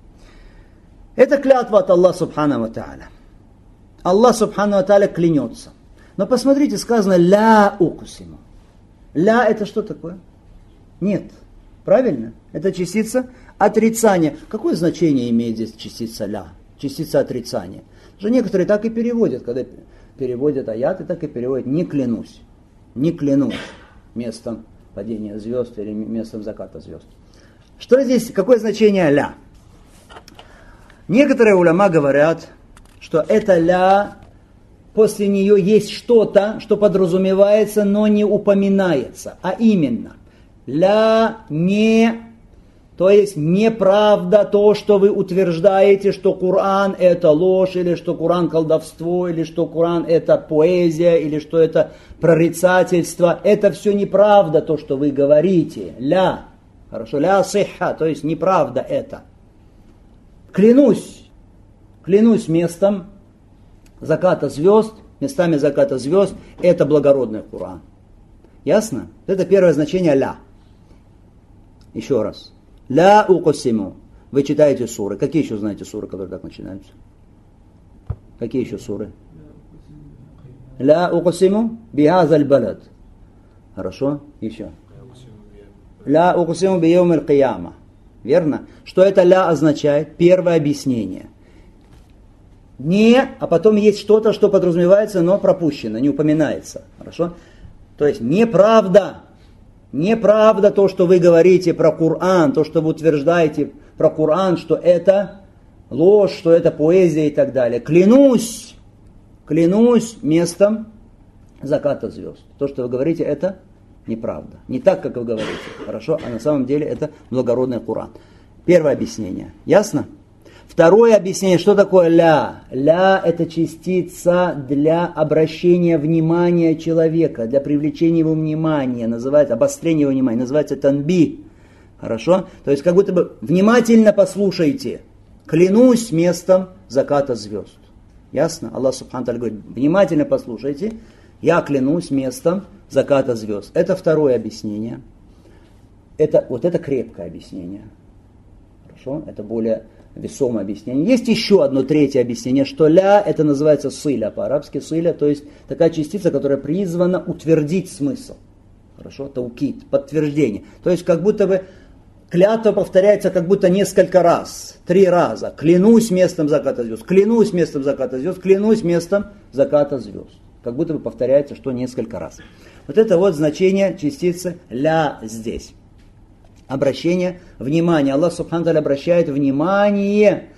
Это клятва от Аллаха Субхану ва Тааля. Аллах Субхану ва Тааля клянется. Но посмотрите, сказано «ля уксиму». «Ля» это что такое? Нет. Правильно? Это частица отрицания. Какое значение имеет здесь частица «ля»? Частица отрицания. Потому что некоторые так и переводят, когда переводят аяты, так и переводят «не клянусь». Не клянусь местом падения звезд или местом заката звезд. Что здесь, какое значение «ля»? Некоторые уляма говорят, что это «ля», после нее есть что-то, что подразумевается, но не упоминается. А именно, «ля» не, то есть неправда то, что вы утверждаете, что Коран это ложь, или что Коран колдовство, или что Коран это поэзия, или что это прорицательство. Это все неправда то, что вы говорите. «Ля». Хорошо, «ля сихха», то есть неправда это. Клянусь местом заката звезд, местами заката звезд, это благородный Коран. Ясно? Это первое значение «ля». Еще раз. «Ля укосиму». Вы читаете суры. Какие еще знаете суры, которые так начинаются? Какие еще суры? «Ля укосиму бихазаль балад». Хорошо? Еще. «Ля укосиму бийомиль кияма». Верно? Что это «ля» означает? Первое объяснение. Не, а потом есть что-то, что подразумевается, но пропущено, не упоминается. Хорошо? То есть неправда. Неправда то, что вы говорите про Коран, то, что вы утверждаете про Коран, что это ложь, что это поэзия и так далее. Клянусь местом заката звезд. То, что вы говорите, это неправда. Не так, как вы говорите. Хорошо? А на самом деле это благородный Коран. Первое объяснение. Ясно? Второе объяснение, что такое «ля». «Ля» это частица для обращения внимания человека, для привлечения его внимания, называется обострение его внимания, называется танби. Хорошо? То есть как будто бы внимательно послушайте. Клянусь местом заката звезд. Ясно? Аллах Субхану ва Тааля говорит, внимательно послушайте, я клянусь местом заката звезд. Это второе объяснение. Это крепкое объяснение. Хорошо? Это более весомое объяснение. Есть еще одно третье объяснение, что «ля» это называется «сыля», по-арабски «сыля», то есть такая частица, которая призвана утвердить смысл. Хорошо? Таукид, подтверждение. То есть как будто бы клятва повторяется как будто несколько раз, 3 раза. Клянусь местом заката звезд, клянусь местом заката звезд, клянусь местом заката звезд. Как будто бы повторяется, что несколько раз. Вот это вот значение частицы «ля» здесь. Обращение внимания. Аллах Субхану ва Тааля обращает внимание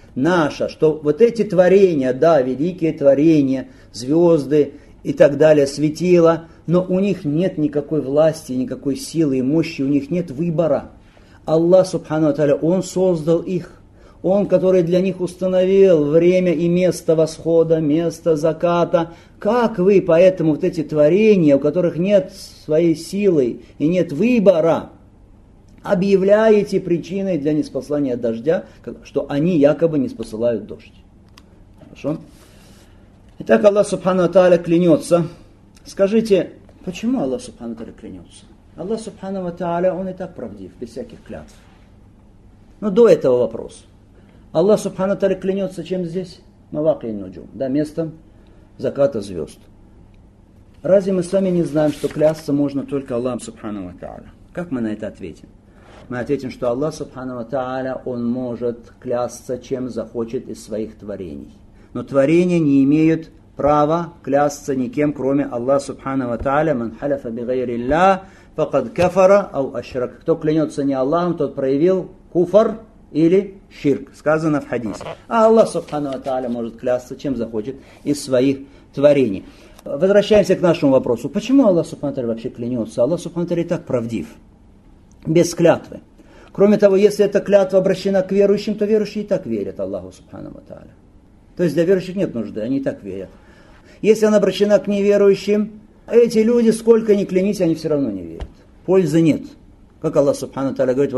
наша, что вот эти творения, да, великие творения, звезды и так далее, светила, но у них нет никакой власти, никакой силы и мощи, у них нет выбора. Аллах, субхану ва тааля, Он создал их. Он, который для них установил время и место восхода, место заката. Как вы, поэтому, вот эти творения, у которых нет своей силы и нет выбора, объявляете причиной для неспослания дождя, что они якобы не спосылают дождь? Хорошо? Итак, Аллах субхану ва тааля клянется. Скажите, почему Аллах субхану ва тааля клянется? Аллах субхану ва тааля, Он и так правдив, без всяких клятв. Но до этого вопрос. Аллах субхану ва тааля клянется чем здесь? Мавакин нуджум, да, местом заката звезд. Разве мы с вами не знаем, что клясться можно только Аллаху субхану ва тааля? Как мы на это ответим? Мы ответим, что Аллах субхану ва тааля, Он может клясться чем захочет из своих творений. Но творения не имеют права клясться никем, кроме Аллаха субхану ва тааля. Ман халяфа би гайриллах факад кафара ау ашрак. Кто клянется не Аллахом, тот проявил куфар или ширк. Сказано в хадисе. А Аллах субхану ва тааля может клясться чем захочет из своих творений. Возвращаемся к нашему вопросу. Почему Аллах субхану ва тааля вообще клянется? Аллах субхану ва тааля и так правдив. Без клятвы. Кроме того, если эта клятва обращена к верующим, то верующие и так верят Аллаху субхану ва тааля. То есть для верующих нет нужды, они и так верят. Если она обращена к неверующим, эти люди, сколько ни клянись, они все равно не верят. Пользы нет. Как Аллах субхану тааля говорит: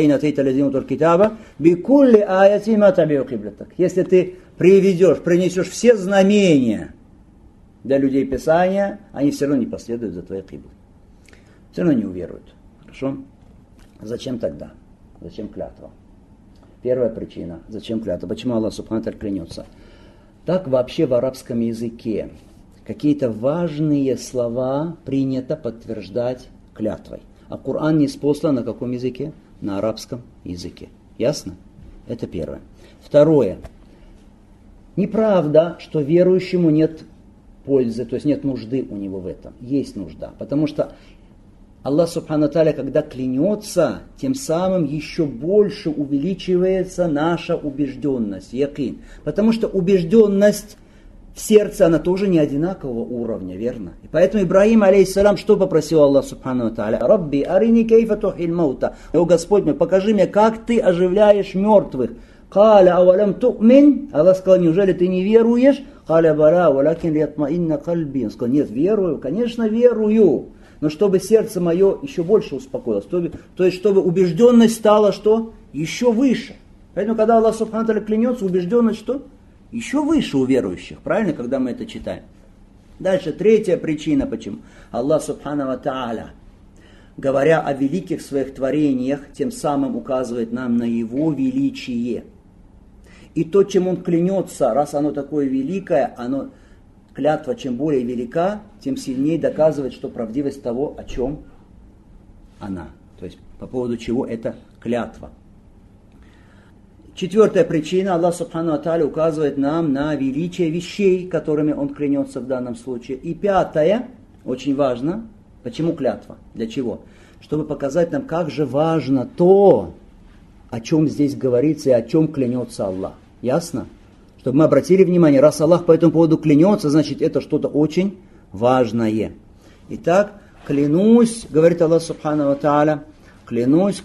если ты принесешь все знамения для людей Писания, они все равно не последуют за твоей киблой. Все равно не уверуют. Хорошо? Зачем тогда? Зачем клятва? Первая причина. Зачем клятва? Почему Аллах субхану тааля клянется? Так вообще в арабском языке какие-то важные слова принято подтверждать клятвой. А Коран ниспослан на каком языке? На арабском языке. Ясно? Это первое. Второе. Неправда, что верующему нет пользы, то есть нет нужды у него в этом. Есть нужда. Потому что Аллах субхану тааля, когда клянется, тем самым еще больше увеличивается наша убежденность, якин. Потому что убежденность в сердце, она тоже не одинакового уровня, верно? И поэтому Ибрахим, алейхиссалям, что попросил Аллах субхану тааля? «Рабби, арини кейфа тухил маута». «О Господь мой, покажи мне, как ты оживляешь мертвых». «Каля авалям ту'мин». Аллах сказал: неужели ты не веруешь? «Каля бара, валякин лиятмаинна кальби». Он сказал: нет, верую, конечно верую. Но чтобы сердце мое еще больше успокоилось, то есть чтобы убежденность стала что? Еще выше. Поэтому, когда Аллах субхану тааля клянется, убежденность что? Еще выше у верующих. Правильно, когда мы это читаем? Дальше, третья причина, почему. Аллах субхану ва тааля, говоря о великих своих творениях, тем самым указывает нам на Его величие. И то, чем Он клянется, раз оно такое великое, клятва, чем более велика, тем сильнее доказывает, что правдивость того, о чем она. То есть по поводу чего это клятва. Четвертая причина. Аллах субхану ва тааля указывает нам на величие вещей, которыми Он клянется в данном случае. И пятая, очень важно, почему клятва? Для чего? Чтобы показать нам, как же важно то, о чем здесь говорится и о чем клянется Аллах. Ясно? Чтобы мы обратили внимание, раз Аллах по этому поводу клянется, значит это что-то очень важное. Итак, клянусь, говорит Аллах субхану ва тааля, клянусь,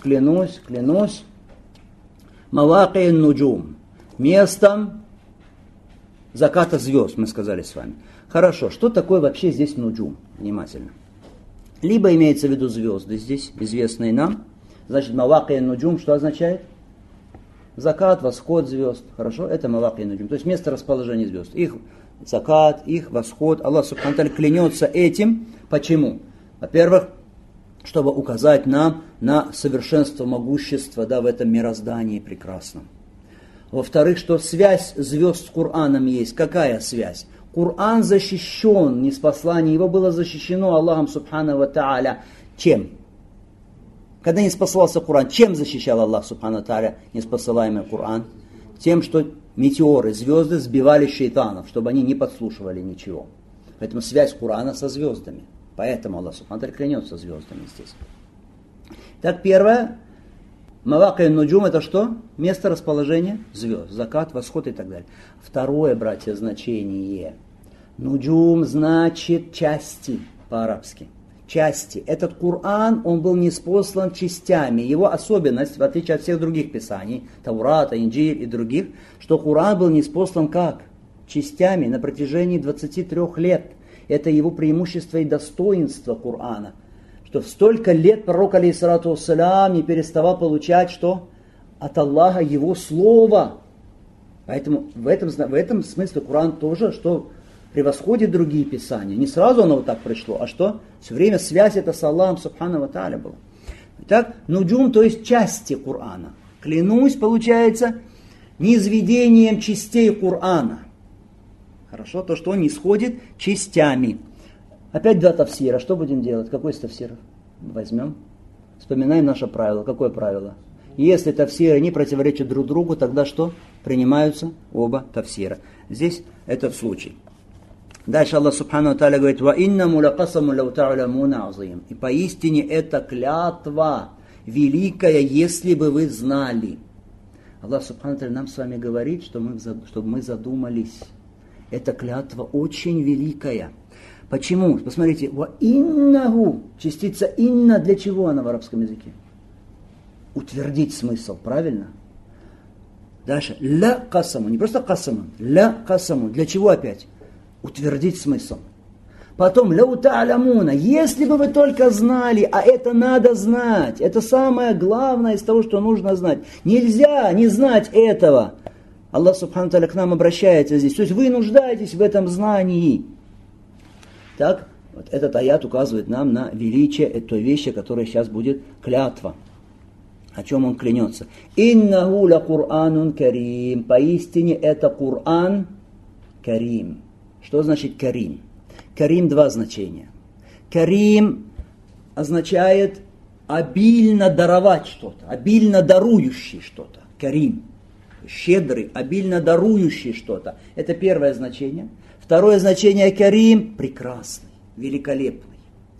мавакин нуджум, местом заката звезд, мы сказали с вами. Хорошо, что такое вообще здесь нуджум? Внимательно. Либо имеется в виду звезды здесь, известные нам. Значит, мавакин нуджум что означает? Закат, восход звезд. Хорошо? Это мавакин нуджум. То есть место расположения звезд. Их закат, их восход. Аллах субхану тааля клянется этим. Почему? Во-первых, чтобы указать нам на совершенство, могущество, да, в этом мироздании прекрасном. Во-вторых, что связь звезд с Кораном есть. Какая связь? Коран защищен, ниспослание его было защищено Аллахом субхану ва тааля. Чем? Когда не спасался Коран, чем защищал Аллах субхану ва тааля неспосылаемый Коран? Тем, что метеоры, звезды сбивали шейтанов, чтобы они не подслушивали ничего. Поэтому связь Корана со звездами. Поэтому Аллах субхану ва тааля клянется звездами здесь. Так, первое, Маваки нуджум это что? Место расположения звезд, закат, восход и так далее. Второе, братья, значение. Нуджум значит части по-арабски. Части. Этот Коран, он был ниспослан частями. Его особенность, в отличие от всех других писаний, Таурата, Инджиль и других, что Коран был ниспослан как? Частями на протяжении 23 лет. Это его преимущество и достоинство Корана. Что в столько лет пророк, алейхиссалату вассалям, не переставал получать, что? От Аллаха его слово. Поэтому в этом смысле Коран тоже, что превосходит другие писания. Не сразу оно вот так пришло, а что? Все время связь это с Аллахом, субхану ва тааля, была. Итак, нуджум, то есть части Корана. Клянусь, получается, низведением частей Корана. Хорошо, то, что он исходит частями. Опять два тафсира. Что будем делать? Какой из тафсиров? Возьмем. Вспоминаем наше правило. Какое правило? Если тафсиры не противоречат друг другу, тогда что? Принимаются оба тафсира. Здесь это в случае. Дальше Аллах Субхану ва Тааля говорит: «Ва иннаму лакасаму лау та'ламуна азим». И поистине это клятва великая, если бы вы знали. Аллах Субхану ва Тааля нам с вами говорит, чтобы мы задумались. Эта клятва очень великая. Почему? Посмотрите, «Ва иннаху», частица «инна», для чего она в арабском языке? Утвердить смысл, правильно? Дальше, «ля касаму», не просто «касаму», «ля касаму», для чего опять? Утвердить смысл. Потом, «ляу та'лямуна», если бы вы только знали, а это надо знать, это самое главное из того, что нужно знать. Нельзя не знать этого. Аллах Субхану ва Тааля к нам обращается здесь. То есть вы нуждаетесь в этом знании. Так, вот этот аят указывает нам на величие той вещи, которая сейчас будет клятва. О чем он клянется? «Иннаху ля Кур'анун карим». Поистине это Кур'ан карим. Что значит карим? Карим два значения. Карим означает обильно даровать что-то, обильно дарующий что-то. Карим. Щедрый, обильно дарующий что-то. Это первое значение. Второе значение карим – прекрасный, великолепный.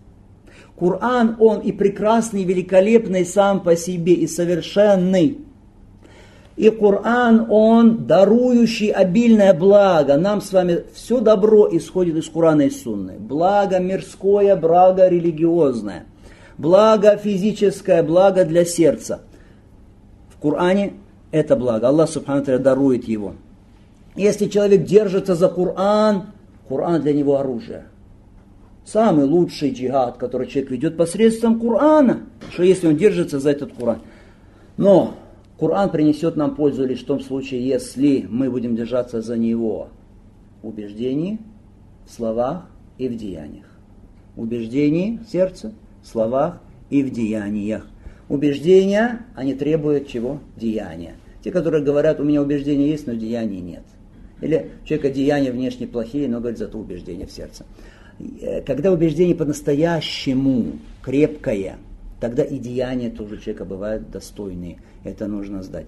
Коран, он и прекрасный, и великолепный сам по себе, и совершенный. И Коран, он дарующий обильное благо. Нам с вами все добро исходит из Корана и Сунны. Благо мирское, благо религиозное. Благо физическое, благо для сердца. В Коране это благо. Аллах Субхану ва Тааля дарует его. Если человек держится за Коран, Коран для него оружие. Самый лучший джихад, который человек ведет посредством Корана, что если он держится за этот Коран. Но Коран принесет нам пользу лишь в том случае, если мы будем держаться за него в убеждении, в словах и в деяниях. Убеждение в сердце, в словах и в деяниях. Убеждения, они требуют чего? Деяния. Те, которые говорят, у меня убеждения есть, но деяний нет. Или у человека деяния внешне плохие, но, говорит, зато убеждение в сердце. Когда убеждение по-настоящему крепкое, тогда и деяния тоже у человека бывают достойные. Это нужно знать.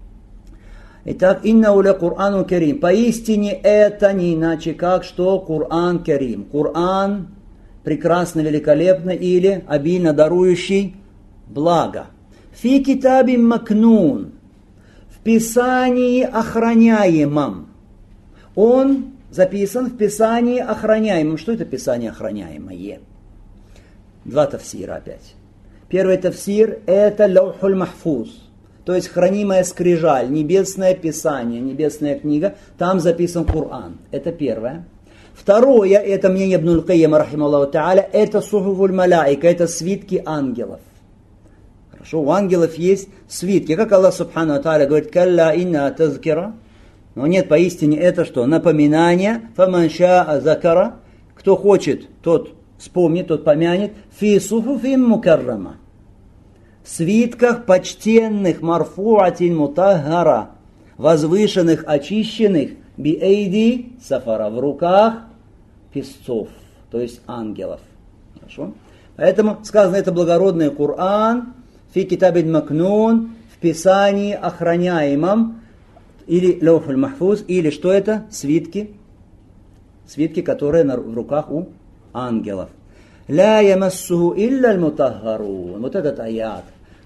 Итак, «Иннаху ля Кур'ану карим». Поистине это не иначе как, что Кур'ан карим. Кур'ан прекрасно, великолепно или обильно дарующий благо. «Фи китабим макнун». В Писании охраняемом. Он записан в Писании охраняемом. Что это Писание охраняемое? Два тафсира опять. Первый тафсир – это лаухуль махфуз, то есть хранимая скрижаль, небесное Писание, небесная книга, там записан Коран. Это первое. Второе, это мнение Ибн Каййима, рахималлаху та'аля, это сухуфуль маляика, это свитки ангелов. Хорошо, у ангелов есть свитки. Как Аллах Субхану ва Тааля говорит: «Калла инна тазкира». Но нет, поистине это что? Напоминание. «Фаман шаа закара». Кто хочет, тот вспомнит, тот помянет. «Фи суфуфим мукаррама». В свитках почтенных, марфуатин мутаххара, возвышенных, очищенных, биэйди сафара, в руках песцов, то есть ангелов. Хорошо? Поэтому сказано, это благородный Коран, фи китабин макнун, в Писании охраняемом, или лаухуль махфуз, или что это? Свитки. Свитки, которые в руках у ангелов. Ля ямассуху илля аль-мутаххарун. Вот этот аят.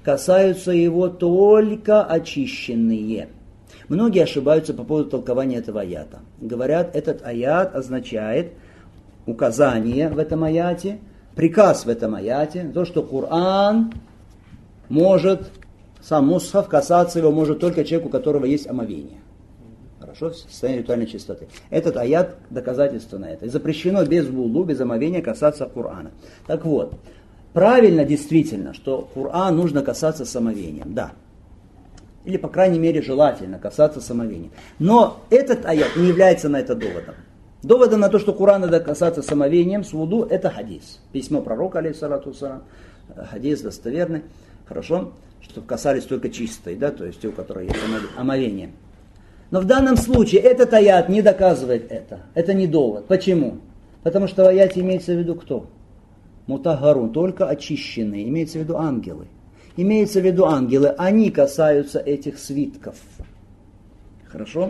касаются его только очищенные. Многие ошибаются по поводу толкования этого аята. Говорят, этот аят означает указание в этом аяте, приказ в этом аяте, то, что Коран может, сам мусхаф, касаться его может только человек, у которого есть омовение. Хорошо, в состоянии ритуальной чистоты. Этот аят доказательство на это. И запрещено без вуду, без омовения касаться Корана. Так вот, правильно действительно, что Коран нужно касаться с омовением, да. Или, по крайней мере, желательно касаться с омовением. Но этот аят не является на это доводом. Доводом на то, что Коран надо касаться с омовением, с вуду, это хадис. Письмо пророка, алейхиссалату вассалам, хадис достоверный. Хорошо, чтобы касались только чистой, да, то есть те, у которых есть омовение. Но в данном случае этот аят не доказывает это. Это не довод. Почему? Потому что в аяте имеется в виду кто? Мутахарун, только очищенные. Имеется в виду ангелы. Имеется в виду ангелы. Они касаются этих свитков. Хорошо?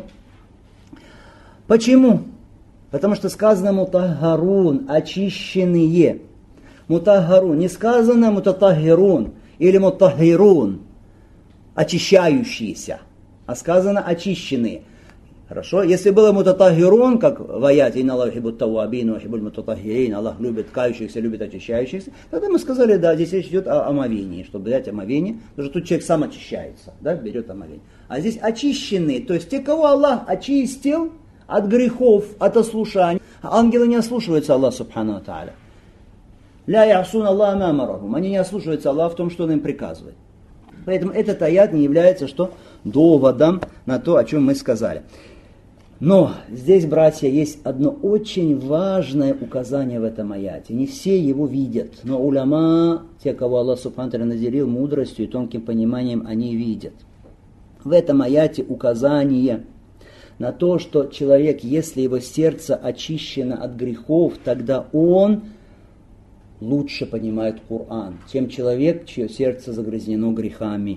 Почему? Потому что сказано мутахарун, очищенные. Мутахарун. Не сказано мутатахирун или мутахирун, очищающиеся. А сказано очищенные. Хорошо? Если было мутатахирун, как в аяте «Инна Аллаху юхиббут таввабин ва юхиббуль мутатахирин», Аллах любит кающихся, любит очищающихся, тогда мы сказали, да, здесь речь идет о омовении, чтобы взять омовение, потому что тут человек сам очищается, да, берет омовение. А здесь очищенные, то есть те, кого Аллах очистил от грехов, от ослушаний. Ангелы не ослушиваются Аллаха субхану ва тааля. «Ля ясун Аллаха ма амарахум». Они не ослушиваются Аллаха в том, что Он им приказывает. Поэтому этот аят не является что? Доводом на то, о чем мы сказали. Но здесь, братья, есть одно очень важное указание в этом аяте. Не все его видят, но уляма, те, кого Аллах субхану ва тааля наделил мудростью и тонким пониманием, они видят. В этом аяте указание на то, что человек, если его сердце очищено от грехов, тогда он лучше понимает Коран, чем человек, чье сердце загрязнено грехами.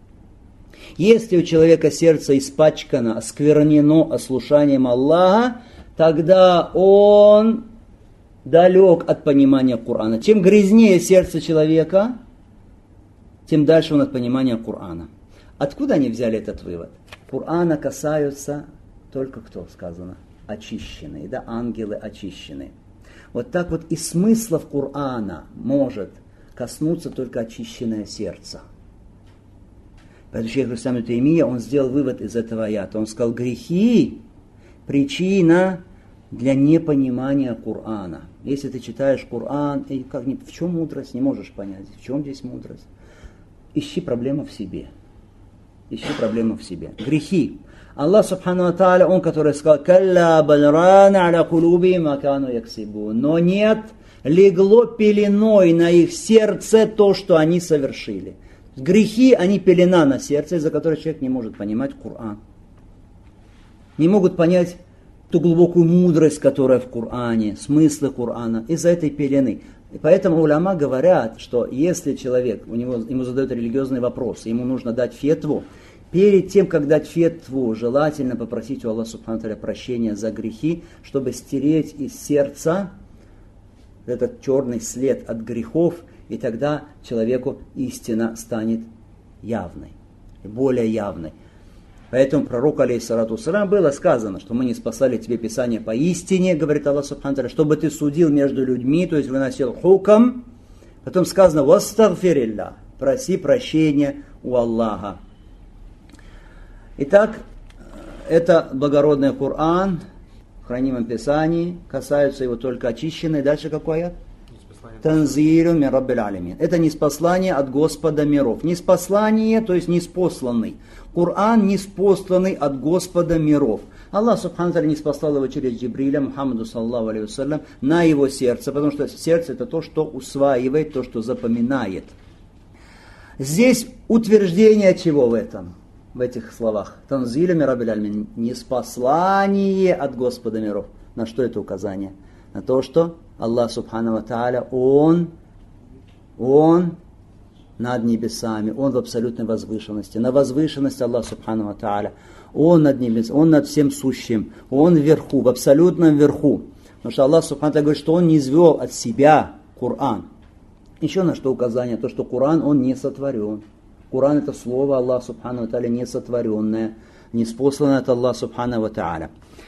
Если у человека сердце испачкано, осквернено ослушанием Аллаха, тогда он далек от понимания Корана. Чем грязнее сердце человека, тем дальше он от понимания Корана. Откуда они взяли этот вывод? Корана касаются только кто сказано? Очищенные, да, ангелы очищенные. Вот так вот и смыслов Корана может коснуться только очищенное сердце. Поэтому шейх ибн Таймия, он сделал вывод из этого аята. Он сказал, грехи – причина для непонимания Корана. Если ты читаешь Коран, и в чем мудрость, не можешь понять, в чем здесь мудрость. Ищи проблему в себе. Ищи проблему в себе. Грехи. Аллах субхану ва тааля, Он, который сказал, «Калля бальрана аля кулубихим ма кану яксибун». Но нет, легло пеленой на их сердце то, что они совершили. Грехи, они пелена на сердце, из-за которой человек не может понимать Коран. Не могут понять ту глубокую мудрость, которая в Коране, смыслы Корана, из-за этой пелены. И поэтому уляма говорят, что если человек, ему задают религиозный вопрос, ему нужно дать фетву, перед тем, как дать фетву, желательно попросить у Аллаха субхану ва тааля прощения за грехи, чтобы стереть из сердца этот черный след от грехов, и тогда человеку истина станет явной, более явной. Поэтому пророку, алейхиссалату вассалям, было сказано, что мы не спасали тебе Писание по истине, говорит Аллах субхану ва тааля, чтобы ты судил между людьми, то есть выносил хукам. Потом сказано, вастагфирилля, проси прощения у Аллаха. Итак, это благородный Коран в хранимом Писании, касаются его только очищенные. Дальше какой аят? Танзилю мин раббиль алямин. Это ниспослание от Господа миров. Ниспослание, то есть ниспосланный. Коран ниспосланный от Господа миров. Аллах субхану ва тааля ниспослал его через Джибриля, Мухаммаду саллаллаху алейхи вассалям, на его сердце, потому что сердце это то, что усваивает, то, что запоминает. Здесь утверждение чего в этом? В этих словах. Танзилю мин раббиль алямин. Ниспослание от Господа миров. На что это указание? На то, что Аллах субхану ва тааля, Он над небесами, Он в абсолютной возвышенности. На возвышенности Аллах субхану ва тааля. Он над небесами, Он над всем сущим. Он вверху, в абсолютном верху. Потому что Аллах субхану ва тааля говорит, что Он не извел от себя Коран. Еще на что указание? То, что Коран, он не сотворен. Коран это слово Аллаха Субхану ва Тааля, не сотворенное, не спосланное от Аллаха Субхану ва Тааля.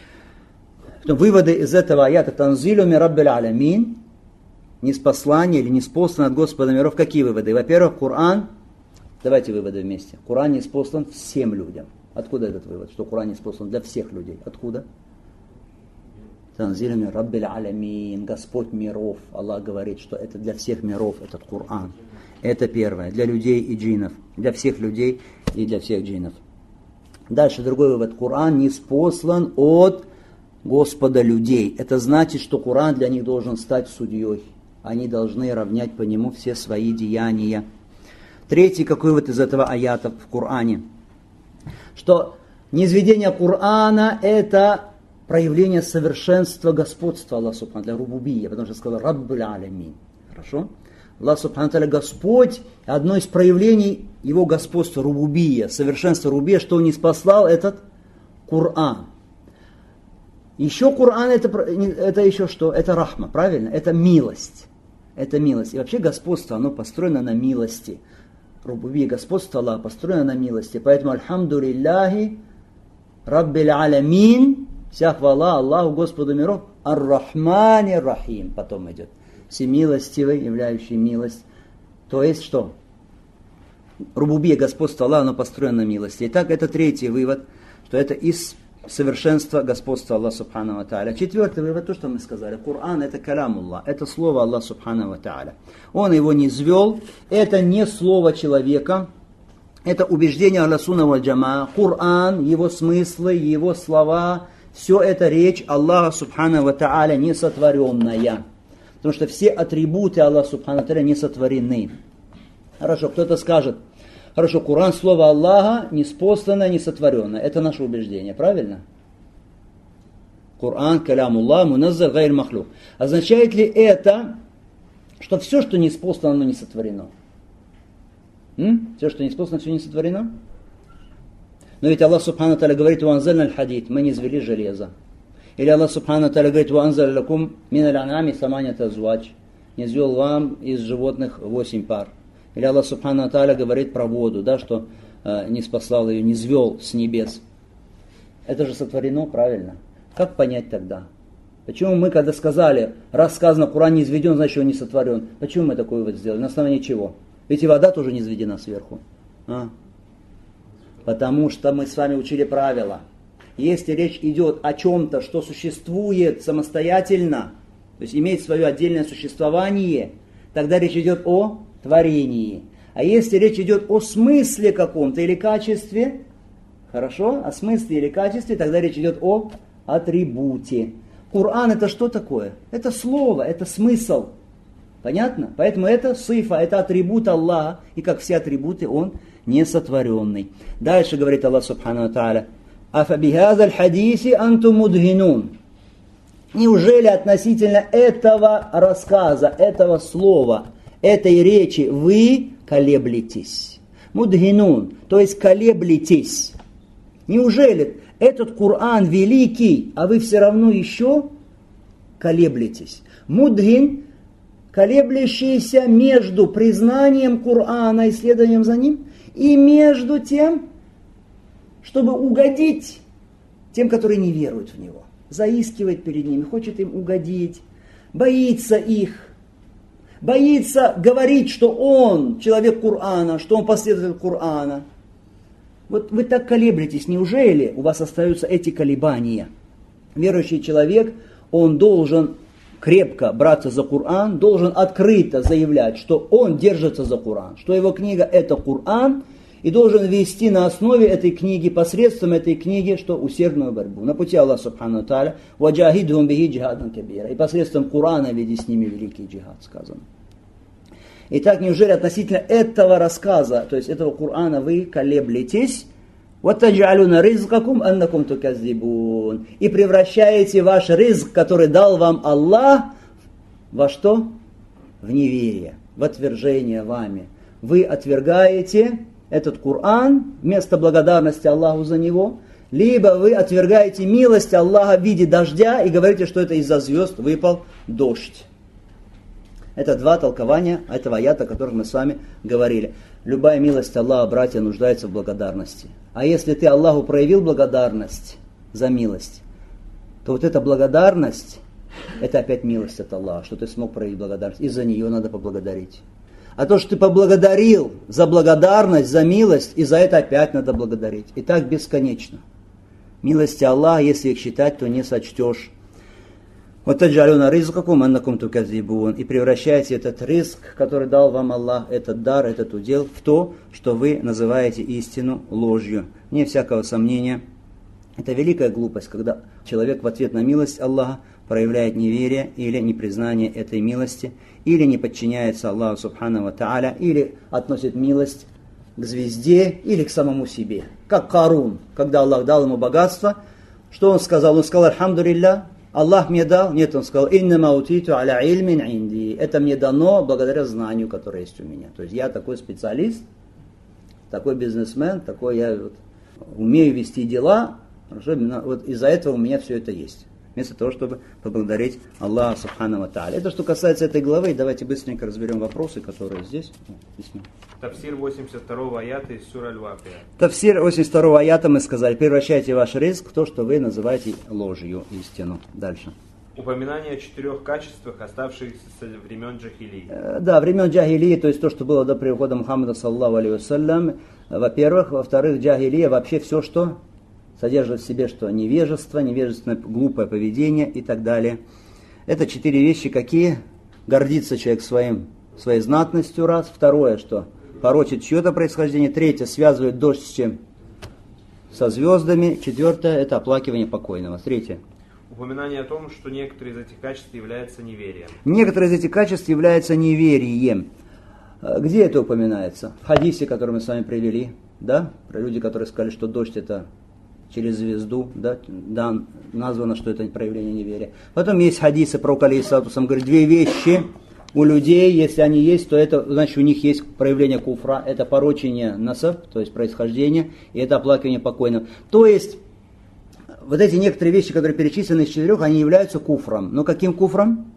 Выводы из этого аята: танзилу мин раббил алямин, ниспослание или ниспослан от Господа миров. Какие выводы? Во-первых, Коран, давайте выводы вместе. Коран ниспослан всем людям. Откуда этот вывод, что Коран ниспослан для всех людей? Откуда? Танзилу мин раббил алямин, Господь миров. Аллах говорит, что это для всех миров, этот Коран. Это первое, для людей и джиннов. Для всех людей и для всех джиннов. Дальше другой вывод. Коран ниспослан от Господа людей. Это значит, что Коран для них должен стать судьей. Они должны равнять по нему все свои деяния. Третий, какой вывод из этого аята в Коране? Что низведение Корана это проявление совершенства господства Аллаха Субхану для рубубия, потому что сказал Раббуль алямин. Хорошо? Аллах Субхану Тааля Господь, одно из проявлений его господства рубубия, совершенства рубубия, что он ниспослал этот Коран. Еще Коран это еще что? Это рахма, правильно? Это милость. Это милость. И вообще господство, оно построено на милости. Рубубия, господство Аллаха построено на милости. Поэтому альхамду лилляхи раббил алямин, вся хвала Аллаху, Господу миров, ар-рахмани рахим. Потом идет. Всемилостивый, являющий милость. То есть что? Рубубия, господство Аллаха, оно построено на милости. Итак, это третий вывод, что это из совершенства господства Аллаха Субхану ва Тааля. Четвертый вывод, то, что мы сказали. Коран это калямуллах, это слово Аллаха Субхану ва Тааля. Он его не низвел, это не слово человека, это убеждение Ахлю сунна валь джамаа. Коран, его смыслы, его слова, все это речь Аллаха Субхану ва Тааля несотворенная. Потому что все атрибуты Аллаха Субхану ва Тааля не сотворены. Хорошо, кто-то скажет, хорошо, Коран, слово Аллаха, неспосланное, несотворенное. Это наше убеждение, правильно? Коран, калямуллах, муназзар, гайр махлук. Означает ли это, что все, что неспослано, оно не сотворено? Все, что неспослано, все не сотворено? Но ведь Аллах Субхану Тааля говорит: «Уанзальна аль-хадид», мы низвели железо. Или Аллах Субхану Тааля говорит: «Уанзаль лакум мин аль-ан'ами саманят азвач», низвел вам из животных 8 пар. Или Аллах Субхану Тааля говорит про воду, да, что не спасал ее, не низвел с небес. Это же сотворено, правильно? Как понять тогда? Почему мы, когда сказали, раз сказано, Коран не изведен, значит, он не сотворен, почему мы такой вывод сделали? На основании чего? Ведь и вода тоже не изведена сверху. Потому что мы с вами учили правила. Если речь идет о чем-то, что существует самостоятельно, то есть имеет свое отдельное существование, тогда речь идет о творении. А если речь идет о смысле каком-то или качестве, хорошо, о смысле или качестве, тогда речь идет о атрибуте. Коран это что такое? Это слово, это смысл. Понятно? Поэтому это сифа, это атрибут Аллаха, и как все атрибуты он несотворенный. Дальше говорит Аллах Субхану ва Тааля: «Афа бихазаль хадиси антум мудхинун». Неужели относительно этого рассказа, этого слова, этой речи вы колеблетесь? Мудхинун, то есть колеблетесь. Неужели этот Коран великий, а вы все равно еще колеблетесь? Мудхин, колеблющийся между признанием Корана, исследованием за ним, и между тем, чтобы угодить тем, которые не веруют в него. Заискивает перед ними, хочет им угодить, боится их, боится говорить, что он человек Корана, что он последователь Корана. Вот вы так колеблетесь, неужели у вас остаются эти колебания? Верующий человек, он должен крепко браться за Коран, должен открыто заявлять, что он держится за Коран, что его книга это Коран, и должен вести на основе этой книги, посредством этой книги, что усердную борьбу. На пути Аллаха Субхану Тааля, «Ваджахидхум бихи джихадан кабира». И посредством Корана веди с ними великий джихад, сказано. Итак, неужели относительно этого рассказа, то есть этого Корана, вы колеблетесь? «Ваттаджалюна ризкакум аннакум туказзибун». И превращаете ваш ризк, который дал вам Аллах, во что? В неверие, в отвержение вами. Вы отвергаете этот Коран вместо благодарности Аллаху за него, либо вы отвергаете милость Аллаха в виде дождя и говорите, что это из-за звезд выпал дождь. Это два толкования этого аята, о которых мы с вами говорили. любая милость Аллаха, братья, нуждается в благодарности. А если ты Аллаху проявил благодарность за милость, то вот эта благодарность, это опять милость от Аллаха, что ты смог проявить благодарность. И за нее надо поблагодарить. А то, что ты поблагодарил за благодарность, за милость, и за это опять надо благодарить. И так бесконечно. Милости Аллаха, если их считать, то не сочтешь. Вот таджалюна ризкакум аннакум туказибун. И превращайте этот ризк, который дал вам Аллах, этот дар, этот удел, в то, что вы называете истину ложью. Вне всякого сомнения. Это великая глупость, когда человек в ответ на милость Аллаха проявляет неверие или непризнание этой милости, или не подчиняется Аллаху Субхану ва Тааля, или относит милость к звезде или к самому себе. Как Карун, когда Аллах дал ему богатство, что он сказал? Он сказал: «Альхамдулилля, Аллах мне дал». Нет, он сказал: «Иннама утиту аля ильмин инди». Это мне дано благодаря знанию, которое есть у меня. То есть я такой специалист, такой бизнесмен, такой я умею вести дела. Хорошо, вот из-за этого у меня все это есть. Вместо того, чтобы поблагодарить Аллаха Субхану ва Тааля. Это что касается этой главы. Давайте быстренько разберем вопросы, которые здесь. Тафсир 82 аята из сура Аль-Вакия. Тафсир 82 аята мы сказали: превращайте ваш ризк в то, что вы называете ложью, истину. Дальше. Упоминание о 4 качествах, оставшихся со времен джахилии. Да, времен джахилии, то есть то, что было до прихода Мухаммада, саллаллаху алейхи вассалям, во-первых. Во-вторых, джахилия вообще все, что содержит в себе что? Невежество, невежественное глупое поведение и так далее. Это 4 вещи, какие? Гордится человек своей знатностью, раз. Второе, что? Порочит чье-то происхождение. Третье, связывает дождь с чем? Со звездами. Четвертое, это оплакивание покойного. Третье. Упоминание о том, что некоторые из этих качеств являются неверием. Некоторые из этих качеств являются неверием. Где это упоминается? В хадисе, который мы с вами привели. Да? Про люди, которые сказали, что дождь это через звезду, да, названо, что это проявление неверия. Потом есть хадисы про алейхиссалату вассалям, говорит, 2 вещи у людей, если они есть, то это, значит, у них есть проявление куфра, это порочение насаб, то есть происхождение, и это оплакивание покойного. То есть, вот эти некоторые вещи, которые перечислены из 4, они являются куфром. Но каким куфром?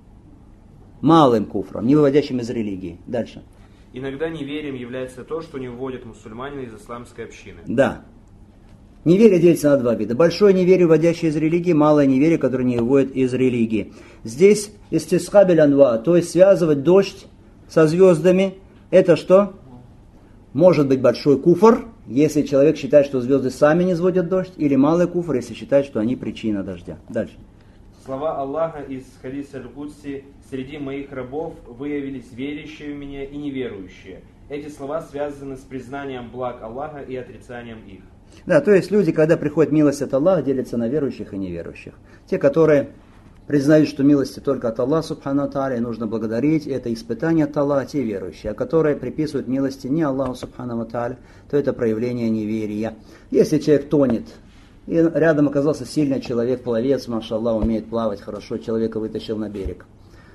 Малым куфром, не выводящим из религии. Дальше. Иногда неверием является то, что не выводит мусульманина из исламской общины. Да. Неверие делится на 2 вида. Большое неверие, вводящее из религии, малое неверие, которое не выводит из религии. Здесь истисхабель анва, то есть связывать дождь со звездами, это что? Может быть большой куфр, если человек считает, что звезды сами не сводят дождь, или малый куфр, если считает, что они причина дождя. Дальше. Слова Аллаха из хадиса Аль-Кудси: «Среди моих рабов выявились верующие в меня и неверующие». Эти слова связаны с признанием благ Аллаха и отрицанием их. Да, то есть люди, когда приходит милость от Аллаха, делятся на верующих и неверующих. Те, которые признают, что милости только от Аллаха, субхану тааля, и нужно благодарить, это испытание от Аллаха, те верующие. А которые приписывают милости не Аллаху, субхану тааля, то это проявление неверия. Если человек тонет, и рядом оказался сильный человек, пловец, машаллах, умеет плавать хорошо, человека вытащил на берег.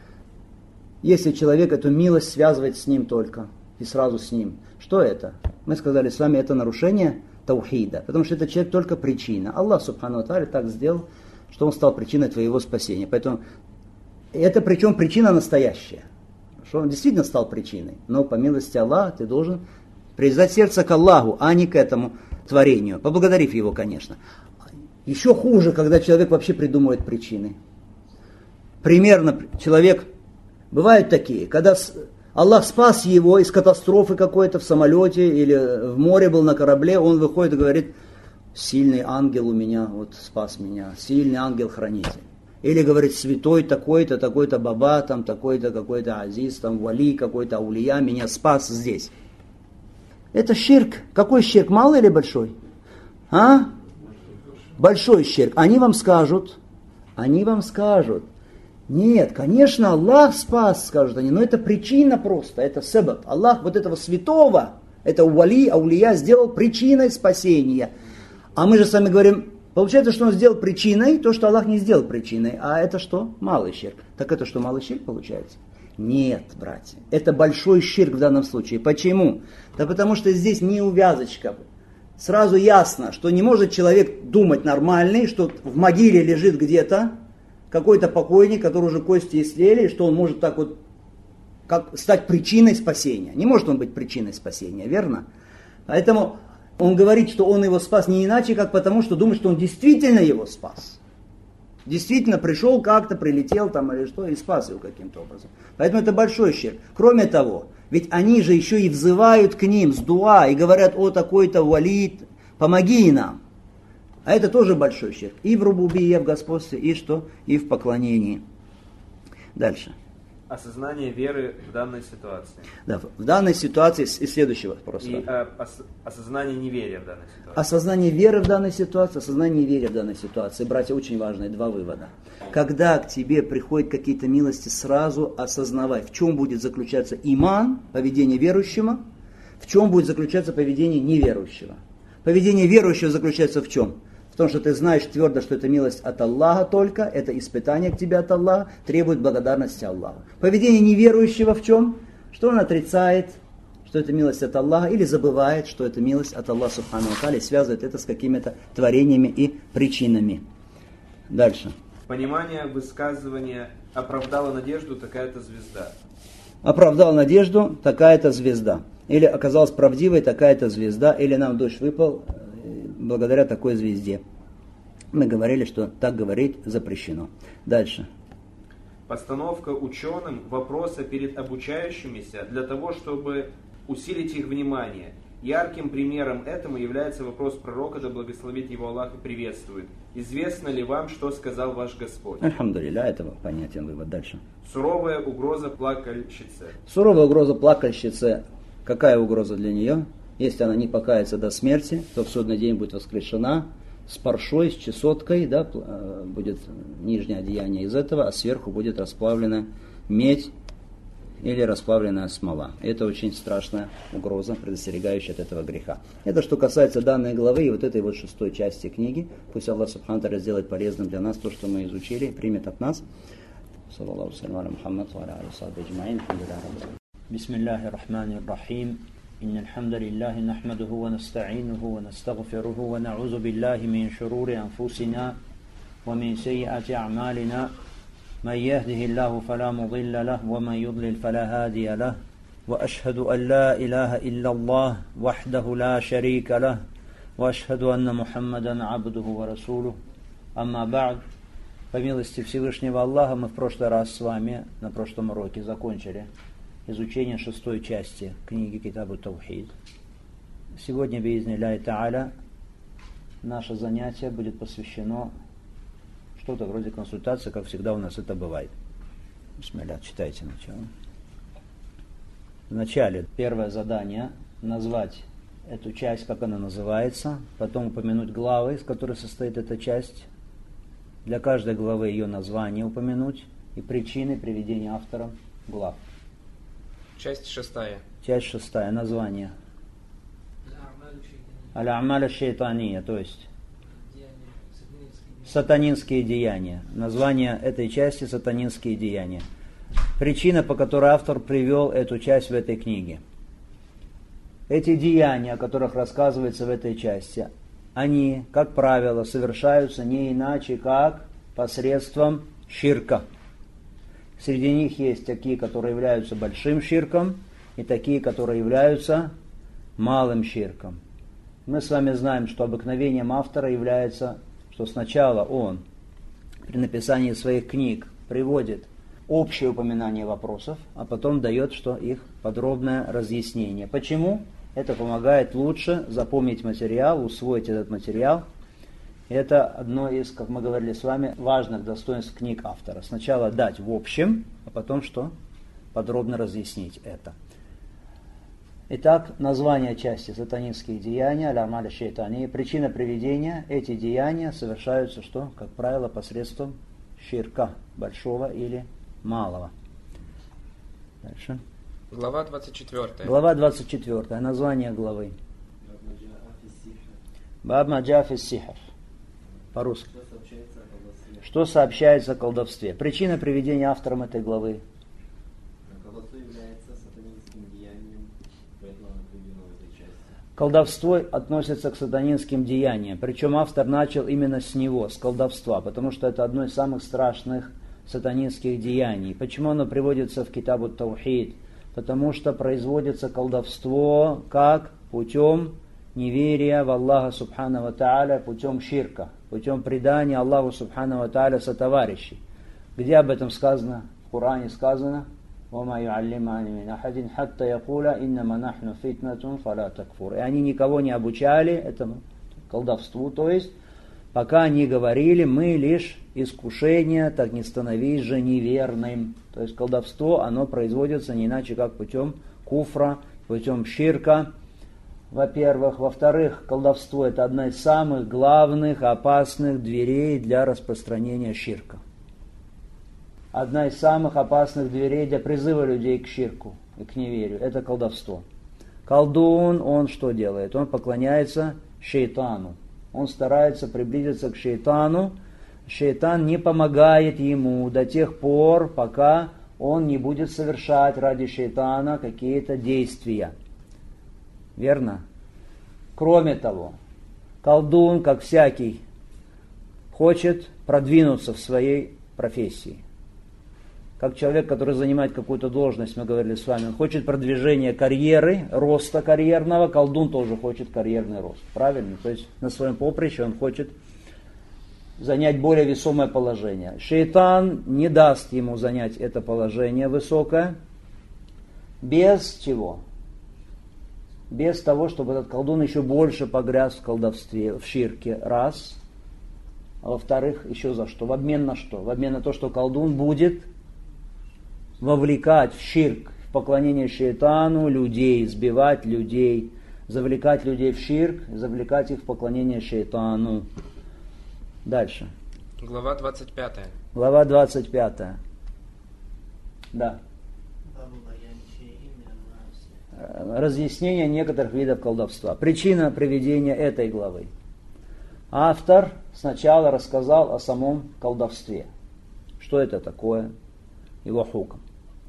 Если человек эту милость связывает с ним только, и сразу с ним, что это? Мы сказали с вами, это нарушение таухида, потому что этот человек только причина. Аллах, субхану тааля, так сделал, что он стал причиной твоего спасения. Поэтому это причем причина настоящая. Что он действительно стал причиной. Но по милости Аллаха ты должен привязать сердце к Аллаху, а не к этому творению, поблагодарив его, конечно. Еще хуже, когда человек вообще придумывает причины. Примерно человек, бывают такие, когда Аллах спас его из катастрофы какой-то в самолете или в море был на корабле, он выходит и говорит: сильный ангел у меня, вот спас меня, сильный ангел-хранитель. Или говорит: святой такой-то, такой-то баба, там такой-то, какой-то азиз, там вали, какой-то аулия меня спас здесь. Это ширк. Какой ширк, малый или большой? А? Большой ширк. Они вам скажут, нет, конечно, Аллах спас, скажут они, но это причина просто, это себаб. Аллах вот этого святого, это вали, аулия, сделал причиной спасения. А мы же с вами говорим, получается, что он сделал причиной то, что Аллах не сделал причиной. А это что? Малый ширк. Так это что, малый ширк получается? Нет, братья. Это большой ширк в данном случае. Почему? Да потому что здесь не увязочка. Сразу ясно, что не может человек думать нормальный, что в могиле лежит где-то какой-то покойник, который уже кости истлели, что он может так вот как стать причиной спасения. Не может он быть причиной спасения, верно? Поэтому он говорит, что он его спас не иначе, как потому, что думает, что он действительно его спас. Действительно пришел как-то, прилетел там или что, и спас его каким-то образом. Поэтому это большой ширк. Кроме того, ведь они же еще и взывают к ним с дуа и говорят: о, такой-то валид, помоги нам. А это тоже большой ширк. И в рубубие, в господстве, и что? И в поклонении. Дальше. Осознание веры в данной ситуации. Да, в данной ситуации и следующий вопрос. И осознание неверия в данной ситуации. Осознание веры в данной ситуации, осознание неверия в данной ситуации. Братья, очень важные два вывода. Когда к тебе приходят какие-то милости, сразу осознавай, в чем будет заключаться иман, поведение верующего, в чем будет заключаться поведение неверующего. Поведение верующего заключается в чем? В том, что ты знаешь твердо, что это милость от Аллаха только, это испытание к тебе от Аллаха, требует благодарности Аллаху. Поведение неверующего в чем? Что он отрицает, что это милость от Аллаха, или забывает, что это милость от Аллаха Субхану ва Тааля, и связывает это с какими-то творениями и причинами. Дальше. Понимание высказывания «оправдала надежду такая-то звезда». Оправдал надежду такая-то звезда. Или оказалась правдивой такая-то звезда, или нам дождь выпал благодаря такой звезде. Мы говорили, что так говорить запрещено. Дальше. Постановка ученым вопроса перед обучающимися для того, чтобы усилить их внимание. Ярким примером этому является вопрос пророка, да благословит его Аллах и приветствует. Известно ли вам, что сказал ваш Господь? Альхамдулилля, этого понятен вывод. Дальше. Суровая угроза плакальщице. Суровая угроза плакальщице. Какая угроза для нее? Если она не покается до смерти, то в судный день будет воскрешена с паршой, с чесоткой, да, будет нижнее одеяние из этого, а сверху будет расплавлена медь или расплавленная смола. Это очень страшная угроза, предостерегающая от этого греха. Это что касается данной главы и вот этой вот 6 части книги. Пусть Аллах Субхану ва Тааля сделает полезным для нас то, что мы изучили, примет от нас. Бисмиллахи рахмани рахим. إن الحمد لله نحمده ونستعينه ونستغفره ونعوذ بالله من شرور أنفسنا ومن سيئات أعمالنا من يهده الله فلا مضل له ومن يضلل فلا هادي له وأشهد أن لا إله إلا الله وحده لا شريك له وأشهد أن محمدا عبده ورسوله أما بعد. По милости Всевышнего Аллаха мы в прошлый раз с вами на прошлом уроке закончили изучение 6 части книги Китабу Таухид. Сегодня, би'изни-лляхи та'аля, наше занятие будет посвящено что-то вроде консультации, как всегда у нас это бывает. Бисмилля, читайте начало. Вначале первое задание — назвать эту часть, как она называется, потом упомянуть главы, из которых состоит эта часть, для каждой главы ее название упомянуть и причины приведения автором глав. Часть 6. Часть 6. Название. Аль-Амаль шайтания, то есть сатанинские деяния. Название этой части — сатанинские деяния. Причина, по которой автор привел эту часть в этой книге. Эти деяния, о которых рассказывается в этой части, они, как правило, совершаются не иначе, как посредством ширка. Среди них есть такие, которые являются большим ширком, и такие, которые являются малым ширком. Мы с вами знаем, что обыкновением автора является, что сначала он при написании своих книг приводит общее упоминание вопросов, а потом дает, что их подробное разъяснение. Почему? Это помогает лучше запомнить материал, усвоить этот материал. Это одно из, как мы говорили с вами, важных достоинств книг автора. Сначала дать в общем, а потом что? Подробно разъяснить это. Итак, название части сатанинские деяния, аль-Амаль шайтания. Причина приведения: эти деяния совершаются, что? Как правило, посредством ширка, большого или малого. Дальше. Глава 24. Глава 24. Название главы. Баб Маджаф ис-Сихр. По-русски. Что сообщается о колдовстве? Причина приведения автором этой главы. Колдовство является сатанинским деянием, поэтому оно приведено в этой части. Колдовство относится к сатанинским деяниям. Причем автор начал именно с него, с колдовства, потому что это одно из самых страшных сатанинских деяний. Почему оно приводится в Китабу Таухид? Потому что производится колдовство как путем неверия в Аллаха Субхану ва Тааля, путем ширка, путем предания Аллаху Субхану ва Тааля сотоварищей. Где об этом сказано? В Коране сказано: وَمَا يُعَلِّمَانِ مِنْ أَحَدٍ حَتَّى يَقُولَ إِنَّمَا نَحْنُ فِتْنَةٌ فَلَا تَكْفُرْ. И они никого не обучали этому колдовству, то есть пока они говорили: мы лишь искушение, так не становись же неверным. То есть колдовство, оно производится не иначе, как путем куфра, путем ширка, во-первых. Во-вторых, колдовство — это одна из самых главных, опасных дверей для распространения ширка. Одна из самых опасных дверей для призыва людей к ширку и к неверию — это колдовство. Колдун, он что делает? Он поклоняется шейтану. Он старается приблизиться к шейтану. Шейтан не помогает ему до тех пор, пока он не будет совершать ради шейтана какие-то действия. Верно? Кроме того, колдун, как всякий, хочет продвинуться в своей профессии. Как человек, который занимает какую-то должность, мы говорили с вами, он хочет продвижения карьеры, роста карьерного, колдун тоже хочет карьерный рост. Правильно? То есть на своем поприще он хочет занять более весомое положение. Шейтан не даст ему занять это положение высокое. Без чего? Без того, чтобы этот колдун еще больше погряз в колдовстве, в ширке, раз. А во-вторых, еще за что? В обмен на что? В обмен на то, что колдун будет вовлекать в ширк, в поклонение шейтану людей, сбивать людей, завлекать людей в ширк, завлекать их в поклонение шейтану. Дальше. Глава 25. Глава 25. Да. Разъяснение некоторых видов колдовства. Причина приведения этой главы. Автор сначала рассказал о самом колдовстве. Что это такое? Его хукм.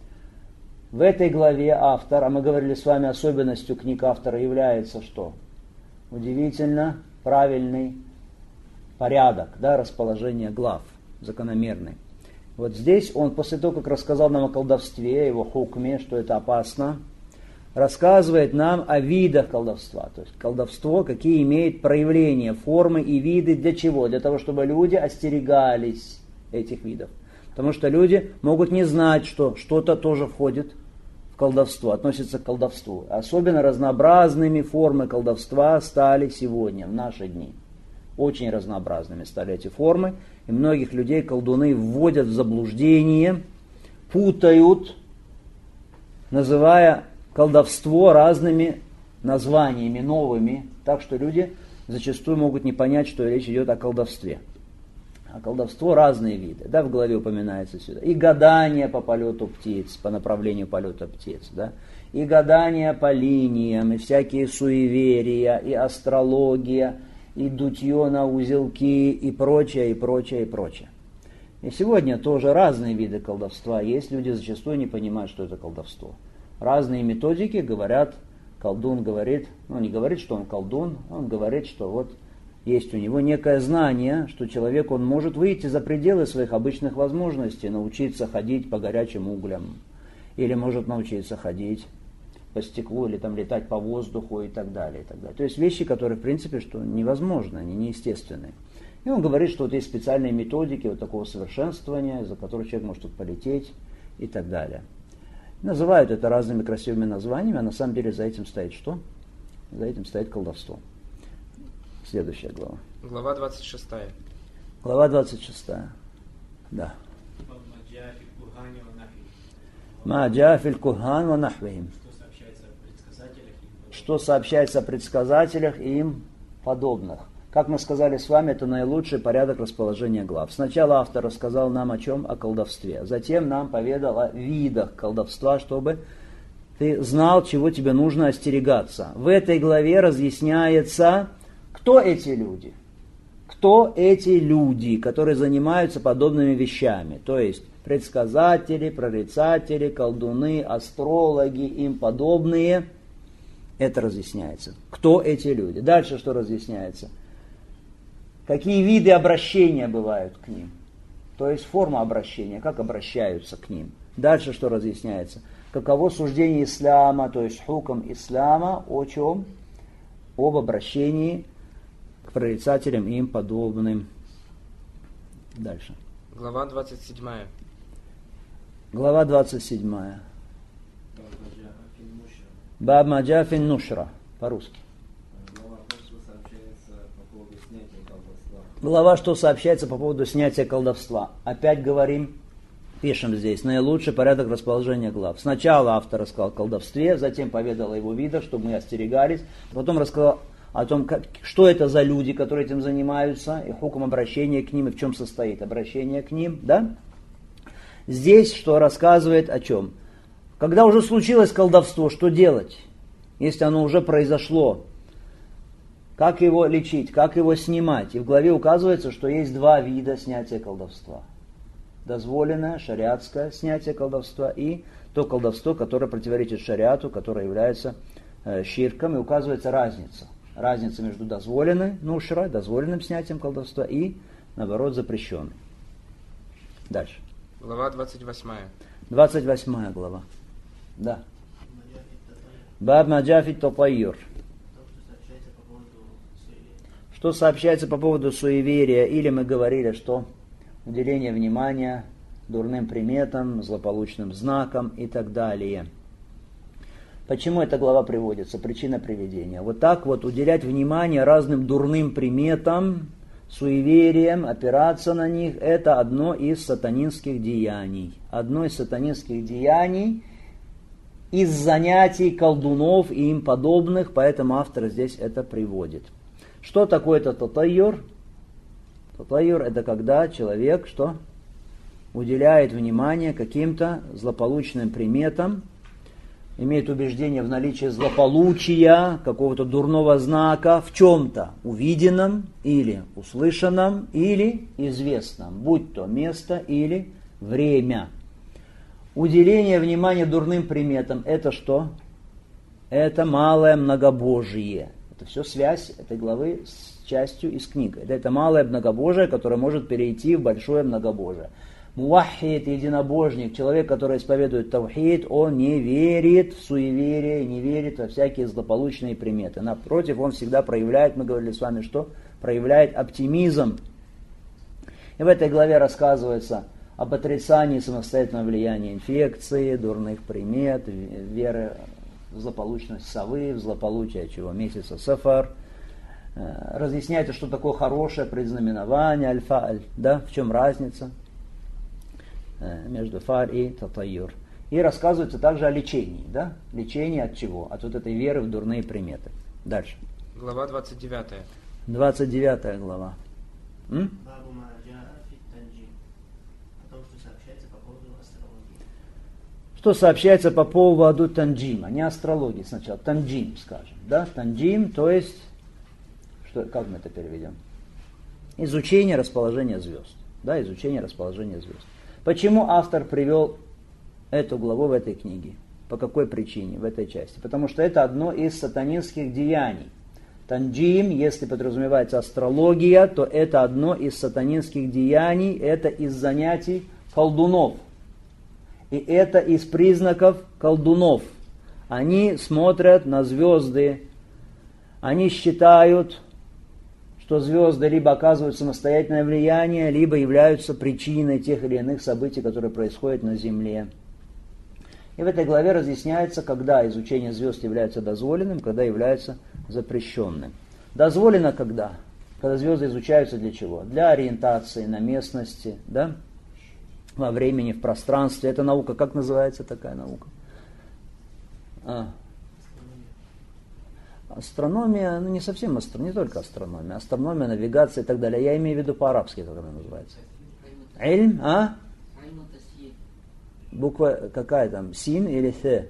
В этой главе автор, а мы говорили с вами, особенностью книг автора является что? Удивительно правильный порядок, да, расположение глав, закономерный. Вот здесь он, после того, как рассказал нам о колдовстве, его хукме, что это опасно, рассказывает нам о видах колдовства. То есть колдовство, какие имеет проявления, формы и виды, для чего? Для того, чтобы люди остерегались этих видов. Потому что люди могут не знать, что что-то тоже входит в колдовство, относится к колдовству. Особенно разнообразными формы колдовства стали сегодня, в наши дни. Очень разнообразными стали эти формы. И многих людей колдуны вводят в заблуждение, путают, называя колдовство разными названиями, новыми. Так что люди зачастую могут не понять, что речь идет о колдовстве. А колдовство разные виды, да, в главе упоминается сюда. И гадание по полету птиц, по направлению полета птиц, да, и гадание по линиям, и всякие суеверия, и астрология, и дутье на узелки, и прочее, и прочее, и прочее. И сегодня тоже разные виды колдовства есть, люди зачастую не понимают, что это колдовство. Разные методики говорят, колдун говорит, не говорит, что он колдун, он говорит, что вот есть у него некое знание, что человек, он может выйти за пределы своих обычных возможностей, научиться ходить по горячим углям, или может научиться ходить по стеклу, или там летать по воздуху и так далее, и так далее. То есть вещи, которые, в принципе, что невозможны, они неестественные. И он говорит, что вот есть специальные методики вот такого совершенствования, за которые человек может тут полететь и так далее. Называют это разными красивыми названиями, а на самом деле за этим стоит что? За этим стоит колдовство. Следующая глава. Глава 26. Глава 26. Да. Ма джаа фил кухан ва нахвихим. Что сообщается о предсказателях и им подобных. Как мы сказали с вами, это наилучший порядок расположения глав. Сначала автор рассказал нам о чем? О колдовстве. Затем нам поведал о видах колдовства, чтобы ты знал, чего тебе нужно остерегаться. В этой главе разъясняется, кто эти люди. Кто эти люди, которые занимаются подобными вещами. То есть предсказатели, прорицатели, колдуны, астрологи, им подобные. Это разъясняется. Кто эти люди? Дальше что разъясняется? Какие виды обращения бывают к ним? то есть форма обращения, как обращаются к ним. Дальше что разъясняется? Каково суждение ислама, то есть хукм ислама, о чем? Об обращении к прорицателям и им подобным. Дальше. Глава 27. Глава 27. Баб Маджа фин Нушра. По-русски. Глава, что сообщается по поводу снятия колдовства. Опять говорим, пишем здесь, наилучший порядок расположения глав. Сначала автор рассказал о колдовстве, затем поведал о его видах, чтобы мы остерегались. Потом рассказал о том, что это за люди, которые этим занимаются, и хукм обращения к ним, и в чем состоит обращение к ним. Да? Здесь что рассказывает о чем? Когда уже случилось колдовство, что делать, если оно уже произошло? Как его лечить, как его снимать? И в главе указывается, что есть два вида снятия колдовства. Дозволенное, шариатское снятие колдовства и то колдовство, которое противоречит шариату, которое является ширком, и указывается разница. Разница между дозволенной нушра, дозволенным снятием колдовства и, наоборот, запрещенным. Дальше. Глава 28. 28 глава. Да. Баб Маджафи Топайюр. Что сообщается по поводу суеверия, или мы говорили, что уделение внимания дурным приметам, злополучным знакам и так далее. Почему эта глава приводится? Причина приведения. Вот так вот уделять внимание разным дурным приметам, суевериям, опираться на них, это одно из сатанинских деяний. Одно из сатанинских деяний из занятий колдунов и им подобных, поэтому автор здесь это приводит. Что такое это татайюр? Татайюр — это когда человек что? Уделяет внимание каким-то злополучным приметам, имеет убеждение в наличии злополучия, какого-то дурного знака в чем-то увиденном или услышанном или известном, будь то место или время. Уделение внимания дурным приметам — это что? Это малое многобожие. Это все связь этой главы с частью из книги. Это малое многобожие, которое может перейти в большое многобожие. Муахид, единобожник, человек, который исповедует тавхид, он не верит в суеверие, не верит во всякие злополучные приметы. Напротив, он всегда проявляет, мы говорили с вами, что? Проявляет оптимизм. И в этой главе рассказывается об отрицании самостоятельного влияния инфекции, дурных примет, веры в злополучность совы, в злополучие чего? Месяца Сафар. Разъясняется, что такое хорошее предзнаменование, аль-фа'аль, да? В чем разница между фар и татайюр. И рассказывается также о лечении, да? Лечение от чего? От вот этой веры в дурные приметы. Дальше. Глава 29. 29 глава. Что сообщается по поводу танджима? Не астрологии сначала, танджим, скажем. Да? Танджим, то есть, что, как мы это переведем? Изучение расположения звезд. Да, изучение расположения звезд. Почему автор привел эту главу в этой книге? По какой причине в этой части? Потому что это одно из сатанинских деяний. Танджим, если подразумевается астрология, то это одно из сатанинских деяний, это из занятий колдунов. И это из признаков колдунов. Они смотрят на звезды, они считают, что звезды либо оказывают самостоятельное влияние, либо являются причиной тех или иных событий, которые происходят на Земле. И в этой главе разъясняется, когда изучение звезд является дозволенным, когда является запрещенным. Дозволено когда? Когда звезды изучаются для чего? Для ориентации на местности, да? Во времени, в пространстве. Это наука, как называется такая наука? Астрономия, ну не совсем не только астрономия, астрономия, навигация и так далее. Я имею в виду по-арабски, как она называется. Ильм, Буква какая там? Син или th?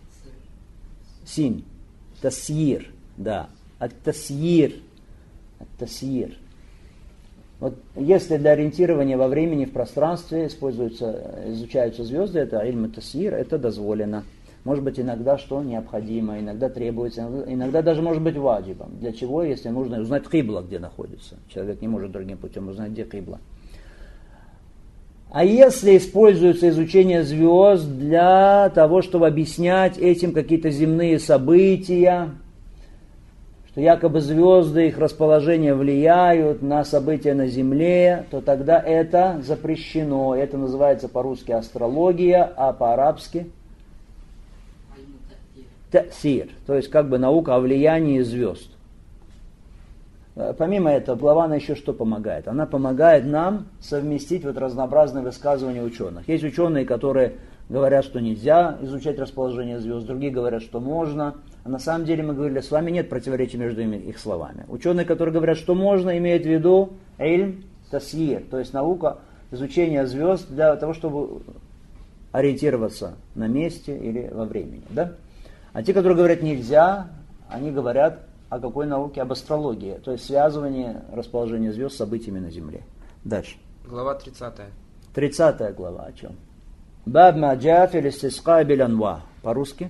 Син. Тасьир, да. Ат-тасьир. Ат-тасьир. Вот если для ориентирования во времени, в пространстве изучаются звезды, это ильм тасьир, это дозволено. Может быть, иногда что необходимо, иногда требуется, иногда даже может быть ваджибом. Для чего? Если нужно узнать кибла, где находится. Человек не может другим путем узнать, где кибла. А если используется изучение звезд для того, чтобы объяснять этим какие-то земные события, что якобы звезды, их расположение влияют на события на Земле, то тогда это запрещено. Это называется по-русски астрология, а по-арабски та'сир, то есть как бы наука о влиянии звезд. Помимо этого, глава она еще что помогает? Она помогает нам совместить вот разнообразные высказывания ученых. Есть ученые, которые говорят, что нельзя изучать расположение звезд, другие говорят, что можно. А на самом деле мы говорили с вами, нет противоречия между их словами. Ученые, которые говорят, что можно, имеют в виду ильм тасьир, то есть наука изучения звезд для того, чтобы ориентироваться на месте или во времени. Да? А те, которые говорят нельзя, они говорят о какой науке? Об астрологии, то есть связывание расположения звезд с событиями на Земле. Дальше. Глава 30. 30 глава о чем? Баб маджа фил истисқа бил анва. По-русски?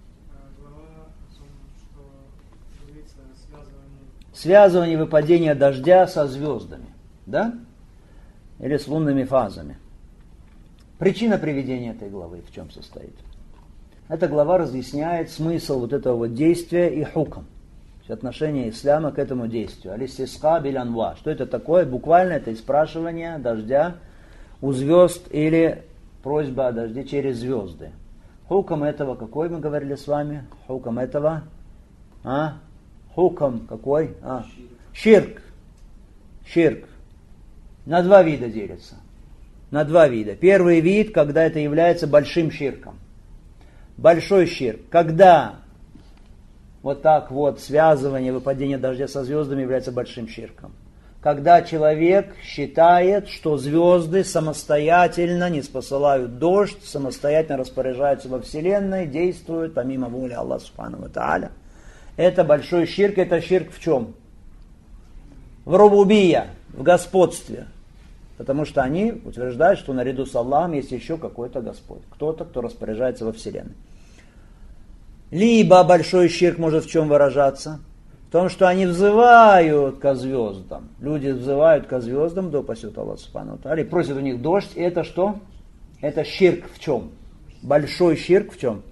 Связывание выпадения дождя со звездами. Да? Или с лунными фазами. Причина приведения этой главы в чем состоит? Эта глава разъясняет смысл вот этого вот действия и хукм. Отношение ислама к этому действию. Алистисқа бил анва. Что это такое? Буквально это спрашивание дождя у звезд или просьба о дожде через звезды. Хукм этого какой мы говорили с вами? Хукм этого? Хукм какой? Ширк. Ширк. На два вида делится. На два вида. Первый вид, когда это является большим ширком. Большой ширк. Когда вот так вот связывание выпадения дождя со звездами является большим ширком. Когда человек считает, что звезды самостоятельно не спосылают дождь, самостоятельно распоряжаются во Вселенной, действуют помимо воли Аллаха Субхану ва Тааля. Это большой ширк. Это ширк в чем? В рубубия, в господстве. Потому что они утверждают, что наряду с Аллахом есть еще какой-то Господь. Кто-то, кто распоряжается во Вселенной. Либо большой ширк может в чем выражаться? В том, что они взывают ко звездам. Люди взывают ко звездам, да упасет Аллах Субхану ва Тааля, и просят у них дождь. И это что? Это ширк в чем? Большой ширк в чем?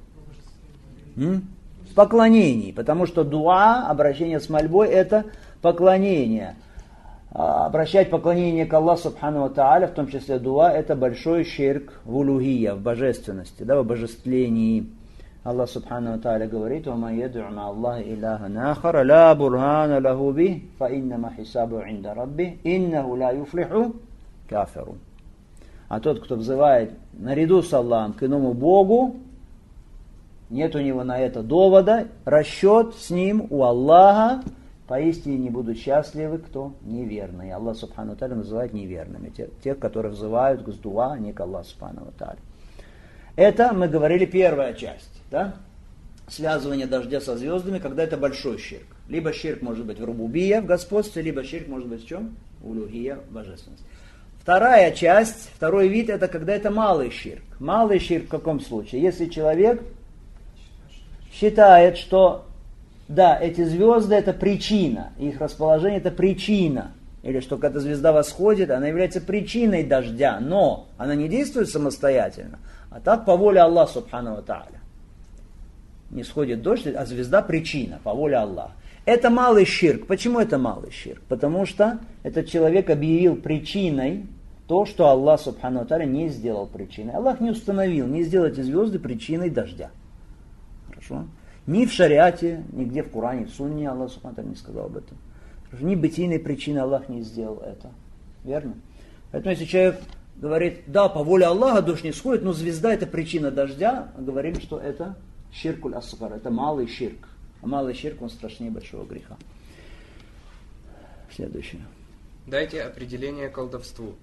В поклонении. Потому что дуа, обращение с мольбой, это поклонение. Обращать поклонение к Аллаху Субхану ва Тааля, в том числе дуа, это большой ширк в улухия, в божественности, да, в обожествлении. Аллах Субхану ва Тааля говорит: «Вама яд'у ма Аллахи илахан ахара, ла бурхана лаху бих, фа иннама хисабу инда рабби, иннаху ла юфлиху кафирун». А тот, кто взывает наряду с Аллахом к иному Богу, нет у него на это довода, расчет с ним у Аллаха, поистине не будут счастливы, кто неверный. Аллах Субхану ва Тааля называет неверными тех, которые взывают к дуа, а не к Аллаху Субхану ва Тааля. Это, мы говорили, первая часть. Да? Связывание дождя со звездами, когда это большой ширк. Либо ширк может быть в рубубия, в господстве, либо ширк может быть в чем? В улухия, в божественности. Вторая часть, второй вид, это когда это малый ширк. Малый ширк в каком случае? Если человек считает, что да, эти звезды это причина, их расположение это причина, или что когда звезда восходит, она является причиной дождя, но она не действует самостоятельно, а так по воле Аллаха Субхану ва Тааля. Не сходит дождь, а звезда причина, по воле Аллаха. Это малый ширк. Почему это малый ширк? Потому что этот человек объявил причиной то, что Аллах Субхану ва Тааля не сделал причиной. Аллах не установил, не сделал эти звезды причиной дождя. Хорошо? Ни в шариате, нигде в Коране, в Сунне Аллах Субхану ва Тааля не сказал об этом. Ни бытийной причины Аллах не сделал это. Верно? Поэтому если человек говорит, да, по воле Аллаха дождь не сходит, но звезда это причина дождя, говорим, что это ширкуль асгар, это малый ширк. А малый ширк, он страшнее большого греха. Следующее. Дайте определение колдовству.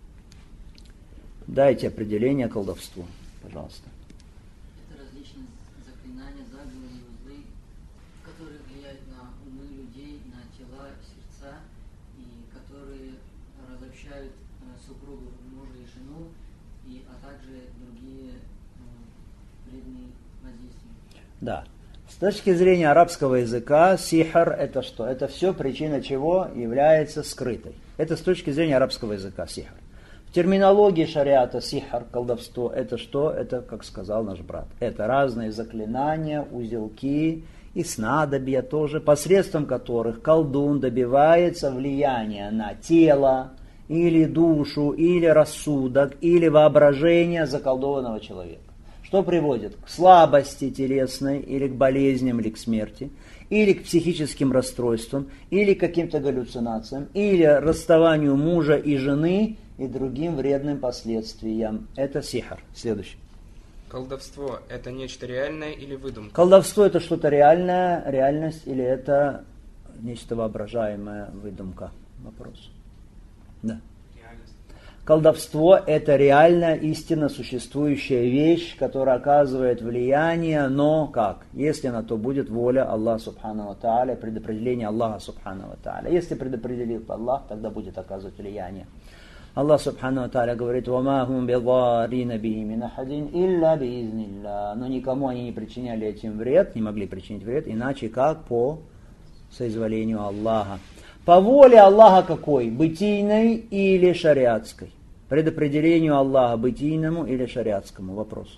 Дайте определение колдовству, пожалуйста. Это различные заклинания, заговоры и узлы, которые влияют на умы людей, на тела, сердца, и которые разобщают супругов, мужа и жену, а также другие вредные воздействия. Да. С точки зрения арабского языка, сихр это что? Это все причина чего является скрытой. Это с точки зрения арабского языка сихр. В терминологии шариата сихр, колдовство, это что? Это, как сказал наш брат, это разные заклинания, узелки и снадобья тоже, посредством которых колдун добивается влияния на тело, или душу, или рассудок, или воображение заколдованного человека. Что приводит к слабости телесной, или к болезням, или к смерти, или к психическим расстройствам, или к каким-то галлюцинациям, или расставанию мужа и жены и другим вредным последствиям. Это сихр. Следующий. Колдовство – это нечто реальное или выдумка? Колдовство – это что-то реальное, реальность, или это нечто воображаемое, выдумка? Вопрос. Да. Колдовство – это реально истинно существующая вещь, которая оказывает влияние, но как? Если на то будет воля Аллаха Субхану ва Тааля, предопределение Аллаха Субхану ва Тааля. Если предопределил Аллах, тогда будет оказывать влияние. Аллах Субхану ва Тааля говорит: «Вама хум биддаррина бихи мин ахадин илля биизнилля». Но никому они не причиняли этим вред, не могли причинить вред, иначе как по соизволению Аллаха. По воле Аллаха какой? Бытийной или шариатской? Предопределению Аллаха бытийному или шариатскому? Вопрос.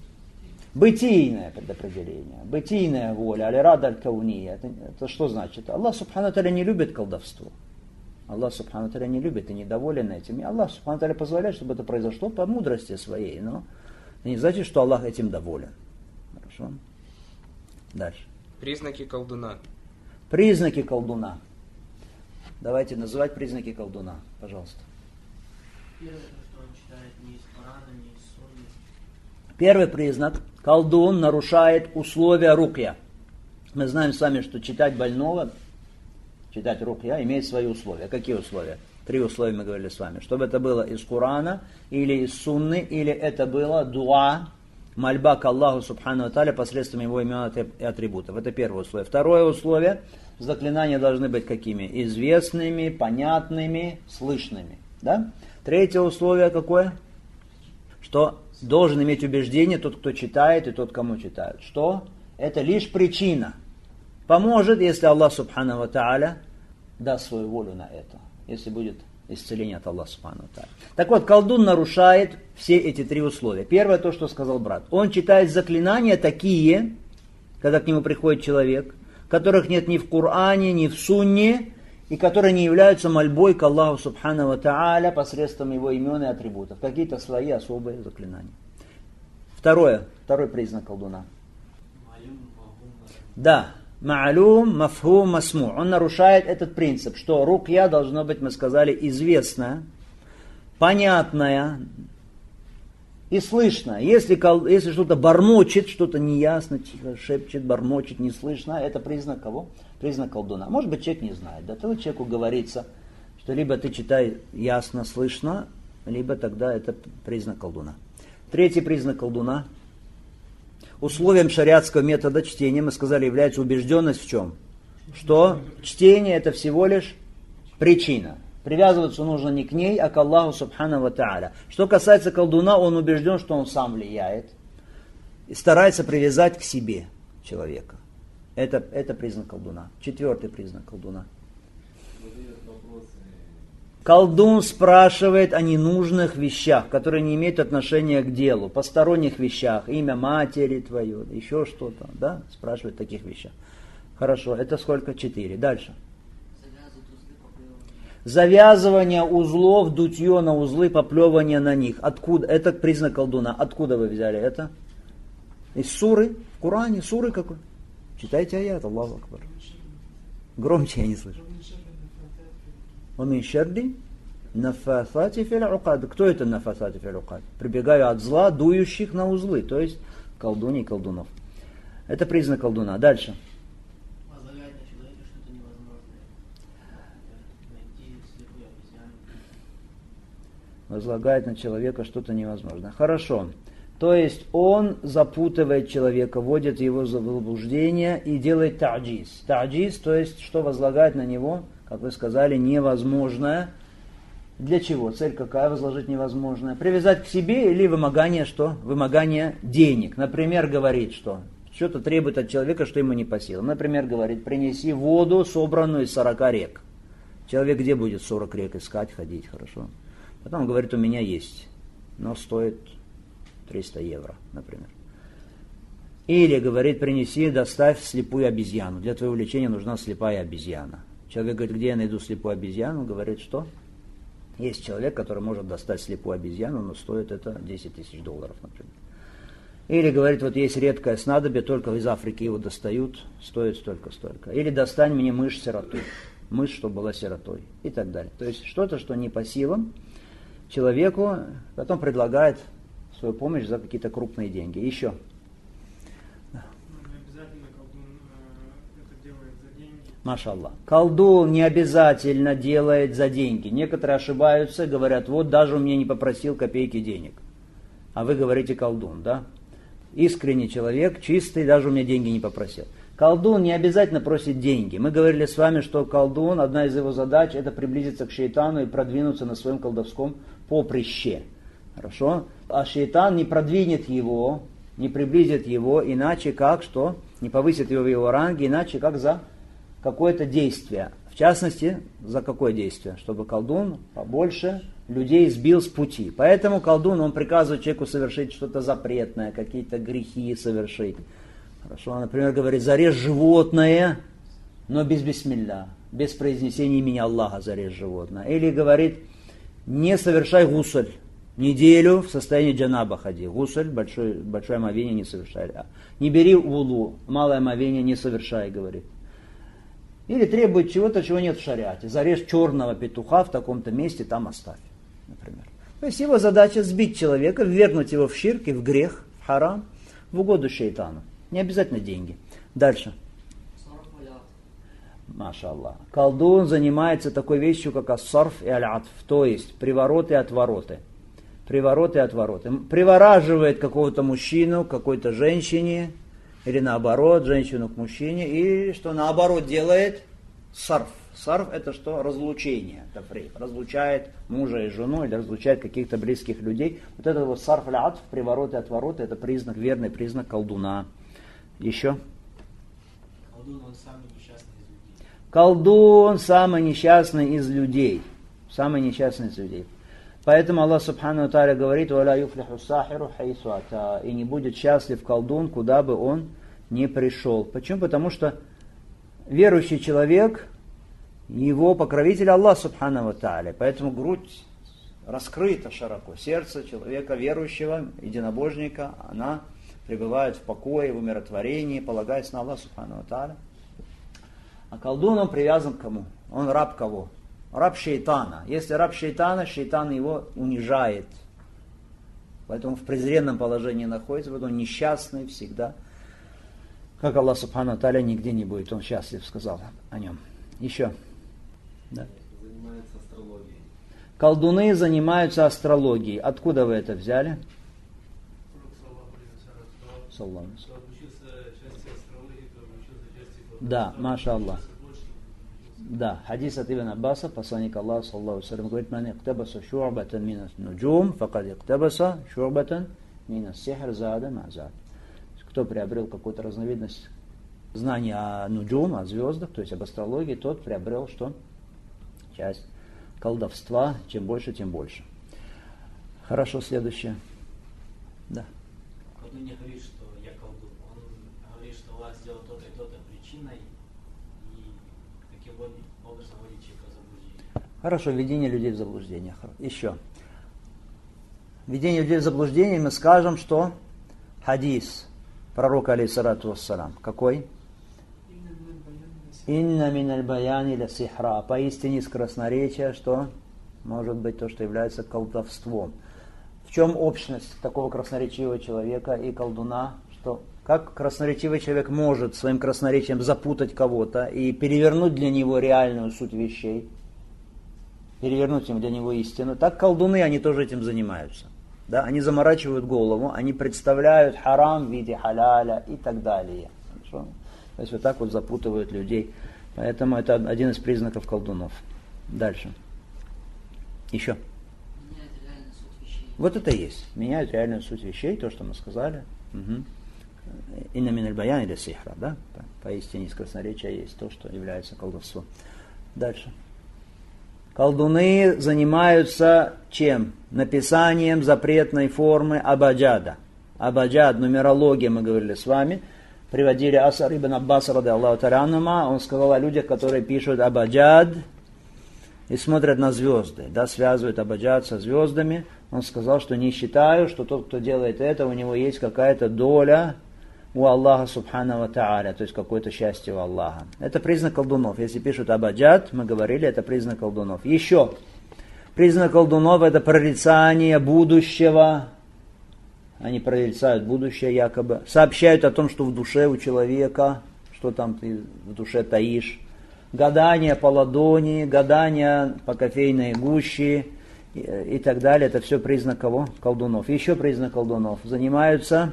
Бытийное предопределение, бытийная воля, аль-ирада аль-кауния. Это что значит? Аллах Субхану ва Тааля не любит колдовство. Аллах Субхану ва Тааля не любит и недоволен этим. И Аллах Субхану ва Тааля позволяет, чтобы это произошло по мудрости своей. Но это не значит, что Аллах этим доволен. Хорошо? Дальше. Признаки колдуна. Признаки колдуна. Давайте называть признаки колдуна, пожалуйста. Первое, что он читает не из Корана, не из Сунны. Первый признак. Колдун нарушает условия рукья. Мы знаем с вами, что читать больного, читать рукья, имеет свои условия. Какие условия? 3 условия мы говорили с вами. Чтобы это было из Корана, или из Сунны, или это было дуа, мольба к Аллаху Субхану ва Тааля посредством его имен и атрибутов. Это первое условие. Второе условие. Заклинания должны быть какими? Известными, понятными, слышными. Да? Третье условие какое? Что должен иметь убеждение тот, кто читает, и тот, кому читают. Что? Это лишь причина. Поможет, если Аллах Субхану ва Тааля даст свою волю на это. Если будет исцеление от Аллаха Субхану ва Тааля. Так вот, колдун нарушает все эти 3 условия. Первое, то, что сказал брат. Он читает заклинания такие, когда к нему приходит человек, которых нет ни в Коране, ни в Сунне, и которые не являются мольбой к Аллаху Субхану ва Тааля посредством его имен и атрибутов. Какие-то свои особые заклинания. Второй признак колдуна. Да, ма'алум, мафхум, масму. Он нарушает этот принцип, что рукья должно быть, мы сказали, известная, понятная и слышно. Если что-то бормочет, что-то неясно, тихо шепчет, бормочет, не слышно, это признак кого? Признак колдуна. Может быть, человек не знает. Да, то человеку говорится, что либо ты читай ясно, слышно, либо тогда это признак колдуна. Третий признак колдуна. Условием шариатского метода чтения, мы сказали, является убежденность в чем? Что чтение это всего лишь причина. Привязываться нужно не к ней, а к Аллаху Субхану ва Тааля. Что касается колдуна, он убежден, что он сам влияет. И старается привязать к себе человека. Это признак колдуна. 4-й признак колдуна. Колдун спрашивает о ненужных вещах, которые не имеют отношения к делу, посторонних вещах, имя матери твое, еще что-то, да? Спрашивает о таких вещах. Хорошо, это сколько? 4. Дальше. Завязывание узлов, дутье на узлы, поплевывание на них. Откуда? Это признак колдуна. Откуда вы взяли это? Из суры, в Коране, суры какой? Читайте аят, Аллаху Акбар. Громче я не слышу. وَمِنْ شَرِّ نَفَّاثَاتِ فِي الْعُقَدِ. Кто это нафасати фи аль-уқад? Прибегаю от зла, дующих на узлы, то есть колдуней и колдунов. Это признак колдуна. Дальше. Возлагает на человека что-то невозможное. Найти слепую обезьяну. Возлагает на человека что-то невозможное. Хорошо. То есть он запутывает человека, вводит его в заблуждение и делает та'джиз. Та'джиз, то есть что возлагает на него, как вы сказали, невозможное. Для чего? Цель какая возложить невозможное? Привязать к себе или вымогание что? Вымогание денег. Например, говорит, что что-то требует от человека, что ему не по силам. Например, говорит, принеси воду, собранную из 40 рек. Человек где будет 40 рек искать, ходить, хорошо? Потом он говорит, у меня есть, но стоит 300 евро, например. Или говорит, принеси, доставь слепую обезьяну. Для твоего лечения нужна слепая обезьяна. Человек говорит, где я найду слепую обезьяну? Говорит, что? Есть человек, который может достать слепую обезьяну, но стоит это $10 000, например. Или говорит, вот есть редкое снадобье, только из Африки его достают, стоит столько-столько. Или достань мне мышь-сироту, мышь, чтобы была сиротой, и так далее. То есть что-то, что не по силам человеку, потом предлагает свою помощь за какие-то крупные деньги. Еще. Машаллах. Колдун не обязательно делает за деньги. Некоторые ошибаются, говорят, вот даже у меня не попросил копейки денег. А вы говорите колдун, да? Искренний человек, чистый, даже у меня деньги не попросил. Колдун не обязательно просит деньги. Мы говорили с вами, что колдун, одна из его задач, это приблизиться к шейтану и продвинуться на своем колдовском поприще. Хорошо? А шейтан не продвинет его, не приблизит его, иначе как, что? Не повысит его в его ранге, иначе как за какое-то действие. В частности, за какое действие? Чтобы колдун побольше людей сбил с пути. Поэтому колдун, он приказывает человеку совершить что-то запретное, какие-то грехи совершить. Хорошо, например, говорит, зарежь животное, но без бисмилля, без произнесения имени Аллаха зарежь животное. Или говорит, не совершай гусль, неделю в состоянии джанаба ходи. Гусль, большое омовение не совершай. Не бери вулу, малое омовение не совершай, говорит. Или требует чего-то, чего нет в шариате. Зарежь черного петуха в таком-то месте, там оставь, например. То есть его задача сбить человека, ввергнуть его в ширк и в грех, в харам, в угоду шейтану. Не обязательно деньги. Дальше. Машаллах. Колдун занимается такой вещью, как ас-сарф и аль-атф, то есть привороты и отвороты. Привороты и отвороты. Привораживает какого-то мужчину к какой-то женщине, или наоборот, женщину к мужчине, или что наоборот делает? Сарф. Сарф это что? Разлучение. Разлучает мужа и жену, или разлучает каких-то близких людей. Вот это вот сарф аль-атф, привороты и отвороты, это признак, верный признак колдуна. Еще? Колдун, он самый несчастный из людей. Колдун самый несчастный из людей. Самый несчастный из людей. Поэтому Аллах Субхану ва Тааля говорит, «Валя юфлиху сахиру хайсу ата». И не будет счастлив колдун, куда бы он ни пришел. Почему? Потому что верующий человек, его покровитель Аллах Субхану ва Тааля. Поэтому грудь раскрыта широко. Сердце человека верующего, единобожника, она пребывает в покое, в умиротворении, полагаясь на Аллах Субхану ва Тааля. А колдун, он привязан к кому? Он раб кого? Раб шейтана. Если раб шейтана, шейтан его унижает. Поэтому в презренном положении находится, поэтому несчастный всегда. Как Аллах Субхану ва Тааля нигде не будет, он счастлив, сказал о нем. Еще. Да. Занимается астрологией. Колдуны занимаются астрологией. Откуда вы это взяли? Да, маша Аллах. Да, хадис от Ибн Аббаса, посланник Аллаха, саллаллаху алейхи ва саллям, говорит, «Ман иктабаса шу'батан мин ан-нуджум, факад иктабаса шу'батан мин ас-сихр зада ма зад». Кто приобрел какую-то разновидность знания о нуджум, о звездах, то есть об астрологии, тот приобрел что? Часть колдовства, чем больше, тем больше. Хорошо, следующее. Да. Колдун не говорит, что я колдун. Он говорит, что Аллах сделал то-то и то-то причиной, и таким образом вводит человека в заблуждение. Хорошо, введение людей в заблуждение. Еще. Введение людей в заблуждение мы скажем, что хадис пророка алейхиссалату вассалам. Какой? Инна миналь баяни ля сихра. Поистине из красноречия, что может быть то, что является колдовством. В чем общность такого красноречивого человека и колдуна? Что как красноречивый человек может своим красноречием запутать кого-то и перевернуть для него реальную суть вещей, перевернуть им для него истину, так колдуны, они тоже этим занимаются. Да? Они заморачивают голову, они представляют харам в виде халяля и так далее. Хорошо? То есть вот так вот запутывают людей. Поэтому это один из признаков колдунов. Дальше. Еще. Меняет реальную суть вещей. Вот это и есть. Меняют реальную суть вещей, то, что мы сказали. Инна миналь баяни ля сихра, да? Поистине из красноречия есть то, что является колдовством. Дальше. Колдуны занимаются чем? Написанием запретной формы абаджада. Абаджад, нумерология, мы говорили с вами. Приводили Асар ибн Аббас, ради Аллаху та'аля анхума, он сказал о людях, которые пишут абаджад и смотрят на звезды, да, связывают абаджад со звездами. Он сказал, что не считаю, что тот, кто делает это, у него есть какая-то доля у Аллаха субхану ва та'аля, то есть какое-то счастье у Аллаха. Это признак колдунов. Если пишут абаджад, мы говорили, это признак колдунов. Еще признак колдунов — это прорицание будущего. Они прорицают будущее якобы. Сообщают о том, что в душе у человека, что там ты в душе таишь. Гадание по ладони, гадание по кофейной гуще и так далее. Это все признак кого? Колдунов. Еще признак колдунов. Занимаются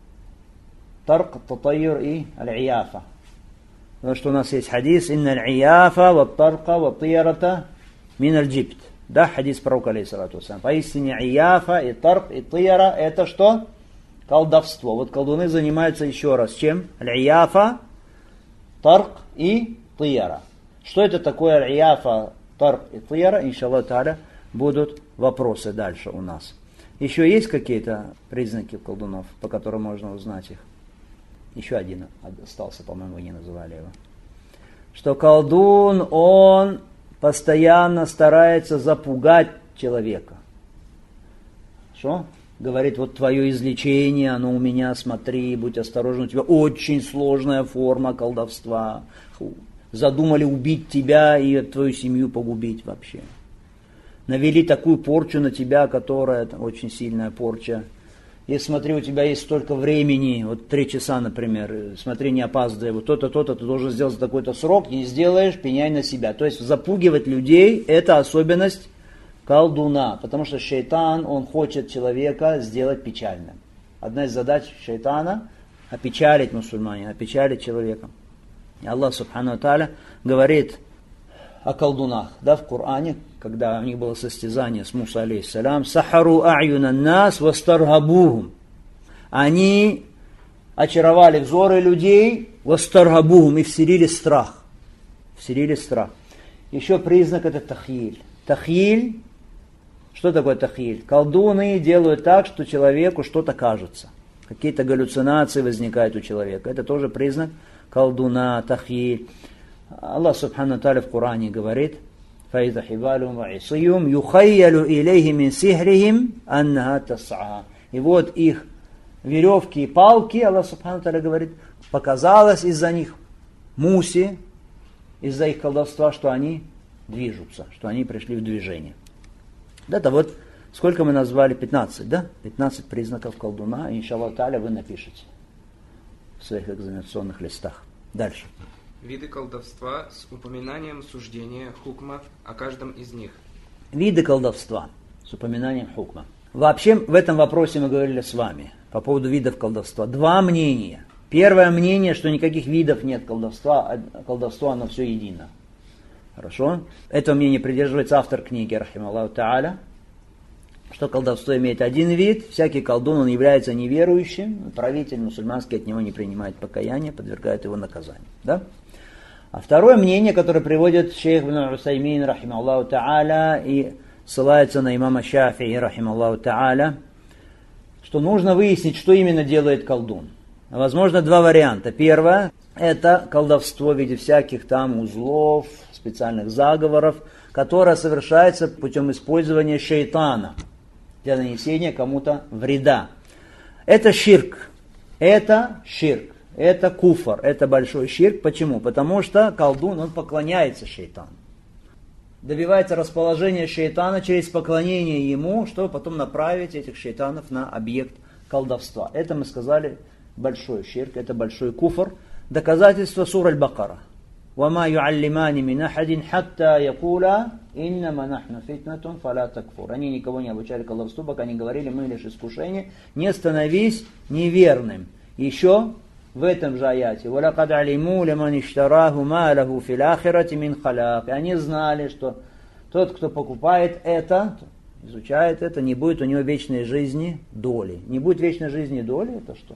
тарк, татайюр и аль-ияфа. Потому что у нас есть хадис: «Инна аль-ияфа, ва тарка, ва тиярата мин аль-джибт». Да, хадис пророка, алейхиссалату вассалям. Поистине ияфа, и тарк, и тияра — это что? Колдовство. Вот колдуны занимаются еще раз чем? Аль-ияфа, тарк и тияра. Что это такое аль-ияфа, тарк и тияра? Иншаллах та'аля, будут вопросы дальше у нас. Еще есть какие-то признаки колдунов, по которым можно узнать их? Еще один остался, по-моему, вы не называли его. Что колдун, он постоянно старается запугать человека. Что? Говорит, вот твое излечение, оно у меня, смотри, будь осторожен, у тебя очень сложная форма колдовства. Задумали убить тебя и твою семью погубить вообще. Навели такую порчу на тебя, которая очень сильная порча. Если, смотри, у тебя есть столько времени, вот 3 часа, например, смотри, не опаздывай, вот то-то, то-то, ты должен сделать за такой-то срок, не сделаешь, пеняй на себя. То есть запугивать людей – это особенность колдуна, потому что шайтан, он хочет человека сделать печальным. Одна из задач шайтана – опечалить мусульманина, опечалить человека. И Аллах субхану ва тааля говорит о колдунах, да, в Коране, когда у них было состязание с Муса алейхиссалям: «Сахару а'юнан нас вастаргабухум». Они очаровали взоры людей, вастаргабухум, и вселили страх. Вселили страх. Еще признак — это тахиль. Тахиль, что такое тахиль? Колдуны делают так, что человеку что-то кажется. Какие-то галлюцинации возникают у человека. Это тоже признак колдуна, тахиль. Аллах субхану тааля в Коране говорит: «Фаиза хибалум ва исиюм юхайялю илейхи мин сихрихим аннаха тас'a». И вот их веревки и палки, Аллах субхану тааля говорит, показалось из-за них Мусе, из-за их колдовства, что они движутся, что они пришли в движение. Это вот, сколько мы назвали? 15, да? 15 признаков колдуна, и иншаллах тааля вы напишите в своих экзаменационных листах. Дальше. Виды колдовства с упоминанием суждения хукма о каждом из них. Виды колдовства с упоминанием хукма. Вообще, в этом вопросе мы говорили с вами по поводу видов колдовства. 2 мнения. Первое мнение, что никаких видов нет колдовства, а колдовство оно все едино. Хорошо? Это мнение придерживается автор книги, рахималлаху та'аля, что колдовство имеет один вид, всякий колдун, он является неверующим, правитель мусульманский от него не принимает покаяния, подвергает его наказанию. Да? А второе мнение, которое приводит шейх ибн Усаймин, рахималлаху та'аля, и ссылается на имама Шафии, рахималлаху та'аля, что нужно выяснить, что именно делает колдун. Возможно, 2 варианта. Первое – это колдовство в виде всяких там узлов, специальных заговоров, которое совершается путем использования шайтана для нанесения кому-то вреда. Это ширк. Это ширк. Это куфр. Это большой ширк. Почему? Потому что колдун, он поклоняется шайтану. Добивается расположения шайтана через поклонение ему, чтобы потом направить этих шайтанов на объект колдовства. Это мы сказали большой ширк, это большой куфр. Доказательство сура Аль-Бакара. وَمَا يُعَلِّمَانِ مِنْ أَحَدٍ حَتَّى يَقُولَا إِنَّمَا نَحْنُ فِتْنَةٌ فَلَا تَكْفُرْ. Они никого не обучали колдовству, пока не говорили: мы лишь искушение, не становись неверным. Еще в этом же аяте: وَلَقَدْ عَلِمُوا لَمَنِ اشْتَرَاهُ مَا لَهُ فِي الْآخِرَةِ مِنْ خَلَاقٍ. Они знали, что тот, кто покупает это, изучает это, не будет у него вечной жизни доли. Не будет вечной жизни доли, это что?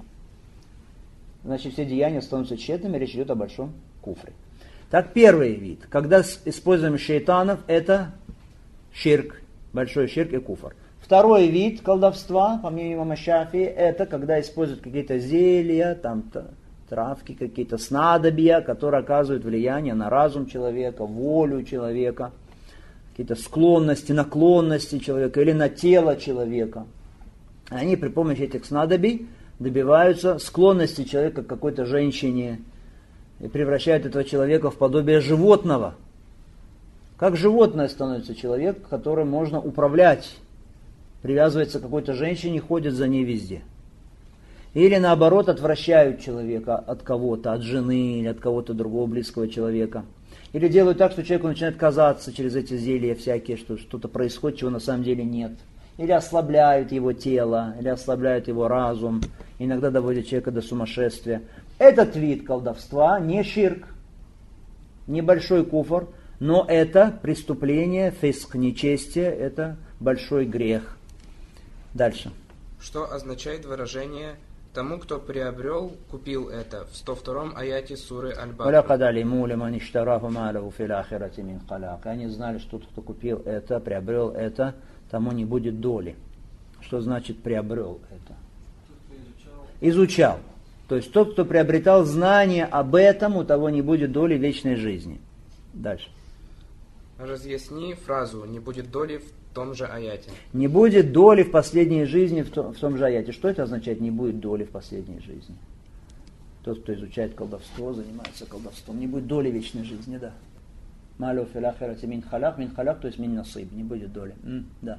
Значит, все деяния становятся тщетными, речь идет о большом куфре. Так, первый вид. Когда используем шайтанов, это ширк, Большой ширк и куфр. Второй вид колдовства, по мнению имама Шафии, это когда используют какие-то зелья, там травки, какие-то снадобья, которые оказывают влияние на разум человека, волю человека, какие-то склонности, наклонности человека или на тело человека. Они при помощи этих снадобий добиваются склонности человека к какой-то женщине и превращают этого человека в подобие животного. Как животное становится человек, которым можно управлять, привязывается к какой-то женщине, ходит за ней везде. Или наоборот отвращают человека от кого-то, от жены или от кого-то другого близкого человека. Или делают так, что человеку начинает казаться через эти зелья всякие, что что-то происходит, чего на самом деле нет. Или ослабляют его тело, или ослабляют его разум, иногда доводят человека до сумасшествия. Этот вид колдовства не ширк, небольшой куфр, но это преступление, фиск, нечестие, это большой грех. Дальше. Что означает выражение «тому, кто приобрел, купил это» в 102-м аяте суры Аль-Бакра? Они знали, что тот, кто купил это, приобрел это, тому не будет доли. Что значит приобрел это? Изучал. То есть тот, кто приобретал знание об этом, у того не будет доли вечной жизни. Дальше. Разъясни фразу «не будет доли в том же аяте». Не будет доли в последней жизни в том же аяте. Что это означает «не будет доли в последней жизни»? Тот, кто изучает колдовство, занимается колдовством. Не будет доли вечной жизни, да. Малю фил ахирати мин халак, то есть мин насиб. Не будет доли. Да.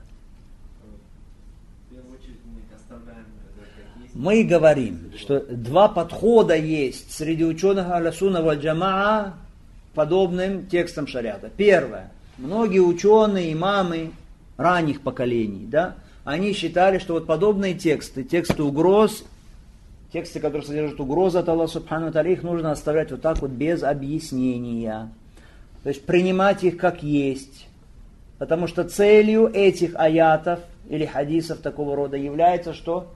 В первую очередь мы оставляем как есть. Мы говорим, что два подхода есть среди ученых Ахлю-Сунна валь-Джамаа подобным текстам шариата. Первое. Многие ученые, имамы ранних поколений, да, они считали, что вот подобные тексты, тексты угроз, тексты, которые содержат угрозы от Аллаха Субхану ва Тааля, их нужно оставлять вот так вот без объяснения. То есть принимать их как есть. Потому что целью этих аятов или хадисов такого рода является что?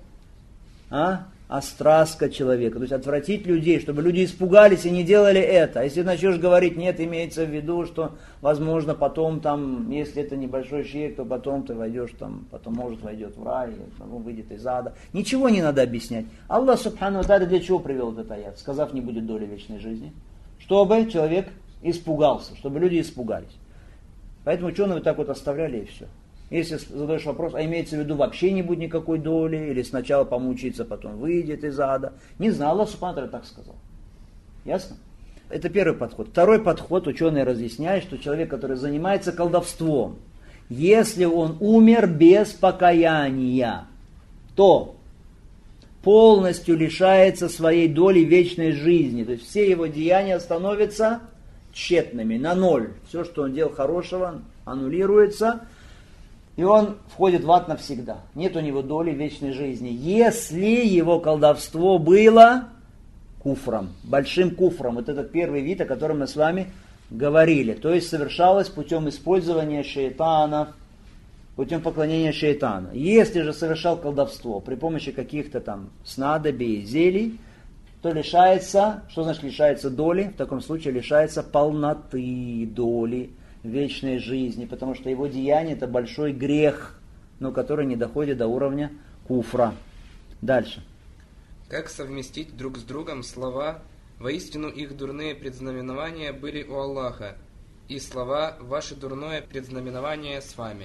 Остраска человека. То есть отвратить людей, чтобы люди испугались и не делали это. А если начнешь говорить, нет, имеется в виду, что возможно потом там, если это небольшой ширк, то потом ты войдешь там, потом может войдет в рай, потом выйдет из ада. Ничего не надо объяснять. Аллах Субхану ва Тааля для чего привел этот аят, сказав, не будет доли вечной жизни? Чтобы человек испугался, чтобы люди испугались. Поэтому ученые вот так вот оставляли и все. Если задаешь вопрос, а имеется в виду вообще не будет никакой доли, или сначала помучается, потом выйдет из ада. Не знал, Аллах Субхану ва Тааля так сказал. Ясно? Это первый подход. Второй подход, ученые разъясняют, что человек, который занимается колдовством, если он умер без покаяния, то полностью лишается своей доли вечной жизни. То есть все его деяния становятся тщетными, на ноль. Все, что он делал хорошего, аннулируется, и он входит в ад навсегда. Нет у него доли вечной жизни. Если его колдовство было куфром, большим куфром, вот этот первый вид, о котором мы с вами говорили, то есть совершалось путем использования шейтанов, путем поклонения шейтану. Если же совершал колдовство при помощи каких-то там снадобий, зелий, то лишается, что значит лишается доли? В таком случае лишается полноты доли вечной жизни, потому что его деяние это большой грех, но который не доходит до уровня куфра. Дальше. Как совместить друг с другом слова «Воистину их дурные предзнаменования были у Аллаха» и слова «Ваше дурное предзнаменование с вами»?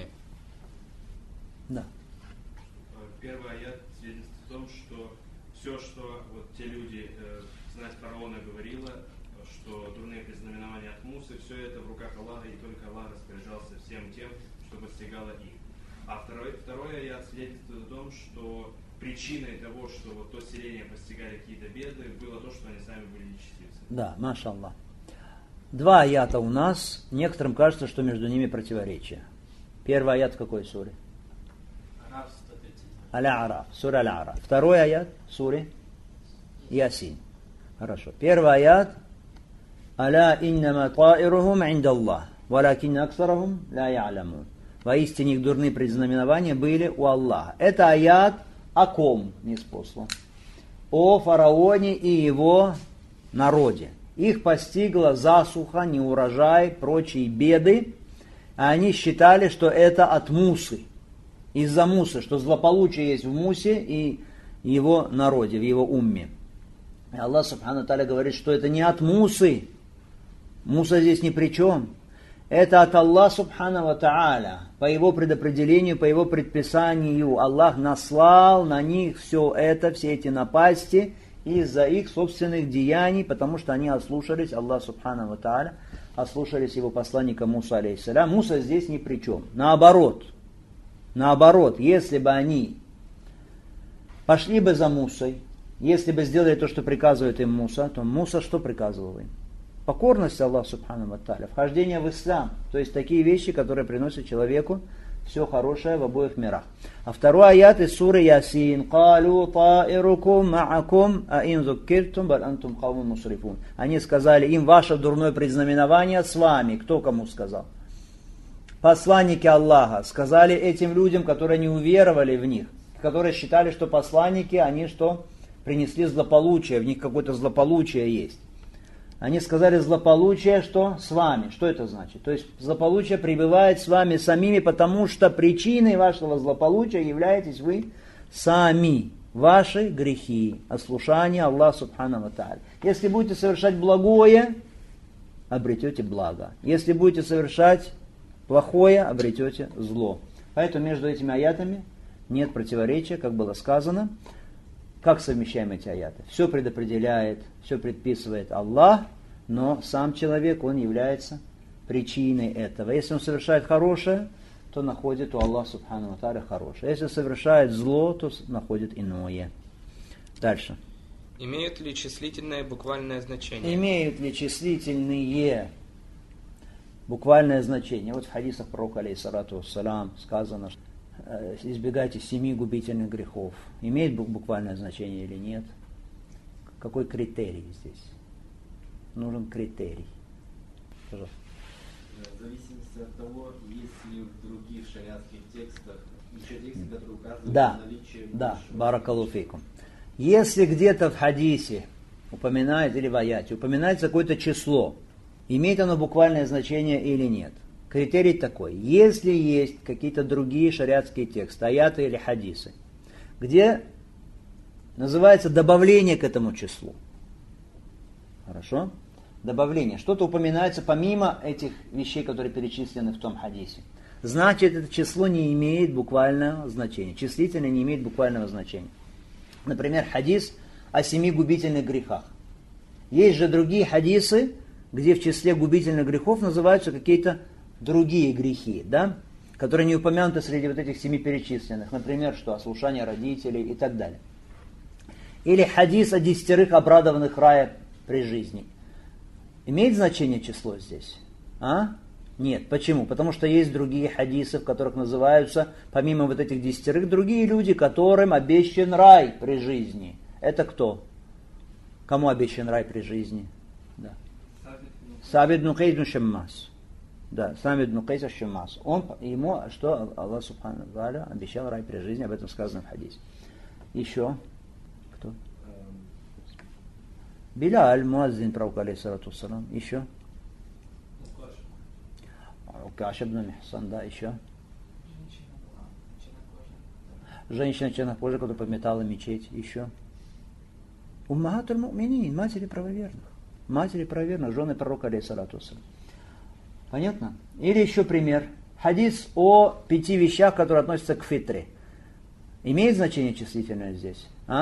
Да. Первый аят свидетельствует о том, что все, что вот те люди, знать фараона говорила, что дурные предзнаменования от Мусы, все это в руках Аллаха, и только Аллах распоряжался всем тем, что постигало их. А второй аят свидетельствует о том, что причиной того, что вот то селение постигали какие-то беды, было то, что они сами были нечестивцы. Да, машаллах. Два аята у нас, некоторым кажется, что между ними противоречие. Первый аят в какой суре? Аль-А'раф, сура Аль-А'раф. Второй аят в суре Ясин. Хорошо. Первый аят «Аля иннама та'iрухум индаллах, валакинна аксарахум ла я'ламун». Воистине их дурные предзнаменования были у Аллаха. Это аят о ком ниспослан? О фараоне и его народе. Их постигла засуха, неурожай, прочие беды. а они считали, что это от Мусы. Из-за Мусы, что злополучие есть в Мусе и его народе, в его умме. И Аллах Субхану Тааля говорит, что это не от Мусы. Муса здесь ни при чем. Это от Аллаха Субхану Тааля. По его предопределению, по его предписанию Аллах наслал на них все эти напасти из-за их собственных деяний, потому что они ослушались Аллаха Субхану Тааля, ослушались его посланника Муса алейхиссалям. Муса здесь ни при чем. Наоборот, если бы они пошли бы за Мусой, если бы сделали то, что приказывает им Муса, то Муса что приказывал им? Покорность Аллаху Субхану ва Тааля, вхождение в ислам, то есть такие вещи, которые приносят человеку все хорошее в обоих мирах. А второй аят из суры Ясин. «Калу таирукум ма'акум, а ин зуккиртум, баль антум кавун мусрифун». Они сказали, им ваше дурное предзнаменование с вами. Кто кому сказал? Посланники Аллаха сказали этим людям, которые не уверовали в них, которые считали, что посланники, они что? Принесли злополучие, в них какое-то злополучие есть. Они сказали злополучие, что с вами. Что это значит? То есть злополучие пребывает с вами самими, потому что причиной вашего злополучия являетесь вы сами. Ваши грехи, ослушание Аллаха Субхану ва Тааля. Если будете совершать благое, обретете благо. Если будете совершать плохое, обретете зло. Поэтому между этими аятами нет противоречия, как было сказано. Как совмещаем эти аяты? Все предопределяет, все предписывает Аллах, но сам человек, он является причиной этого. Если он совершает хорошее, то находит у Аллаха Субхану ва Тааля хорошее. Если совершает зло, то находит иное. Дальше. Имеют ли числительное буквальное значение? Имеют ли числительные буквальное значение? Вот в хадисах пророка, алейхиссалату вассалам, сказано, что избегайте 7 губительных грехов. Имеет буквальное значение или нет? Какой критерий здесь? Нужен критерий. Пожалуйста. В зависимости от того, есть ли в других шариатских текстах еще тексты, которые указывают на наличие... Да, баракаллаху фейкум. Если где-то в хадисе упоминается, или в аяте, упоминается какое-то число, имеет оно буквальное значение или нет? Критерий такой. Если есть какие-то другие шариатские тексты, аяты или хадисы, где называется добавление к этому числу. Хорошо? Добавление. Что-то упоминается помимо этих вещей, которые перечислены в том хадисе. Значит, это число не имеет буквального значения. Числительное не имеет буквального значения. Например, хадис о 7 губительных грехах. Есть же другие хадисы, где в числе губительных грехов называются какие-то другие грехи, да, которые не упомянуты среди вот этих 7 перечисленных. Например, что ослушание родителей и так далее. Или хадис о 10 обрадованных рая при жизни. Имеет значение число здесь? Нет. Почему? Потому что есть другие хадисы, в которых называются, помимо вот этих 10, другие люди, которым обещан рай при жизни. Это кто? Кому обещан рай при жизни? Да. Сабит бн Кайс бн Шаммас. Да, Сабит бн Кайс аш-Шаммас. Ему, что Аллах Субхану ва Тааля обещал рай при жизни, об этом сказано в хадисе. Еще? Кто? Биляль, муаззин пророка, алейхиссалату вассалам. Еще? Укаша бн Михсан, да, еще? Женщина чернокожая, которая пометала мечеть. Еще? Уммахатуль му'минин, матери правоверных. Матери правоверных, жены пророка, алейхиссалату вассалам. Понятно? Или еще пример. Хадис о 5 вещах, которые относятся к фитре. Имеет значение числительное здесь?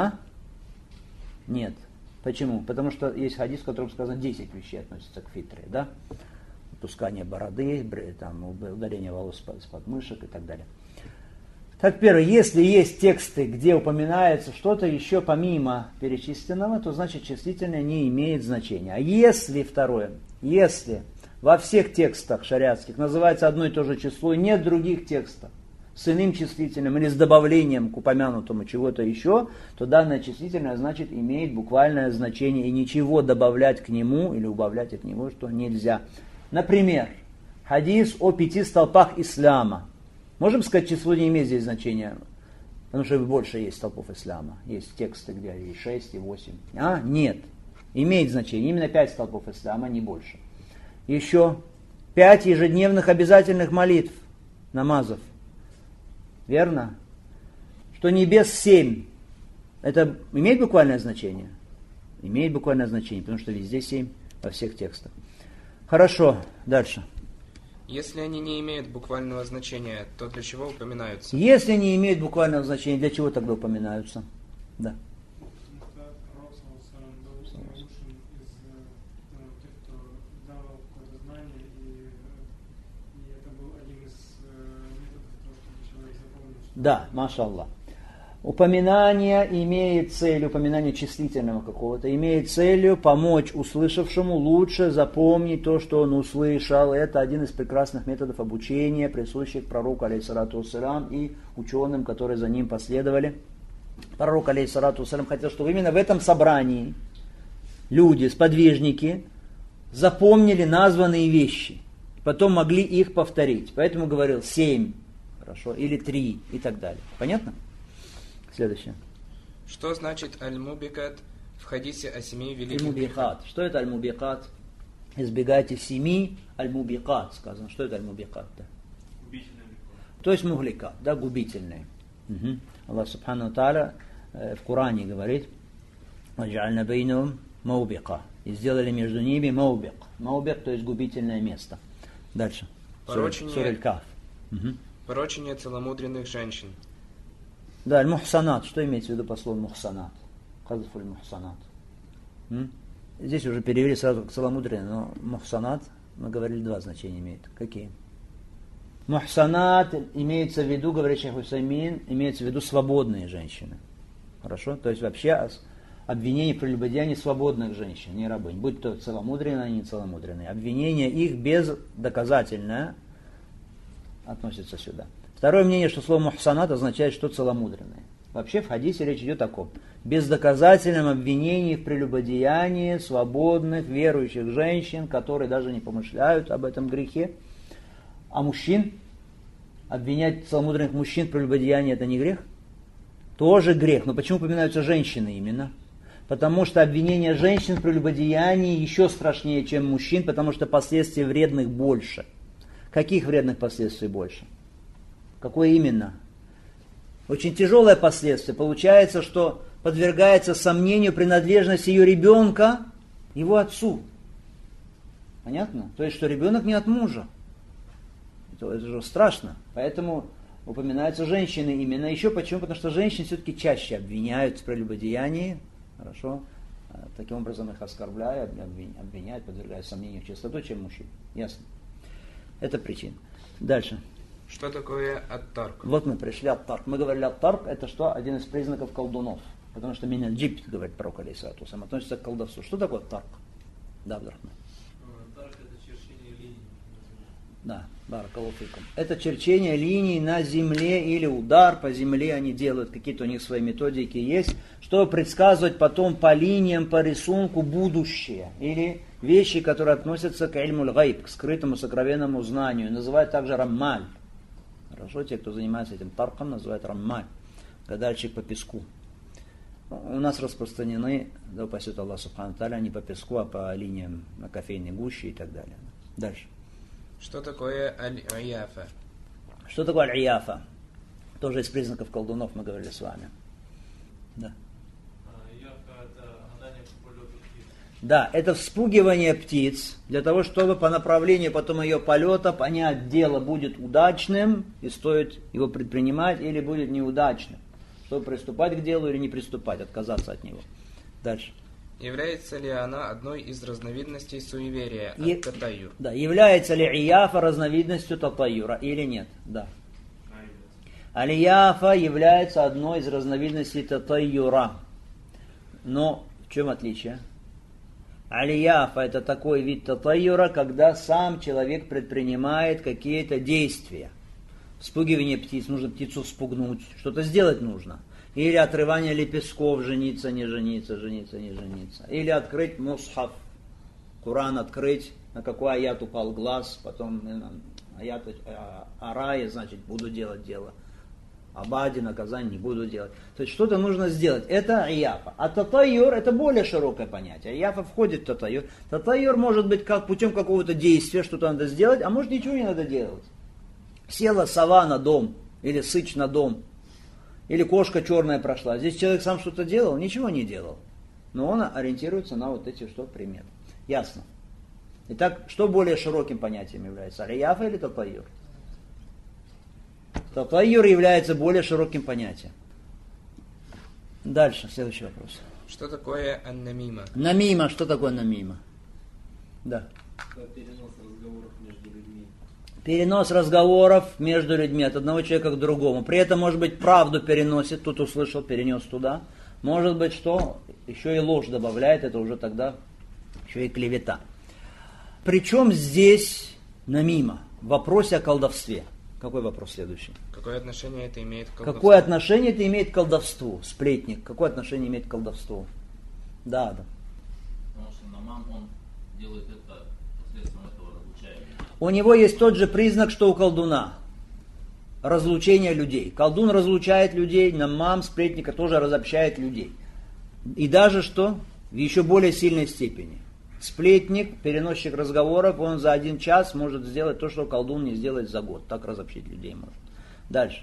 Нет. Почему? Потому что есть хадис, в котором сказано 10 вещей относятся к фитре, да? Отпускание бороды, там, удаление волос с подмышек и так далее. Так, первое, если есть тексты, где упоминается что-то еще помимо перечисленного, то значит числительное не имеет значения. А если, второе, если во всех текстах шариатских называется одно и то же число, и нет других текстов с иным числительным или с добавлением к упомянутому чего-то еще, то данное числительное, значит, имеет буквальное значение, и ничего добавлять к нему или убавлять от него, что нельзя. Например, хадис о 5 столпах ислама. Можем сказать, число не имеет здесь значения, потому что больше есть столпов ислама. Есть тексты, где и 6, и 8. Нет. Имеет значение. Именно 5 столпов ислама, не больше. Еще 5 ежедневных обязательных молитв, намазов. Верно? Что небес 7. Это имеет буквальное значение? Имеет буквальное значение, потому что везде 7 во всех текстах. Хорошо, дальше. Если они не имеют буквального значения, то для чего упоминаются? Если не имеют буквального значения, для чего тогда упоминаются? Да. Да, машаллах. Упоминание имеет цель, упоминание числительного какого-то, имеет целью помочь услышавшему лучше запомнить то, что он услышал. Это один из прекрасных методов обучения, присущих пророку, алейхиссалату вассалям, и ученым, которые за ним последовали. Пророк, алейхиссалату вассалям, хотел, чтобы именно в этом собрании люди, сподвижники, запомнили названные вещи, потом могли их повторить. Поэтому говорил 7, хорошо, или 3 и так далее. Понятно? Следующее. Что значит аль-мубикат в хадисе о 7 великих аль-мубикат. грехах? Что это аль-мубикат? Избегайте 7 аль-мубикат, сказано. Что это аль-мубикат? Да? То есть мухликат, да, губительные. Угу. Аллах субхану тааля в Коране говорит: «Вадж'альна бейнахум маубика». И сделали между ними маубик. Маубик, то есть губительное место. Дальше. Сура Аль-Каф. Порочение целомудренных женщин. Да, аль-мухсанат. Что имеется в виду по слову мухсанат? Казафу аль-мухсанат. Здесь уже перевели сразу к целомудренным, но мухсанат, мы говорили, 2 значения имеет. Какие? Мухсанат имеется в виду, говорит шейх Усаймин, имеется в виду свободные женщины. Хорошо? То есть вообще обвинение в прелюбодеянии свободных женщин, не рабынь. Будь то целомудренные, не целомудренные. Обвинение их бездоказательное относится сюда. Второе мнение, что слово мухсанат означает, что целомудренные. Вообще в хадисе речь идет о ком? Бездоказательном обвинении в прелюбодеянии свободных верующих женщин, которые даже не помышляют об этом грехе. А мужчин? Обвинять целомудренных мужчин в прелюбодеянии — это не грех? Тоже грех. Но почему упоминаются женщины именно? Потому что обвинение женщин в прелюбодеянии еще страшнее, чем мужчин, потому что последствий вредных больше. Каких вредных последствий больше? Какое именно? Очень тяжелое последствие. Получается, что подвергается сомнению принадлежность ее ребенка его отцу. Понятно? То есть, что ребенок не от мужа. Это же страшно. Поэтому упоминаются женщины именно. Еще почему? Потому что женщин все-таки чаще обвиняют в прелюбодеянии. Хорошо? Таким образом их оскорбляют, обвиняют, подвергают сомнению в чистоту, чем мужчин. Ясно? Это причина. Дальше. Что такое ат-тарк? Вот мы пришли ат-тарк. Мы говорили, ат-тарк — это что? Один из признаков колдунов. Потому что миналь джибт, говорит пророк алейхиссалату вассалям, относится к колдовству. Что такое ат-тарк? Да, Абдурахман. Тарк — это черчение линий. Да, баракаллаху фикум. Это черчение линий на земле или удар по земле. Они делают, какие-то у них свои методики есть, чтобы предсказывать потом по линиям, по рисунку будущее. Или вещи, которые относятся к ильмуль гайб, к скрытому сокровенному знанию. Называют также раммаль. Хорошо, те, кто занимается этим тарком, называют раммаль. Гадальщик по песку. У нас распространены, да упасет Аллах субхану тааля, не по песку, а по линиям на кофейной гуще и так далее. Дальше. Что такое аль-ияфа? Что такое аль-ияфа? Тоже из признаков колдунов мы говорили с вами. Да. Да, это вспугивание птиц, для того, чтобы по направлению потом ее полета понять, дело будет удачным, и стоит его предпринимать, или будет неудачным. Чтобы приступать к делу или не приступать, отказаться от него. Дальше. Является ли она одной из разновидностей суеверия, ат-татайюр? Да, является ли ияфа разновидностью татайюра или нет? Да. Аль-ияфа является одной из разновидностей татайюра. Но в чем отличие? Аль-ияфа — это такой вид татайюра, когда сам человек предпринимает какие-то действия. Вспугивание птиц, нужно птицу вспугнуть, что-то сделать нужно. Или отрывание лепестков, жениться, не жениться, жениться, не жениться. Или открыть мусхаф, Куран открыть, на какой аят упал глаз, потом аят о рае, значит, буду делать дело. Абади, наказание не буду делать. То есть что-то нужно сделать. Это аяфа. А татайюр это более широкое понятие. Аяфа входит в татайюр. Татайюр может быть как путем какого-то действия, что-то надо сделать, а может ничего не надо делать. Села сова на дом, или сыч на дом, или кошка черная прошла. Здесь человек сам что-то делал, ничего не делал. Но он ориентируется на вот эти что приметы. Ясно. Итак, что более широким понятием является? Аяфа или татайюр? Татайюр является более широким понятием. Дальше, следующий вопрос. Что такое аннамима? Намима, что такое намима? Да. Перенос разговоров между людьми. Перенос разговоров между людьми от одного человека к другому. При этом, может быть, правду переносит, тут услышал, перенес туда. Может быть, что еще и ложь добавляет, это уже тогда еще и клевета. Причем здесь намима в вопросе о колдовстве. Какой вопрос следующий? Какое отношение это имеет к колдовству? Какое отношение это имеет к колдовству? Сплетник. Какое отношение имеет к колдовству? Да. Потому что намам, он делает это посредством этого разлучения. У него есть тот же признак, что у колдуна. Разлучение людей. Колдун разлучает людей, намам, сплетника тоже разобщает людей. И даже что? В еще более сильной степени. Сплетник, переносчик разговоров, он за 1 час может сделать то, что колдун не сделает за год. Так разобщить людей может. Дальше.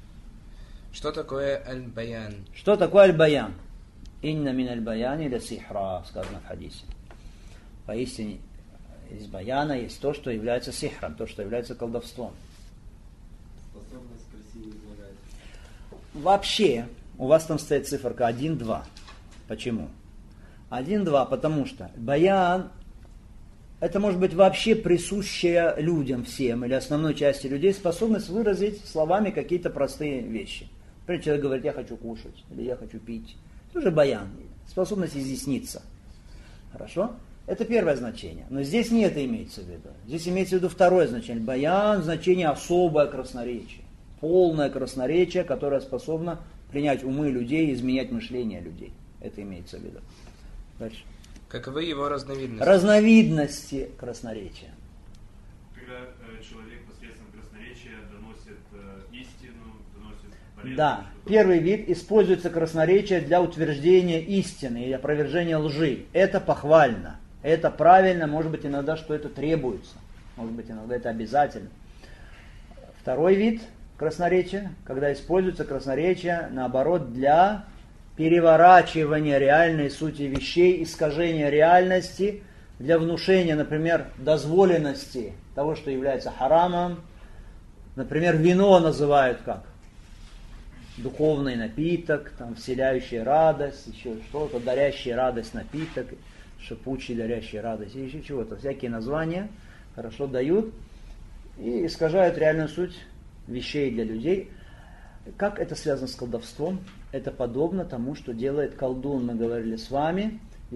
Что такое аль-баян? Что такое аль-баян? Инна мин аль-баяни ля сихра, сказано в хадисе. Поистине, из баяна есть то, что является сихром, то, что является колдовством. Способность красиво излагать. Вообще, у вас там стоит циферка 1-2. Почему? 1-2, потому что баян, это может быть вообще присущая людям всем, или основной части людей, способность выразить словами какие-то простые вещи. Например, человек говорит, я хочу кушать, или я хочу пить. Тоже баян, способность изъясниться. Хорошо? Это первое значение. Но здесь не это имеется в виду. Здесь имеется в виду второе значение. Баян, значение особое красноречие. Полное красноречие, которое способно пленять умы людей, изменять мышление людей. Это имеется в виду. Дальше. Каковы его разновидности? Разновидности красноречия. Когда человек посредством красноречия доносит истину, доносит полезное. Да, первый вид используется красноречие для утверждения истины или опровержения лжи. Это похвально, это правильно, может быть иногда, что это требуется, может быть иногда это обязательно. Второй вид красноречия, когда используется красноречие, наоборот, для переворачивания реальной сути вещей, искажения реальности, для внушения, например, дозволенности того, что является харамом. Например, вино называют как? Духовный напиток, там, вселяющий радость, еще что-то, дарящий радость напиток, шипучий, дарящий радость, еще чего-то. Всякие названия хорошо дают и искажают реальную суть вещей для людей. Как это связано с колдовством? Это подобно тому, что делает колдун, мы говорили с вами.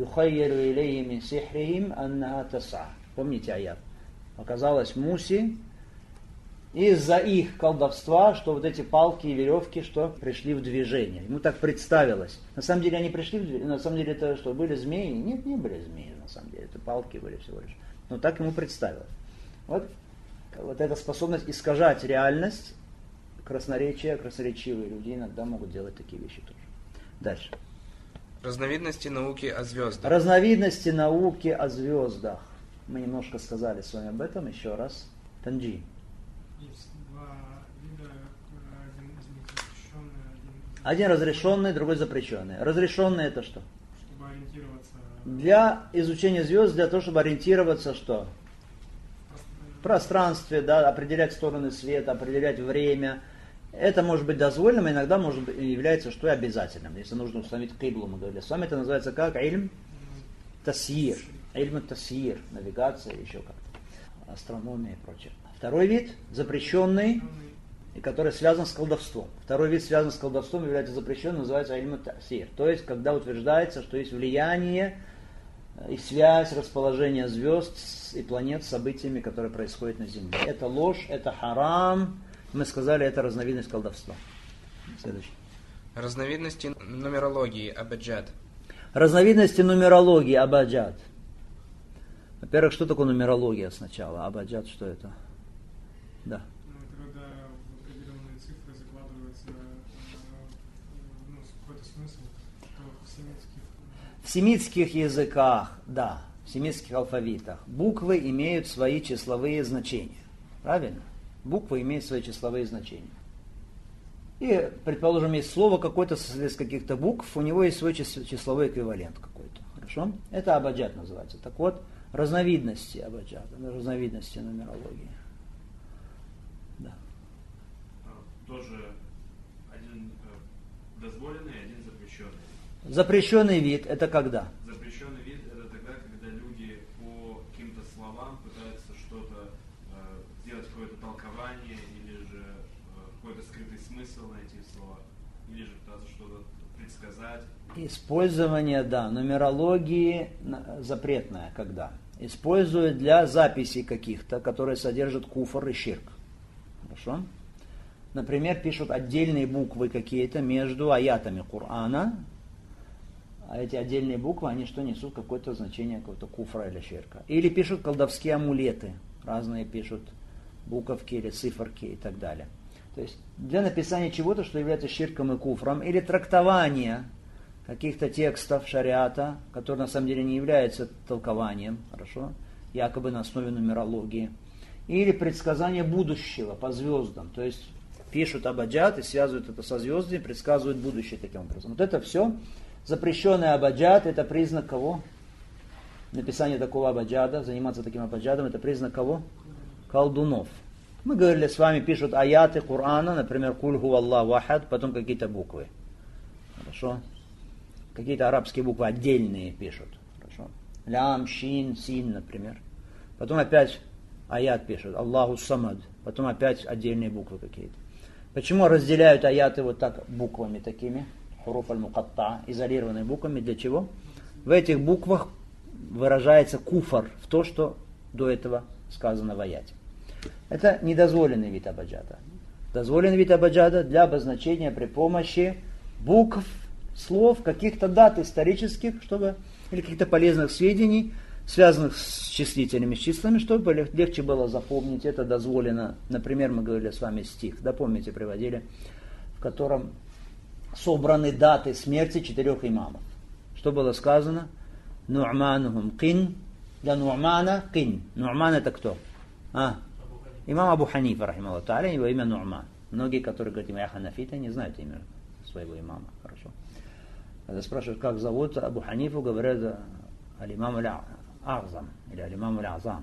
Помните аят? Оказалось Мусе из-за их колдовства, что вот эти палки и веревки, что пришли в движение. Ему так представилось. На самом деле они пришли в движение. На самом деле это что, были змеи? Нет, не были змеи на самом деле. Это палки были всего лишь. Но так ему представилось. Вот эта способность искажать реальность, красноречие, красноречивые люди иногда могут делать такие вещи тоже. Дальше. Разновидности науки о звездах. Разновидности науки о звездах. Мы немножко сказали с вами об этом. Еще раз. Танджи. Есть 2 вида, один из них запрещенный, Один разрешенный, другой запрещенный. Разрешенный это что? чтобы ориентироваться Для изучения звезд, для того, чтобы ориентироваться что? В пространстве, да, определять стороны света, определять время. Это может быть дозволенным, иногда может быть, является что и обязательным. Если нужно установить киблу, мы говорили с вами, это называется как? Ильм тасьир. Ильм тасьир, навигация, еще как-то. Астрономия и прочее. Второй вид, запрещенный, и который связан с колдовством. Второй вид, связан с колдовством, является запрещенным, называется ильм тасьир. То есть, когда утверждается, что есть влияние и связь, расположение звезд и планет с событиями, которые происходят на Земле. Это ложь, это харам. Мы сказали, это разновидность колдовства. Следующий. Разновидности нумерологии абаджад. Разновидности нумерологии абаджад. Во-первых, что такое нумерология сначала? Абаджад, что это? Да. это когда в определенные цифры закладываются какой-то смысл в семитских? В семитских языках, да, в семитских алфавитах буквы имеют свои числовые значения. Правильно? Буквы имеют свои числовые значения. И, предположим, есть слово какое-то состоит из каких-то букв, у него есть свой числовой эквивалент какой-то. Хорошо? Это абаджад называется. Так вот, разновидности абаджада, разновидности нумерологии. Да. Тоже один дозволенный, один запрещенный. Запрещенный вид это когда? Запрещенный вид это тогда, когда люди по каким-то словам пытаются что-то сделать какое-то толкование или же какой-то скрытый смысл найти в словах, или же пытаться что-то предсказать. Использование, да, нумерологии запретное когда? Используют для записей каких-то, которые содержат куфр и ширк. Хорошо? Например, пишут отдельные буквы какие-то между аятами Корана, а эти отдельные буквы, они что несут? Какое-то значение какого-то куфра или ширка. Или пишут колдовские амулеты, разные пишут буковки или циферки и так далее. То есть для написания чего-то, что является ширком и куфром, или трактования каких-то текстов шариата, которые на самом деле не являются толкованием, хорошо, якобы на основе нумерологии, или предсказание будущего по звездам, то есть пишут абаджад и связывают это со звездами, предсказывают будущее таким образом. Вот это все запрещенный абаджад, это признак кого? Написание такого абаджада, заниматься таким абаджадом, это признак кого? Колдунов. Мы говорили с вами, пишут аяты Корана, например, «Куль ху Аллаху ахад», потом какие-то буквы. Хорошо? Какие-то арабские буквы отдельные пишут. Хорошо? Лям, шин, син, например. Потом опять аят пишут, Аллаху самад. Потом опять отдельные буквы какие-то. Почему разделяют аяты вот так буквами такими? Хуруф аль-мукатта, изолированными буквами. Для чего? В этих буквах выражается куфр в то, что до этого сказано в аяте. Это недозволенный вид абаджада. Дозволенный вид абаджада для обозначения при помощи букв, слов, каких-то дат исторических, чтобы, или каких-то полезных сведений, связанных с числителями, с числами, чтобы легче было запомнить. Это дозволено. Например, мы говорили с вами стих, да, помните, приводили, в котором собраны даты смерти 4 имамов. Что было сказано? Ну'манухум кин. Для Ну'мана кин. Ну'ман это кто? Имам Абу Ханифа, рахималлаху та'аля, его имя Ну'ман. Многие, которые говорят имя ханафита, не знают имя своего имама. Хорошо. Когда спрашивают, как зовут Абу Ханифу, говорят аль-имам аль-Азам или аль-имам аль-Азам.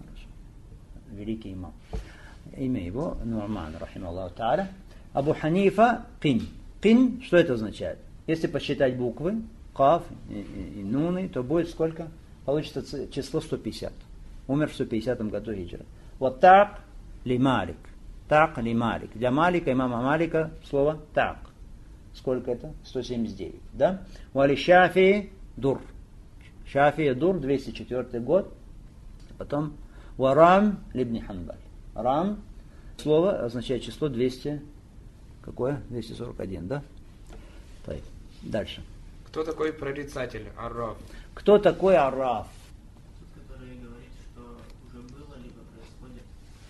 Великий имам. Имя его Ну'ман, рахималлаху та'аля. Абу Ханифа кин. Кин, что это означает? Если посчитать буквы, каф и нуны, то будет сколько? Получится число 150. Умер в 150 году хиджры. Вот так ли Малик. Так ли Малик. Для Малика, имама Малика, слово так. Сколько это? 179. Да? Вали Шафии дур. Шафии дур, 204 год. Потом Варам либни Ханбаль. Рам, слово означает число 200. Какое? 241, да? Так, дальше. Кто такой прорицатель, Арраф? Кто такой Арраф? Который говорит, что уже было, либо происходит.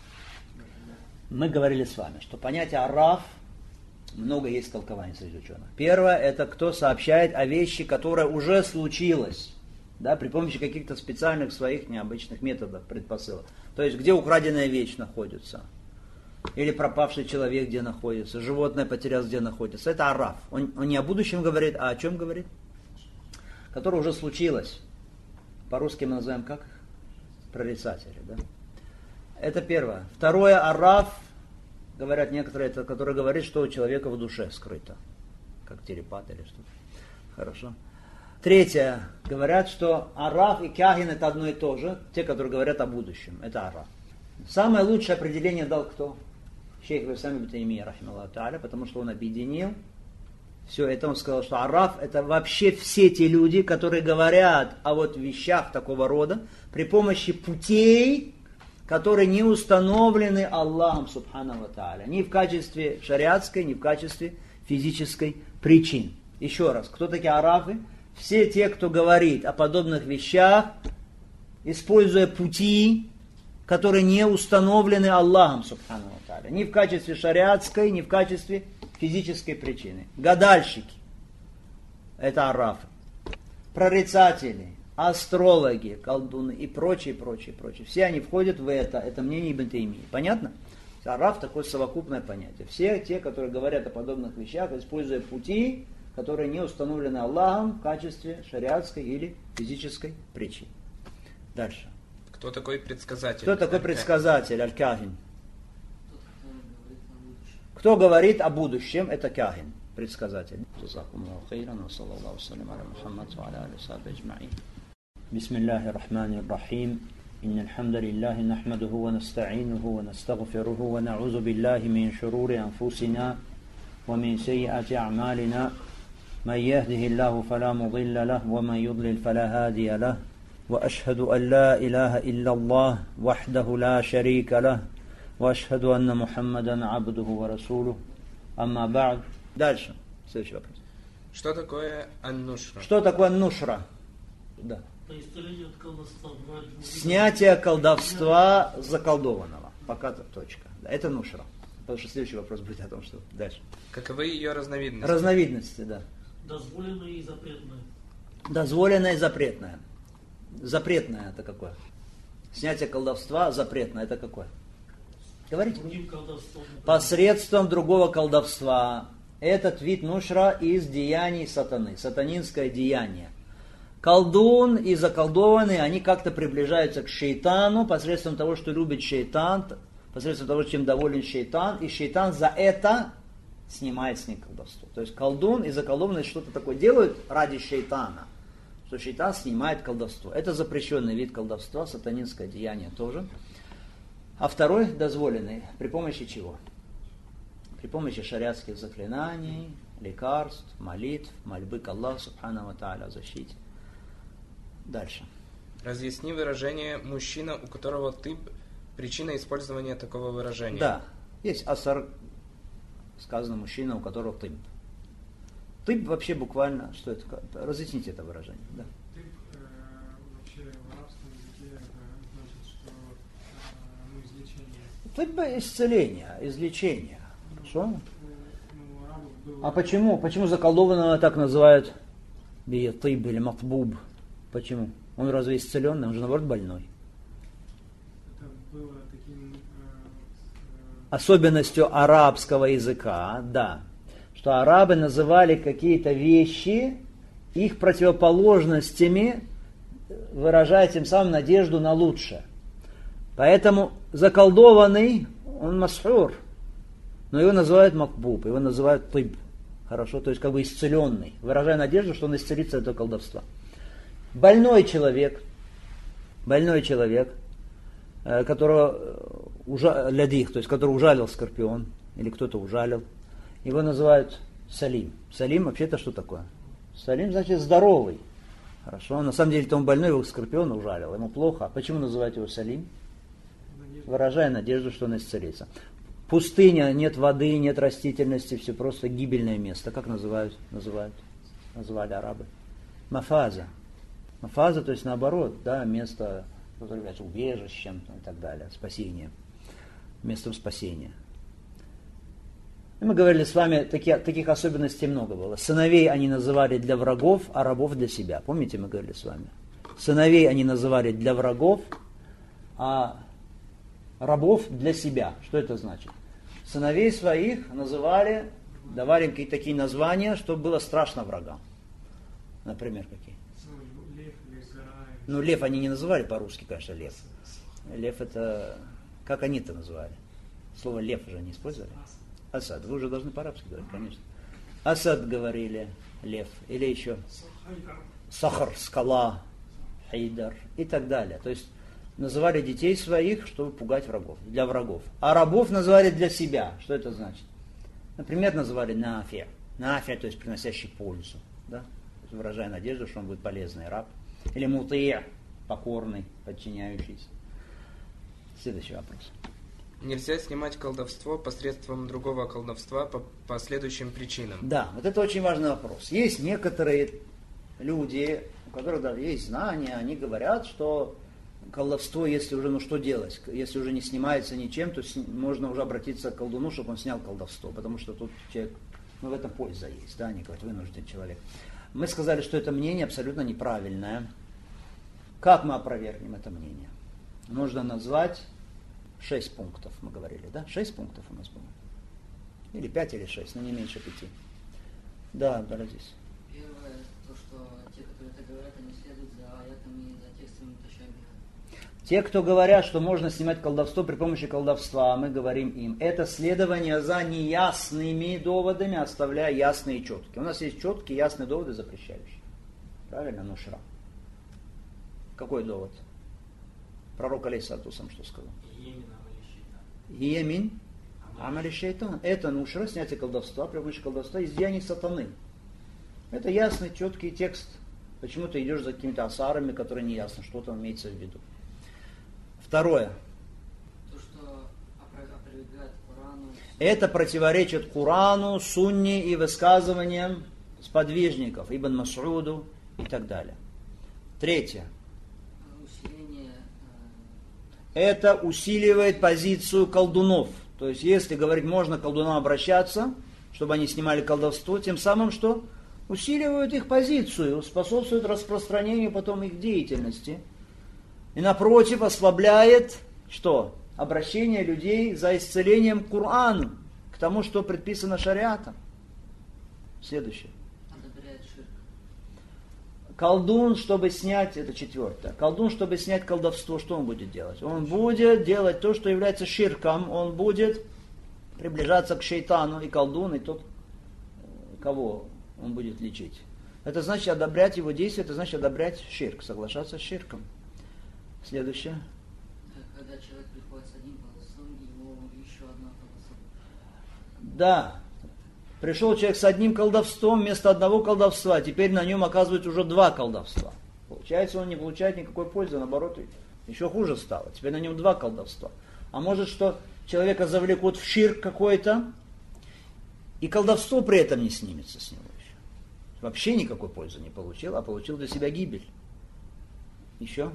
Мы говорили с вами, что понятие Арраф, много есть толкований среди ученых. Первое, это кто сообщает о вещи, которая уже случилась, да, при помощи каких-то специальных своих необычных методов, предпосылок. То есть, где украденная вещь находится, или пропавший человек где находится, животное потерялось где находится. Это Арраф. Он не о будущем говорит, а о чем говорит? Которое уже случилось. По-русски мы называем как? Прорицатели, да? Это первое. Второе, Арраф, говорят некоторые, это который говорит, что у человека в душе скрыто. Как телепат или что-то. Хорошо. Третье, говорят, что Арраф и Кяхин это одно и то же. Те, которые говорят о будущем. Это Арраф. Самое лучшее определение дал кто? Шейх Исам ибн Таймия, рахималлаху та'аля, потому что он объединил все это. Он сказал, что Арраф это вообще все те люди, которые говорят о вот вещах такого рода при помощи путей, которые не установлены Аллахом субхану ва та'аля. Ни в качестве шариатской, ни в качестве физической причин. Еще раз, кто такие Аррафы? Все те, кто говорит о подобных вещах, используя пути, которые не установлены Аллахом субхану ва та'аля. Ни в качестве шариатской, ни в качестве физической причины. Гадальщики. это арафы. Прорицатели, астрологи, колдуны и прочее. Все они входят в это мнение Ибн Таймии. Понятно? Араф такое совокупное понятие. Все те, которые говорят о подобных вещах, используя пути, которые не установлены Аллахом в качестве шариатской или физической притчи. Дальше. Кто такой предсказатель? Кто такой предсказатель? Аль-Кахин. Кто говорит о будущем? Это Кахин, предсказатель. Бисмиллахи рахмани рахим. إن الحمد لله نحمده ونستعينه ونستغفره ونعوذ بالله من شرور أنفسنا ومن سيئات أعمالنا من يهده الله فلا مضل له ومن يضلل فلا هادي له وأشهد أن لا إله إلا الله وحده لا شريك له وأشهد أن محمدا عبده ورسوله أما بعد. Дальше. Следующий вопрос. Что такое ан-нушра? Что такое ан-нушра? Да. Снятие колдовства заколдованного. Пока-то точка. Это нушра. Потому что следующий вопрос будет о том, что дальше. Каковы ее разновидности? Разновидности, да. Дозволенное и запретное. Дозволенное и запретное. Запретное это какое? Снятие колдовства запретное это какое? Говорите. Посредством другого колдовства. Этот вид нушра из деяний сатаны. Сатанинское деяние. Колдун и заколдованный, они как-то приближаются к шейтану посредством того, что любит шейтан, посредством того, чем доволен шейтан, и шейтан за это снимает с них колдовство. То есть колдун и заколдованный что-то такое делают ради шейтана, что шейтан снимает колдовство. Это запрещенный вид колдовства, сатанинское деяние тоже. А второй дозволенный при помощи чего? При помощи шариатских заклинаний, лекарств, молитв, мольбы к Аллаху субхану ва тааля о защите. Дальше. Разъясни выражение «мужчина, у которого тыб» причина использования такого выражения. Да, есть асар, сказано мужчина, у которого тыб. Тыб вообще буквально, что это? Разъясните это выражение. Да. Тыб вообще в арабском языке значит, что излечение. Тыб излечение. Что? А почему? Почему заколдованного так называют би-тыб или матбуб? Почему? Он разве исцеленный? Он же, наоборот, больной. Это было таким... Особенностью арабского языка, да, что арабы называли какие-то вещи их противоположностями, выражая тем самым надежду на лучшее. Поэтому заколдованный, он масхур, но его называют матбуб, его называют тыб. Хорошо, то есть как бы исцеленный, выражая надежду, что он исцелится от этого колдовства. Больной человек, которого лядих, то есть который ужалил скорпион, или кто-то ужалил, его называют салим. Салим вообще-то что такое? Салим значит здоровый. Хорошо, на самом деле он больной, его скорпион ужалил, ему плохо. А почему называют его салим? Выражая надежду, что он исцелится. Пустыня, нет воды, нет растительности, все просто гибельное место. Как называли арабы? Мафаза. Мафаза, то есть наоборот, да, место, которое является убежищем и так далее, спасением, местом спасения. И мы говорили с вами, таких особенностей много было. Сыновей они называли для врагов, а рабов для себя. Помните, мы говорили с вами? Сыновей они называли для врагов, а рабов для себя. Что это значит? Сыновей своих называли, давали им какие-то такие названия, чтобы было страшно врагам. Например, какие? Ну, лев они не называли по-русски, конечно, лев. Лев это... Как они это называли? Слово лев уже не использовали? Асад. Вы уже должны по-арабски говорить, конечно. Асад говорили, лев. Или еще сахар, скала, хайдар и так далее. То есть называли детей своих, чтобы пугать врагов, для врагов. А рабов называли для себя. Что это значит? Например, называли нафия. Нафия, то есть приносящий пользу. Да? Выражая надежду, что он будет полезный раб. Или мутия, покорный, подчиняющийся. Следующий вопрос. Нельзя снимать колдовство посредством другого колдовства по следующим причинам. Да, вот это очень важный вопрос. Есть некоторые люди, у которых даже есть знания, они говорят, что колдовство, если уже, что делать? Если уже не снимается ничем, то можно уже обратиться к колдуну, чтобы он снял колдовство, потому что тут человек, в этом польза есть, да, они говорят, вынужден человек. Мы сказали, что это мнение абсолютно неправильное. Как мы опровергнем это мнение? Нужно назвать 6 пунктов, мы говорили, да? 6 пунктов у нас было. Или 5, или 6, но не меньше 5. Да, Абдалазиз. Первое, то, что те, которые это говорят, они следуют за аятами, за текстами муташабиха. Те, кто говорят, что можно снимать колдовство при помощи колдовства, мы говорим им, это следование за неясными доводами, оставляя ясные и четкие. У нас есть четкие, ясные доводы, запрещающие. Правильно, нушра. Какой довод? Пророк алейхиссалату вассалам что сказал? Йемин амали шейтан. Это нушра, снятие колдовства, при помощи колдовства, из деяний сатаны. Это ясный, четкий текст. Почему ты идешь за какими-то асарами, которые не ясно, что там имеется в виду. Второе. То, что опровергает Корану. Это противоречит Корану, Сунне и высказываниям сподвижников, Ибн Мас'уду и так далее. Третье. Это усиливает позицию колдунов. То есть, если говорить, можно к колдунам обращаться, чтобы они снимали колдовство, тем самым что? Усиливают их позицию, способствуют распространению потом их деятельности. И напротив, ослабляет что? Обращение людей за исцелением к Корану, к тому, что предписано шариатом. Следующее. Колдун, чтобы снять, это 4. Колдун, чтобы снять колдовство, что он будет делать? Он будет делать то, что является ширком, он будет приближаться к шейтану, и колдун, и тот, кого он будет лечить. Это значит одобрять его действия, это значит одобрять ширк, соглашаться с ширком. Следующее. Когда человек приходит с одним колдовством, ему еще одно колдовство. Да. Пришел человек с одним колдовством вместо одного колдовства, теперь на нем оказывается уже 2 колдовства. Получается, он не получает никакой пользы, наоборот, еще хуже стало. Теперь на нем 2 колдовства. А может, что человека завлекут в ширк какой-то, и колдовство при этом не снимется с него еще. Вообще никакой пользы не получил, а получил для себя гибель. Еще?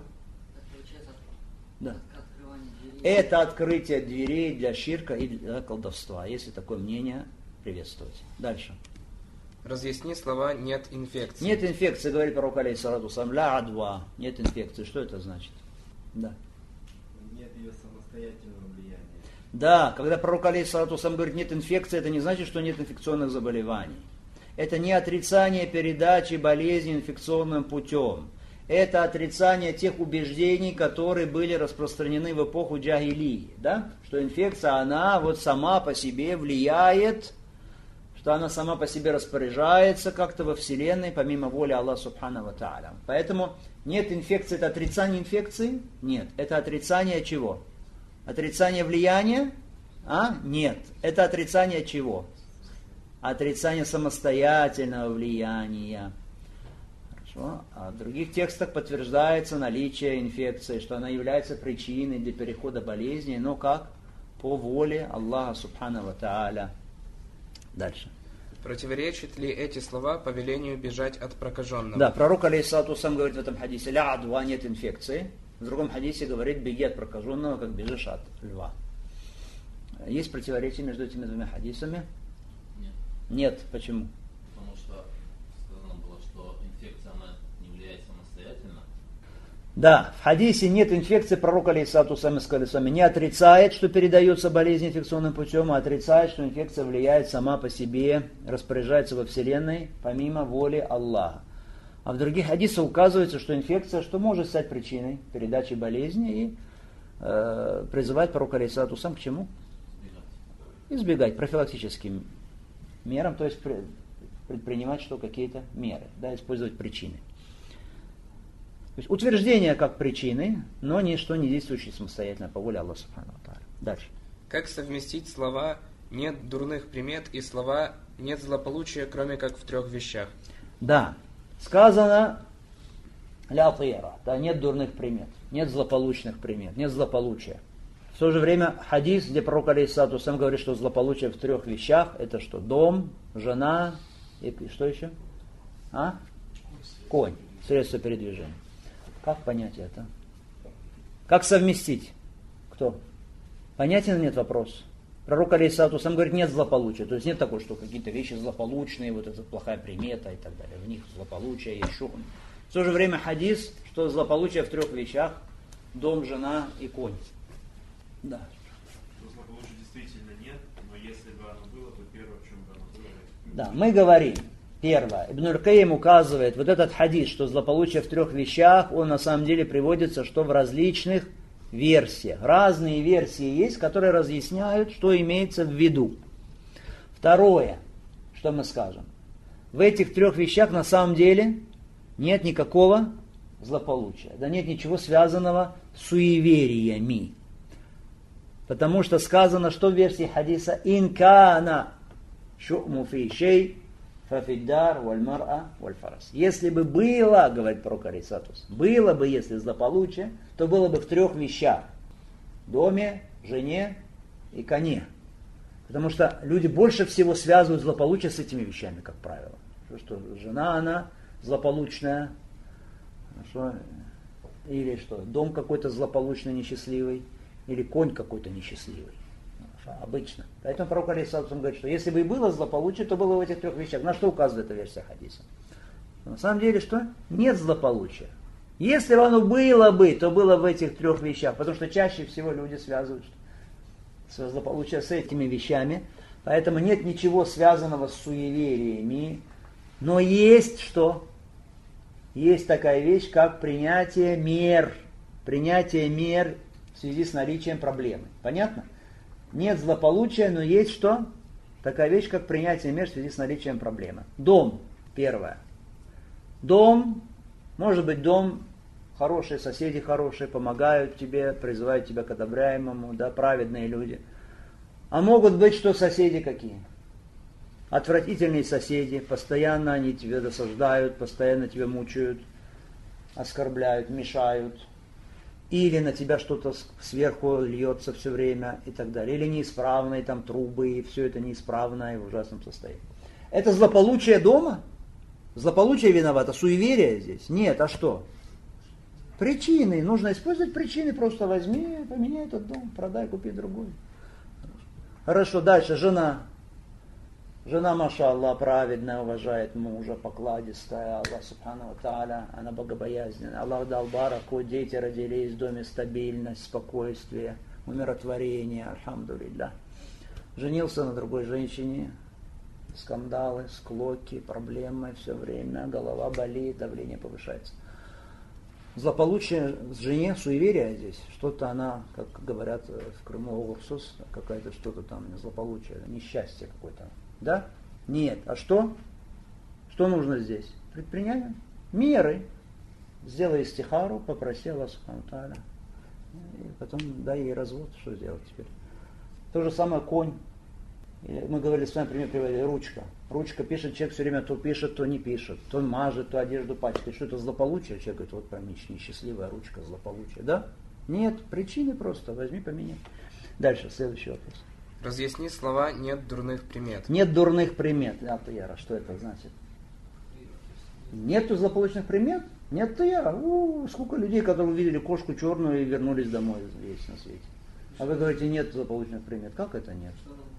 Да. Это открытие дверей для ширка и для колдовства, если такое мнение приветствовать. Дальше. Разъясни слова «нет инфекции». Нет инфекции, говорит пророк алейхиссалату вассалам, ля адва. Нет инфекции. Что это значит? Да. Нет ее самостоятельного влияния. Да, когда пророк алейхиссалату вассалам говорит нет инфекции, это не значит, что нет инфекционных заболеваний. Это не отрицание передачи болезни инфекционным путем. Это отрицание тех убеждений, которые были распространены в эпоху джахилии. Да? Что инфекция, она вот сама по себе влияет, что она сама по себе распоряжается как-то во Вселенной, помимо воли Аллаха Субхану ва Тааля. Поэтому нет инфекции, это отрицание инфекции? Нет. Это отрицание чего? Отрицание влияния? Нет. Это отрицание чего? Отрицание самостоятельного влияния. Хорошо. А в других текстах подтверждается наличие инфекции, что она является причиной для перехода болезни, но как? По воле Аллаха Субхану ва Тааля. Дальше. Противоречат ли эти слова повелению бежать от прокаженного? Да, пророк алейхиссалату вассалам говорит в этом хадисе, ля адва, нет инфекции. В другом хадисе говорит, беги от прокаженного, как бежишь от льва. Есть противоречие между этими 2 хадисами? Нет. Нет. Почему? Потому что сказано было, что инфекция, она не влияет самостоятельно. Да, в хадисе нет инфекции, пророк алейхиссалату вассалам не отрицает, что передается болезнь инфекционным путем, а отрицает, что инфекция влияет сама по себе, распоряжается во Вселенной, помимо воли Аллаха. А в других хадисах указывается, что инфекция, что может стать причиной передачи болезни, и призывает пророк алейхиссалату вассалам к чему? Избегать профилактическим мерам, то есть предпринимать какие-то меры, да, использовать причины. То есть утверждение как причины, но ничто не действующее самостоятельно по воле Аллаха Субхану ва Тааля. Дальше. Как совместить слова «нет дурных примет» и слова «нет злополучия, кроме как в 3 вещах»? Да, сказано ля тира, да, нет дурных примет, нет злополучных примет, нет злополучия. В то же время хадис, где пророк алейхиссалату вассалам говорит, что злополучие в 3 вещах, это что? Дом, жена и что еще? Конь, средство передвижения. Как понять это? Как совместить? Кто? Понятен или нет вопрос? Пророк алейхиссалату сам говорит, нет злополучия. То есть нет такого, что какие-то вещи злополучные, вот это плохая примета и так далее. В них злополучие есть шухун. В то же время хадис, что злополучие в 3 вещах: дом, жена и конь. Да. Злополучия действительно нет, но если бы оно было, то первое, в чем бы оно было. Да, мы говорим, первое. Ибн аль-Кайим указывает, вот этот хадис, что злополучие в 3 вещах, он на самом деле приводится, что в различных версиях. Разные версии есть, которые разъясняют, что имеется в виду. Второе, что мы скажем. В этих 3 вещах на самом деле нет никакого злополучия. Да нет ничего связанного с суевериями. Потому что сказано, что в версии хадиса «Инкана шу'му фи шей фафиддар валь мар'a валь фарас». Если бы было, говорит пророк алейхиссалату вассалам, было бы, если злополучие, то было бы в 3 вещах: доме, жене и коне. Потому что люди больше всего связывают злополучие с этими вещами, как правило. Что жена, она злополучная, что, или что, дом какой-то злополучный, несчастливый, или конь какой-то несчастливый. Обычно. Поэтому пророк алейхиссалату говорит, что если бы и было злополучие, то было в этих 3 вещах. На что указывает эта версия хадиса? Но на самом деле, что? Нет злополучия. Если бы оно было бы, то было в этих 3 вещах. Потому что чаще всего люди связывают злополучие с этими вещами. Поэтому нет ничего связанного с суевериями. Но есть что? Есть такая вещь, как принятие мер. Принятие мер в связи с наличием проблемы. Понятно? Нет злополучия, но есть что? Такая вещь, как принятие мер в связи с наличием проблемы. Дом. Первое. Дом, может быть, дом, хорошие соседи хорошие, помогают тебе, призывают тебя к одобряемому, да, праведные люди. А могут быть, что соседи какие? Отвратительные соседи, постоянно они тебя досаждают, постоянно тебя мучают, оскорбляют, мешают. Или на тебя что-то сверху льется все время и так далее. Или неисправные там трубы, и все это неисправно и в ужасном состоянии. Это злополучие дома? Злополучие виновато, суеверие здесь? Нет, а что? Причины. Нужно использовать причины. Просто возьми, поменяй этот дом, продай, купи другой. Хорошо, дальше. Жена. Жена, машаллах, праведная, уважает мужа, покладистая. Аллах субхану ва тааля, она богобоязненная. Аллах дал бараку, дети родились в доме, стабильность, спокойствие, умиротворение, альхамдулилля. Женился на другой женщине, скандалы, склоки, проблемы все время, голова болит, давление повышается. Злополучие с жене, суеверие здесь, что-то она, как говорят в Крыму, огурсус, какое-то что-то там, злополучие, несчастье какое-то. Да? Нет. А что? Что нужно здесь? Предпринять меры. Сделай истихару, попроси Аллаха субхану ва тааля. И потом дай ей развод. Что сделать теперь? То же самое конь. Мы говорили с вами, пример приводили, ручка. Ручка пишет, человек все время то пишет, то не пишет. То мажет, то одежду пачкает. Что это злополучие? Человек говорит, вот прям несчастливая ручка, злополучие. Да? Нет, причины просто. Возьми, поменяй. Дальше, следующий вопрос. Разъясни слова «нет дурных примет». Нет дурных примет. Ат-Таяра, что это значит? Нету злополучных примет? Нет Таяра. Сколько людей, которые увидели кошку черную и вернулись домой весь на свете. А вы говорите, нет злополучных примет. Как это нет?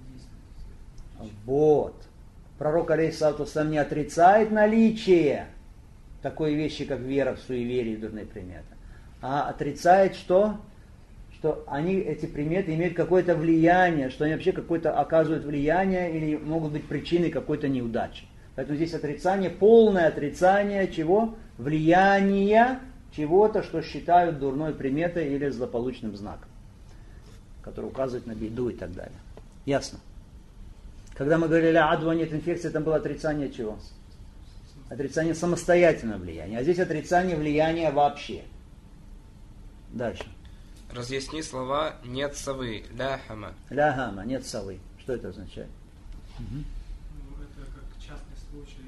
Вот. Пророк алейхиссалату вассалам не отрицает наличие такой вещи, как вера в суеверие и дурные приметы. А отрицает что? Что они, эти приметы, имеют какое-то влияние, что они вообще какое-то оказывают влияние или могут быть причиной какой-то неудачи. Поэтому здесь отрицание, полное отрицание чего? Влияния чего-то, что считают дурной приметой или злополучным знаком, который указывает на беду и так далее. Ясно? Когда мы говорили о адва нет инфекции, там было отрицание чего? Отрицание самостоятельного влияния. А здесь отрицание влияния вообще. Дальше. Разъясни слова «нет совы», «ляхама». «Ляхама», «нет совы». Что это означает? Ну, это как частный случай.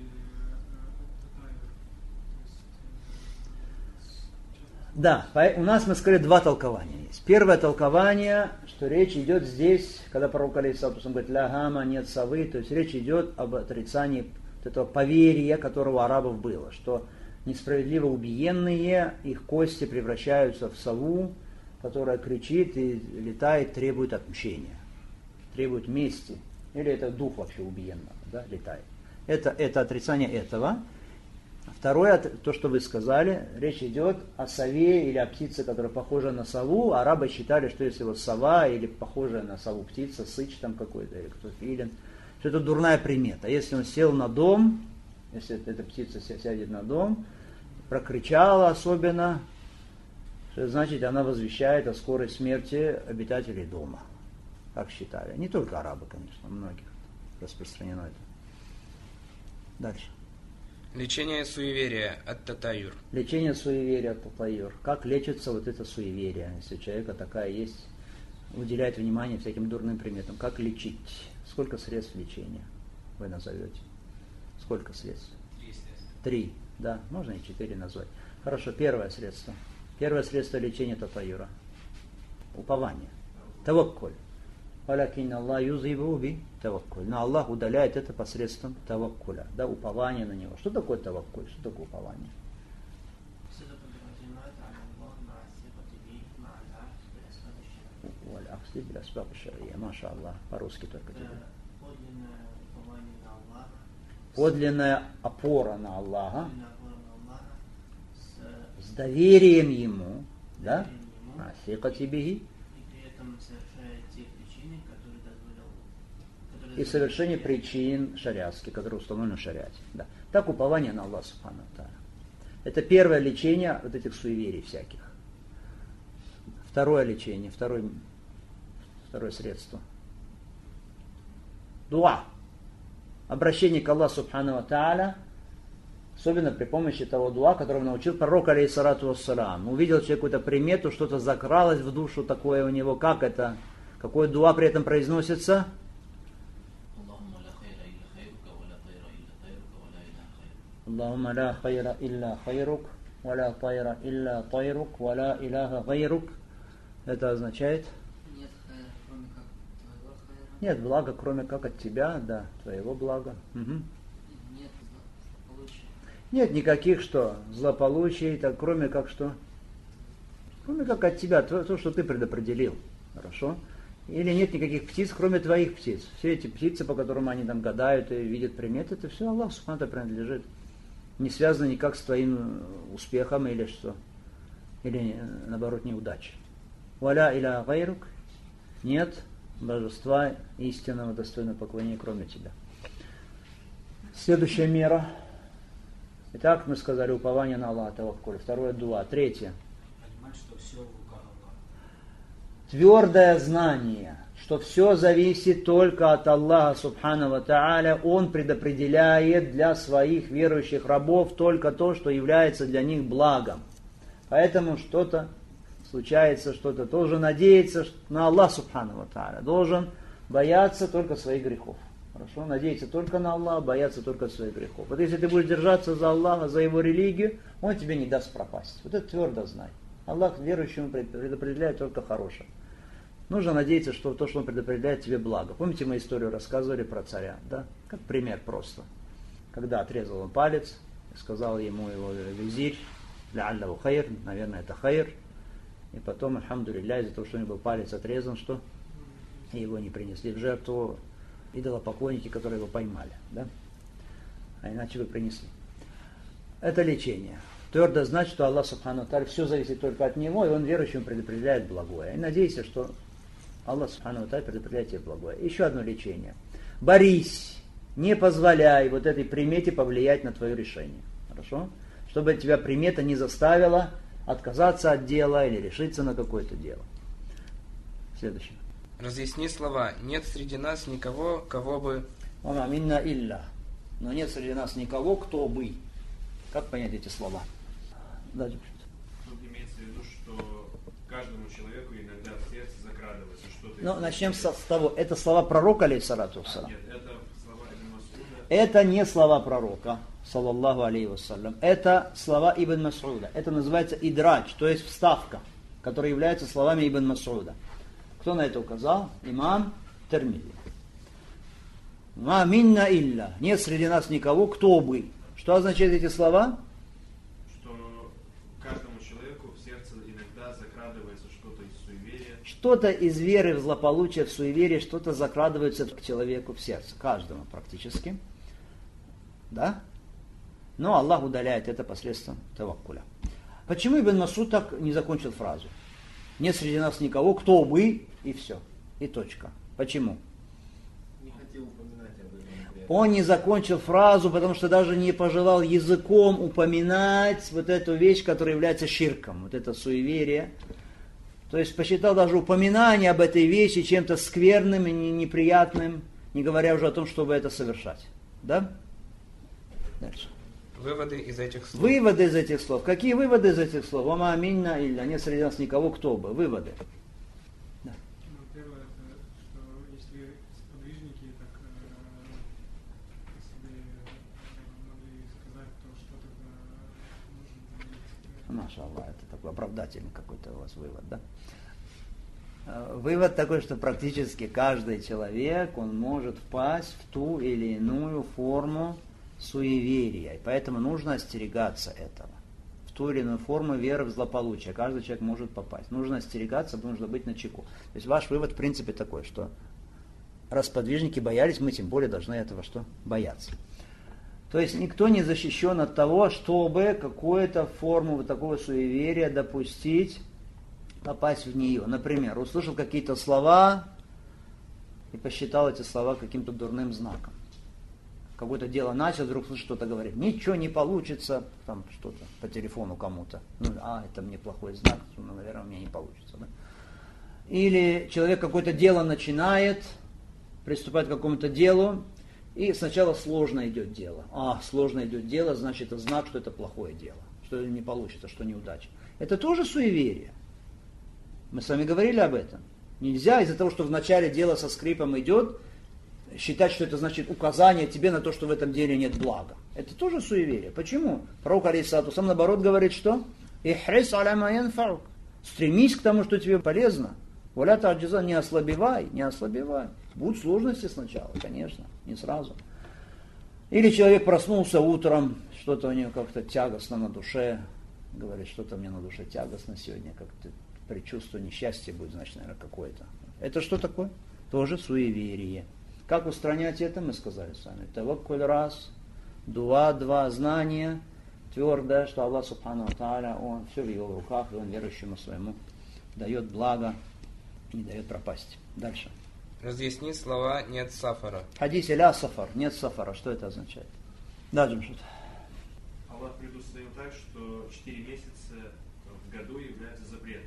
Да, у нас, мы сказали, 2 толкования есть. Первое толкование, что речь идет здесь, когда пророк алейхиссалату вассалам говорит «ляхама», «нет совы», то есть речь идет об отрицании вот этого поверья, которого у арабов было, что несправедливо убиенные, их кости превращаются в сову, которая кричит и летает, требует отмщения. требует мести, или это дух вообще убиенного, да, летает. Это отрицание этого. Второе, то, что вы сказали, речь идет о сове или о птице, которая похожа на сову. Арабы считали, что если вот сова или похожая на сову птица, сыч там какой-то, или кто-то филин, что это дурная примета. Если он сел на дом, если эта птица сядет на дом, прокричала особенно, что значит, она возвещает о скорой смерти обитателей дома. Как считали. Не только арабы, конечно, многих распространено это. Дальше. Лечение суеверия от татаюр. Лечение суеверия от татаюр. Как лечится вот это суеверие, если у человека такая есть, уделяет внимание всяким дурным приметам. Как лечить? Сколько средств лечения вы назовете? Сколько средств? 3. Да, можно и 4 назвать. Хорошо, первое средство. Первое средство лечения татаюра. Упование. Таваккуль. Валякин Аллах юзибу би таваккуль. Но Аллах удаляет это посредством таваккуля, да, упования на него. Что такое таваккуль? Что такое упование? Маша Аллах. По-русски только тебе. Подлинная опора на Аллаха. С доверием Ему. Да? Асикатибихи. И совершение причин шариатских, которые установлены в шариате. Да. Так упование на Аллаха Субхану ва Тааля. Это первое лечение вот этих суеверий всяких. Второе лечение, второе средство. Дуа. Обращение к Аллаху Субхану ва Тааля, особенно при помощи того дуа, которого научил пророк, алейхиссалату вассалам. Увидел человек какую-то примету, что-то закралось в душу такое у него. Как это? Какое дуа при этом произносится? Аллахумма ла хайра илля хайрук, ва ла тайра илля тайрук, ва ла иляха гайрук. Это означает? Нет хайра, кроме как твоего хайра. Нет блага, кроме как от тебя, да, твоего блага. Угу. Нет злополучия. Нет никаких что? Злополучий, так, кроме как что? Кроме как от тебя, то, что ты предопределил. Хорошо? Или нет никаких птиц, кроме твоих птиц. Все эти птицы, по которым они там гадают и видят приметы, это все Аллаху Субхану ва Тааля принадлежит. Не связано никак с твоим успехом или что. Или наоборот неудачей. Валя иля гайрук. Нет божества истинного, достойного поклонения, кроме тебя. Следующая мера. Итак, мы сказали упование на Аллаха, таваккуль. Второе дуа. Третье. Понимать, что все в руках Аллаха. Твердое знание, что все зависит только от Аллаха Субхану ва Тааля. Он предопределяет для своих верующих рабов только то, что является для них благом. Поэтому что-то случается, что-то должен надеяться на Аллаха Субхану ва Тааля. Должен бояться только своих грехов. Хорошо? Надеяться только на Аллаха, бояться только своих грехов. Вот если ты будешь держаться за Аллаха, за его религию, он тебе не даст пропасть. Вот это твердо знай. Аллах верующему предопределяет только хорошее. Нужно надеяться, что то, что он предопределяет, тебе благо. Помните, мы историю рассказывали про царя, да? Как пример просто. Когда отрезал он палец, сказал ему его визирь, ля-аллаху хайр, наверное, это хайр. И потом, альхамдулилля, из-за того, что у него был палец отрезан, что? И его не принесли в жертву идолопоклонники, которые его поймали, да? А иначе бы принесли. Это лечение. Твердо знать, что Аллах Субхану ва Тааля, все зависит только от Него, и Он верующим предопределяет благое. И надейся, что Аллах Субхану ва Тааля предопределяет тебе благое. Еще одно лечение. Борись, не позволяй вот этой примете повлиять на твое решение. Хорошо? Чтобы тебя примета не заставила отказаться от дела или решиться на какое-то дело. Следующее. Разъясни слова. Нет среди нас никого, кого бы... Ама минна илля. Но нет среди нас никого, кто бы. Как понять эти слова? Да, тут имеется в виду, что каждому человеку иногда в сердце закрадывается что-то. Ну, начнем с того. Это слова пророка, алейхиссалату вассалам? Нет, это слова Ибн Мас'уда. Это не слова пророка, саллаллаху алейхи вассалям. Это слова Ибн Мас'уда. Это называется идрач, то есть вставка, которая является словами Ибн Мас'уда. Кто на это указал? Имам Тирмизи. Ма минна илля. Нет среди нас никого, кто бы. Что означают эти слова? Что каждому человеку в сердце иногда закрадывается что-то из суеверия. что-то из веры в злополучие, в суеверие, что-то закрадывается к человеку в сердце, каждому практически. Да? Но Аллах удаляет это посредством таваккуля. Почему Ибн Масуд так не закончил фразу? Нет среди нас никого, кто бы, и все. И точка. Почему? Не хотел упоминать об этом. Он не закончил фразу, потому что даже не пожелал языком упоминать вот эту вещь, которая является ширком, вот это суеверие. То есть посчитал даже упоминание об этой вещи чем-то скверным и неприятным, не говоря уже о том, чтобы это совершать. Да? Дальше. Выводы из этих слов. Выводы из этих слов. Какие выводы из этих слов? Вама аминна илля. Нет среди нас никого, кто бы. Выводы. Да. Ну, первое, это, что если сподвижники так себе могли сказать, то что тогда нужно делать? Маша Аллах, это такой оправдательный какой-то у вас вывод, да? Вывод такой, что практически каждый человек, он может впасть в ту или иную форму суеверия, и поэтому нужно остерегаться этого. В ту или иную форму веры в злополучие. Каждый человек может попасть. Нужно остерегаться, нужно быть начеку. То есть ваш вывод в принципе такой, что раз подвижники боялись, мы тем более должны этого что? Бояться. То есть никто не защищен от того, чтобы какую-то форму вот такого суеверия допустить, попасть в нее. Например, услышал какие-то слова и посчитал эти слова каким-то дурным знаком. Какое-то дело начал, вдруг слышит, что-то говорит. Ничего не получится, там что-то по телефону кому-то. Это мне плохой знак, наверное, у меня не получится. Да? Или человек какое-то дело начинает, приступает к какому-то делу, и сначала сложно идет дело. Сложно идет дело, значит, это знак, что это плохое дело, что не получится, что неудача. Это тоже суеверие. Мы с вами говорили об этом. Нельзя из-за того, что в начале дело со скрипом идет, считать, что это значит указание тебе на то, что в этом деле нет блага. Это тоже суеверие. Почему? Пророк алейхиссалату сам наоборот говорит, что «Ихрис аля ма янфаук». Стремись к тому, что тебе полезно. «Валя та'джиза», не ослабевай. Будут сложности сначала, конечно, не сразу. Или человек проснулся утром, что-то у него как-то тягостно на душе, говорит, что-то мне на душе тягостно сегодня, как-то предчувствие несчастья будет, значит, наверное, какое-то. Это что такое? Тоже суеверие. Как устранять это, мы сказали с вами. Таваккуль раз, дуа два, знание твердое, что Аллах Субхану ва Тааля, Он все в Его руках, и Он верующему своему дает благо, не дает пропасть. Дальше. Разъясни слова «нет сафара». В хадисе ля сафар, нет сафара, что это означает? Да, Джамшут. Аллах предустановил так, что 4 месяца в году являются запретными.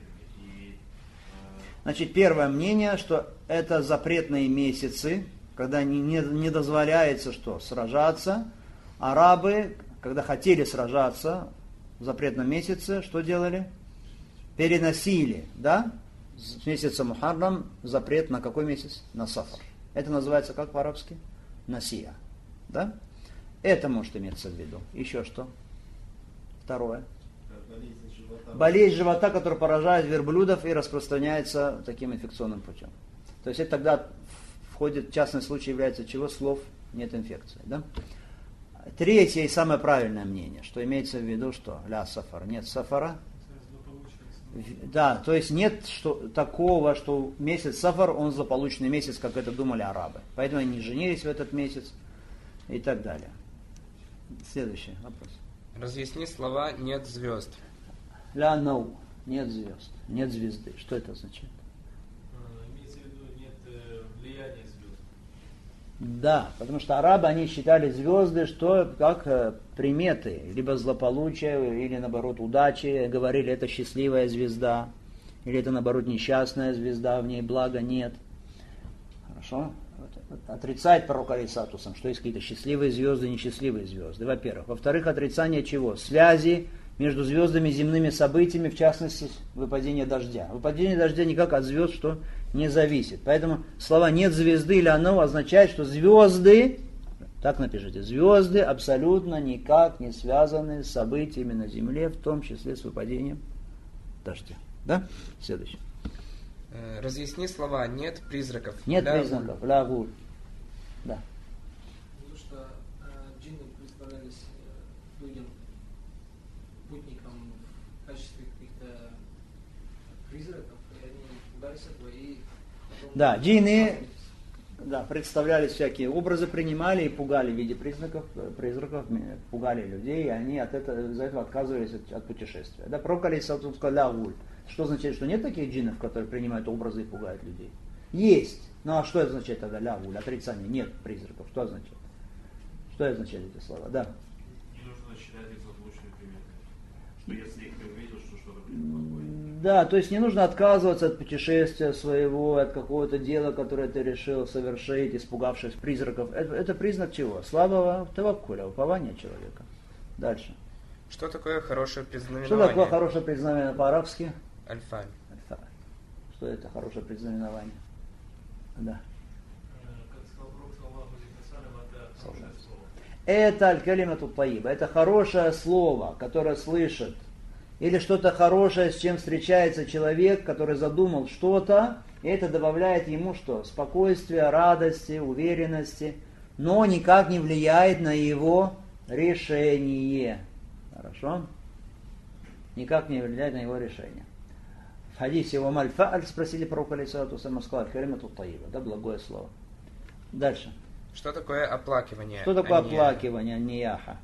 Значит, первое мнение, что это запретные месяцы, когда не дозволяется что? Сражаться. Арабы, когда хотели сражаться в запретном месяце, что делали? Переносили, да? С месяца Мухаррам запрет на какой месяц? На сафар. Это называется как по-арабски? Насия. Да? Это может иметься в виду. Еще что? Второе. Болезнь живота, которая поражает верблюдов и распространяется таким инфекционным путем. То есть это тогда входит, частный случай является чего? Слов нет инфекции. Да? Третье и самое правильное мнение, что имеется в виду, что ля сафар, нет сафара. Да, то есть нет такого, что месяц сафар, он злополучный месяц, как это думали арабы. Поэтому они не женились в этот месяц и так далее. Следующий вопрос. Разъясни слова «нет звезд». Ля нау, нет звезд, нет звезды. Что это означает? Имеется в виду, нет влияния звезд. Да, потому что арабы, они считали звезды, что как приметы, либо злополучия, или наоборот удачи, говорили, это счастливая звезда, или это наоборот несчастная звезда, в ней блага нет. Хорошо? Отрицает пророк алейхиссалату, что есть какие-то счастливые звезды, несчастливые звезды, во-первых. Во-вторых, отрицание чего? Связи между звездами и земными событиями, в частности, выпадение дождя. Выпадение дождя никак от звезд что не зависит. Поэтому слова «нет звезды» или «оно» означает, что звезды, так напишите, звезды абсолютно никак не связаны с событиями на Земле, в том числе с выпадением дождя. Да? Следующее. Разъясни слова «нет призраков». Нет признаков. Лагуль. Да. Потому что джинны представлялись людям, путникам в качестве каких-то призраков, и они пугались этого Да, джинны, да, представляли всякие образы, принимали и пугали в виде призраков, пугали людей, и они из-за этого отказывались от путешествия. Да, пророк алейхиссалату сказал лягуль. Что означает, что нет таких джиннов, которые принимают образы и пугают людей? Есть. Ну а что это означает тогда лягуль? Отрицание. Нет призраков. Что означает? Что означают эти слова? Да. Не нужно считать их заблудшими примерами. Что если их увидел, что что-то будет плохое. Да, то есть не нужно отказываться от путешествия своего, от какого-то дела, которое ты решил совершить, испугавшись призраков. Это признак чего? Слабого таваккуля, упования человека. Дальше. Что такое хорошее предзнаменование? Что такое хорошее предзнаменование по-арабски? Аль-фаль. Аль-фаль. Что это хорошее предзнаменование? Да. Как сказал пророк, саллаху алейхи, это хорошее слово. Это аль-калимату тайиба. Это хорошее слово, которое слышит. Или что-то хорошее, с чем встречается человек, который задумал что-то, и это добавляет ему что? Спокойствия, радости, уверенности, но никак не влияет на его решение. Хорошо? Никак не влияет на его решение. В хадисе «Вамаль фа'аль» спросили пророка алейхиссалату вассалям, сказал «Калимату тайиба», да, благое слово. Дальше. Что такое оплакивание? Что такое оплакивание, нияха?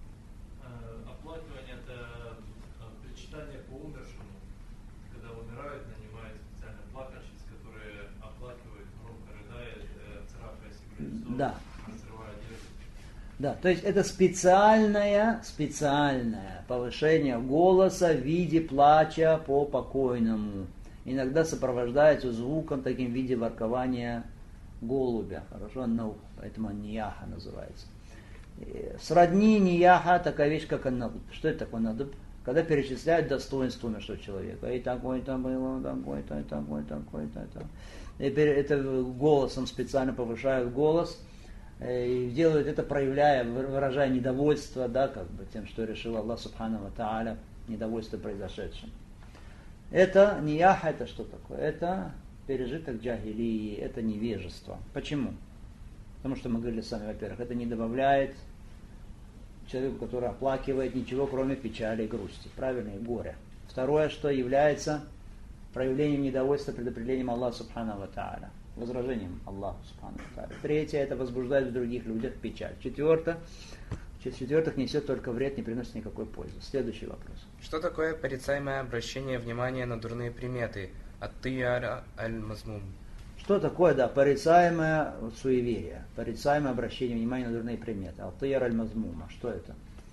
Оплакивание – это причитание по умершему. Когда умирают, нанимают специальных плакальщиц, которые оплакивают, громко рыдают, царапая себе лицо, да. разрывая одежду. Да, то есть это специальное повышение голоса в виде плача по покойному. Иногда сопровождается звуком таким в виде воркования голубя. Хорошо? Ну, поэтому нияха называется. Сродни нияха такая вещь, как аннадуб. Что это такое аннадуб? Когда перечисляют достоинства умершего человека. И такой-то было, такой-то, такой-то, такой-то. И это голосом специально повышают голос. И делают это, выражая недовольство, да, как бы тем, что решил Аллах Субхану ва Тааля, недовольство произошедшим. Это нияха, это что такое? Это пережиток джахилии, это невежество. Почему? Потому что мы говорили с вами, во-первых, это не добавляет человеку, который оплакивает, ничего, кроме печали и грусти, правильно, и горя. Второе, что является проявлением недовольства, предопределением Аллаха Субхану ва Тааля, возражением Аллаху Субхану ва Тааля. Третье, это возбуждает в других людях печаль. В-четвертых, несет только вред, не приносит никакой пользы. Следующий вопрос. Что такое порицаемое обращение внимания на дурные приметы? Ат-тияра аль-мазмум. Что такое, да, порицаемое суеверие, порицаемое обращение внимания на дурные приметы? Ат-тияра аль-мазмума. Что это?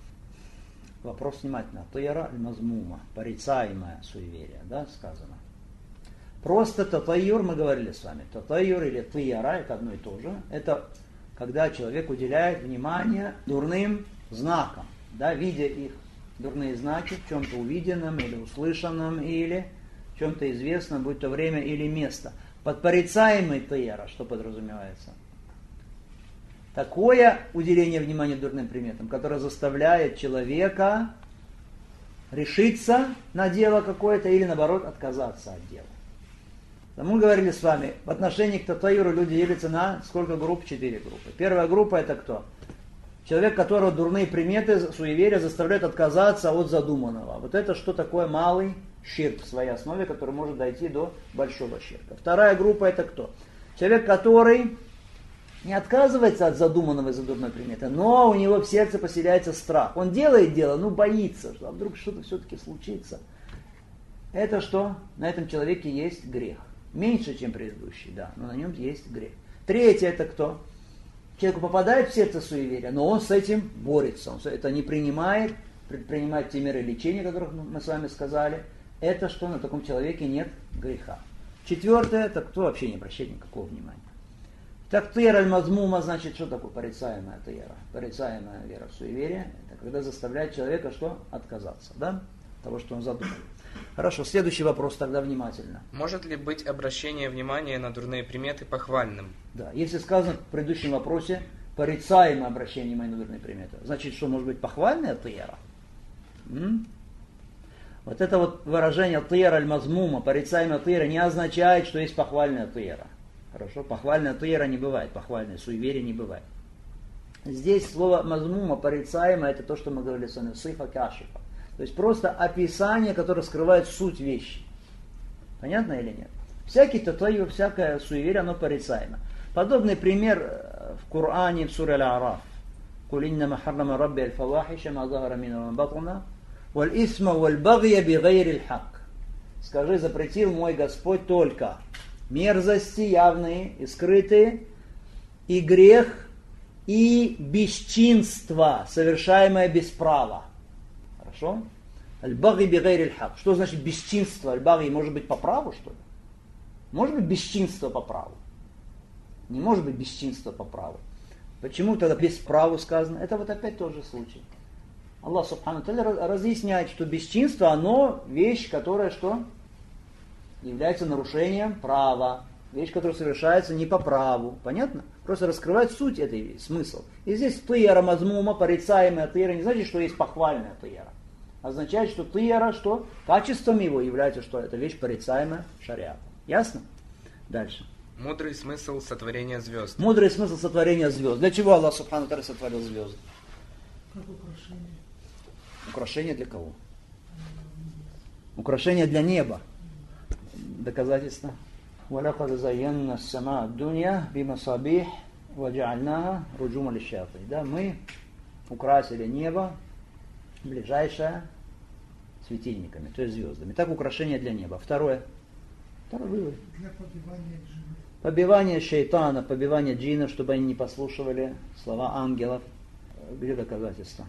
Вопрос внимательно. Ат-тияра аль-мазмума. Порицаемое суеверие, да, сказано. Просто татайюр, мы говорили с вами. Татайюр или тияра, это одно и то же. Это когда человек уделяет внимание дурным знакам, да, видя их дурные знаки в чем-то увиденном или услышанном, или в чем-то известном, будь то время или место. Под порицаемый тияра, что подразумевается? Такое уделение внимания дурным приметам, которое заставляет человека решиться на дело какое-то или, наоборот, отказаться от дела. Мы говорили с вами, в отношении к татайюру люди делятся на сколько групп? 4 группы. Первая группа это кто? Человек, которого дурные приметы, суеверия заставляют отказаться от задуманного. Вот это что такое малый ширк в своей основе, который может дойти до большого ширка. Вторая группа это кто? Человек, который не отказывается от задуманного из-за дурной приметы, но у него в сердце поселяется страх. Он делает дело, но боится, что вдруг что-то все-таки случится. Это что? На этом человеке есть грех. Меньше, чем предыдущий, да, но на нем есть грех. Третье это кто? Человеку попадает в сердце суеверия, но он с этим борется. Он это не принимает, предпринимает те меры лечения, о которых мы с вами сказали. Это что? На таком человеке нет греха. Четвертое это кто вообще не обращает никакого внимания. Так тияра аль-мазмума, значит, что такое порицаемая тияра? Порицаемая вера в суеверие, это когда заставляет человека что? Отказаться, да? Того, что он задумал. Хорошо, следующий вопрос тогда внимательно. Может ли быть обращение внимания на дурные приметы похвальным? Да, если сказано в предыдущем вопросе порицаемое обращение внимания на дурные приметы, значит, что может быть похвальная тияра? Вот это вот выражение тияра аль-мазмума, порицаемая тияра, не означает, что есть похвальная тияра. Хорошо, похвальная тияра не бывает, похвальное суеверие не бывает. Здесь слово мазмума, порицаемое, это то, что мы говорили с вами, сифа кашифа. То есть просто описание, которое скрывает суть вещи. Понятно или нет? Всякий татайюр, всякое суеверие, оно порицаемо. Подобный пример в Коране, в суре Аль-Араф. «Куль иннама харрама рабби аль-фавахиша ма захара минха ва ма батана, валь исма валь багья бигайри аль-хак». Скажи, запретил мой Господь только мерзости явные и скрытые, и грех, и бесчинство, совершаемое без права. Хорошо? Аль-баги бигайри аль-хак. Что значит бесчинство? Аль-баги может быть по праву, что ли? Может быть бесчинство по праву? Не может быть бесчинство по праву. Почему тогда без права сказано? Это вот опять тот же случай. Аллах Субхану Тааля разъясняет, что бесчинство, оно вещь, которая что? Является нарушением права. Вещь, которая совершается не по праву. Понятно? Просто раскрывает суть этой вещи, смысл. И здесь тыяра мазмума, порицаемая тыяра, не значит, что есть похвальная тыяра. Означает, что тыяра, что качеством его является, что эта вещь порицаемая шариатом. Ясно? Дальше. Мудрый смысл сотворения звезд. Мудрый смысл сотворения звезд. Для чего Аллах Субхану Тааля сотворил звезды? Как украшение. Украшение для кого? Украшение для неба. Доказательство. وَلَقَدْ زَيَّنَّا السَّمَاءَ الدُّنْيَا بِمَصَابِيحَ وَجَعَلْنَاهَا رُجُومًا لِلشَّيَاطِينِ. Да, мы украсили небо ближайшее светильниками, то есть звездами. Так украшение для неба. Второй вывод. Для побивания джинов. Побивание шайтана, побивание джинов, чтобы они не послушивали слова ангелов. Где доказательства?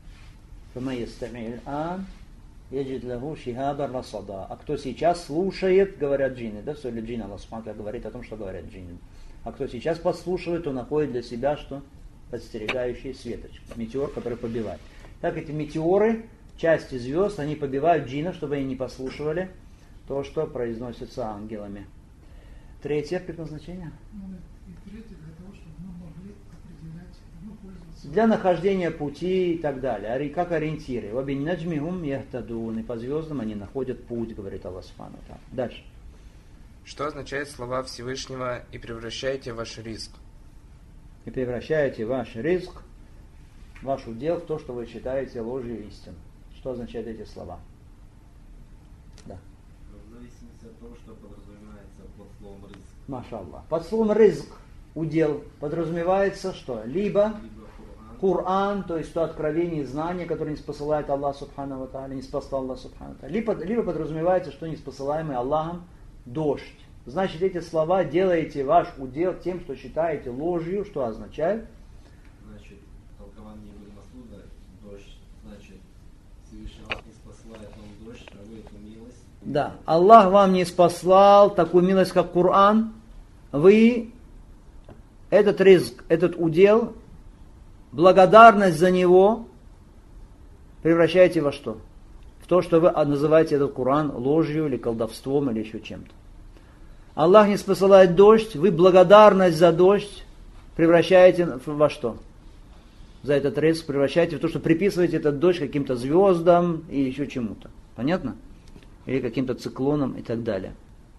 А кто сейчас слушает, говорят джинны, да, все ли джинны, Аллах Субхану говорит о том, что говорят джинны. А кто сейчас подслушивает, то находит для себя, что подстерегающий светоч, метеор, который побивает. Так эти метеоры, части звезд, они побивают джиннов, чтобы они не послушивали то, что произносится ангелами. Третье предназначение. И третье для того, чтобы мы могли определять, пользоваться. Для нахождения пути и так далее. Как ориентиры. وَبِالنَّجْمِ яхтадун. И по звездам они находят путь, говорит Аллах Субхану ва Тааля. Дальше. Что означает слова Всевышнего «и превращайте ваш ризк»? И превращаете ваш ризк, ваш удел в то, что вы считаете ложью и истину. Что означают эти слова? Да. В зависимости от того, что подразумевается под словом ризк. Маша Аллах. Под словом ризк, удел, подразумевается что? Либо Коран, то есть то откровение и знание, которое не спосылает Аллах Субхану ва Тааля, не спасал Аллах Субхану ва Тааля. Либо подразумевается, что не спосылаемый Аллахом дождь. Значит, эти слова делаете ваш удел тем, что считаете ложью, что означает? Значит, толкование Ибн Масуда, дождь, значит, Всевышний Аллах не спосылает вам дождь, а вы эту милость. Да, Аллах вам не спаслал такую милость, как Коран. Вы этот ризк, этот удел, благодарность за него превращаете во что? В то, что вы называете этот Коран ложью или колдовством или еще чем-то. Аллах не спосылает дождь, вы благодарность за дождь превращаете во что? За этот ризк превращаете в то, что приписываете этот дождь каким-то звездам или еще чему-то. Понятно? Или каким-то циклонам и так далее.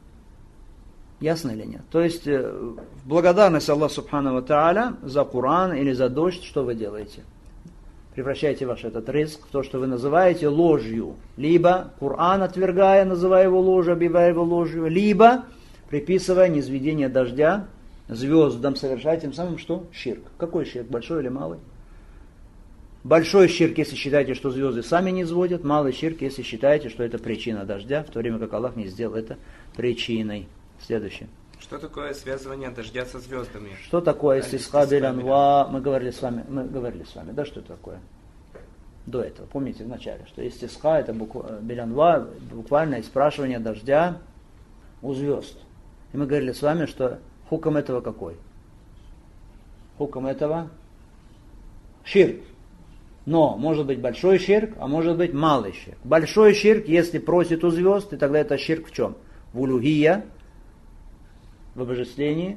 Ясно или нет? То есть, в благодарность Аллаху Субхану ва Тааля за Коран или за дождь, что вы делаете? Превращаете ваш этот ризк в то, что вы называете ложью. Либо Коран отвергая, называя его ложью, объявляя его ложью, либо приписывая низведение дождя звездам, совершая тем самым что? Ширк. Какой ширк? Большой или малый? Большой ширк, если считаете, что звезды сами не сводят. Малый ширк, если считаете, что это причина дождя, в то время как Аллах не сделал это причиной. Следующее. Что такое связывание дождя со звездами? Что такое истисха биль-анва? Мы говорили с вами, да, что это такое? До этого, помните в начале, что истисха это биль-анва, буквально спрашивание дождя у звезд. И мы говорили с вами, что хукм этого какой? Хукм этого ширк. Но может быть большой ширк, а может быть малый ширк. Большой ширк, если просит у звезд, и тогда это ширк в чем? В улюхия, в обожествлении.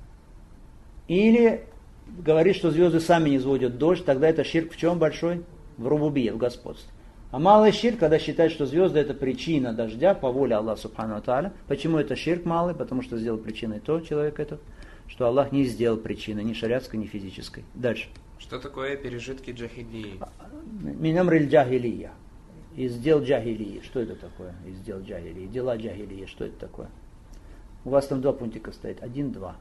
Или говорит, что звезды сами не сводят дождь, тогда это ширк в чем большой? В рубубия, в господстве. А малый ширк, когда считает, что звезды это причина дождя по воле Аллаха Субхану ва Тааля. Почему это ширк малый? Потому что сделал причиной то человек этот, что Аллах не сделал причиной ни шариатской, ни физической. Дальше. Что такое пережитки джахилии? Минамриль джахилия. Издел джахилии. Что это такое? Издел джахилии. Дела джахилии. Что это такое? У вас там 2 пунктика стоит. 1, 2.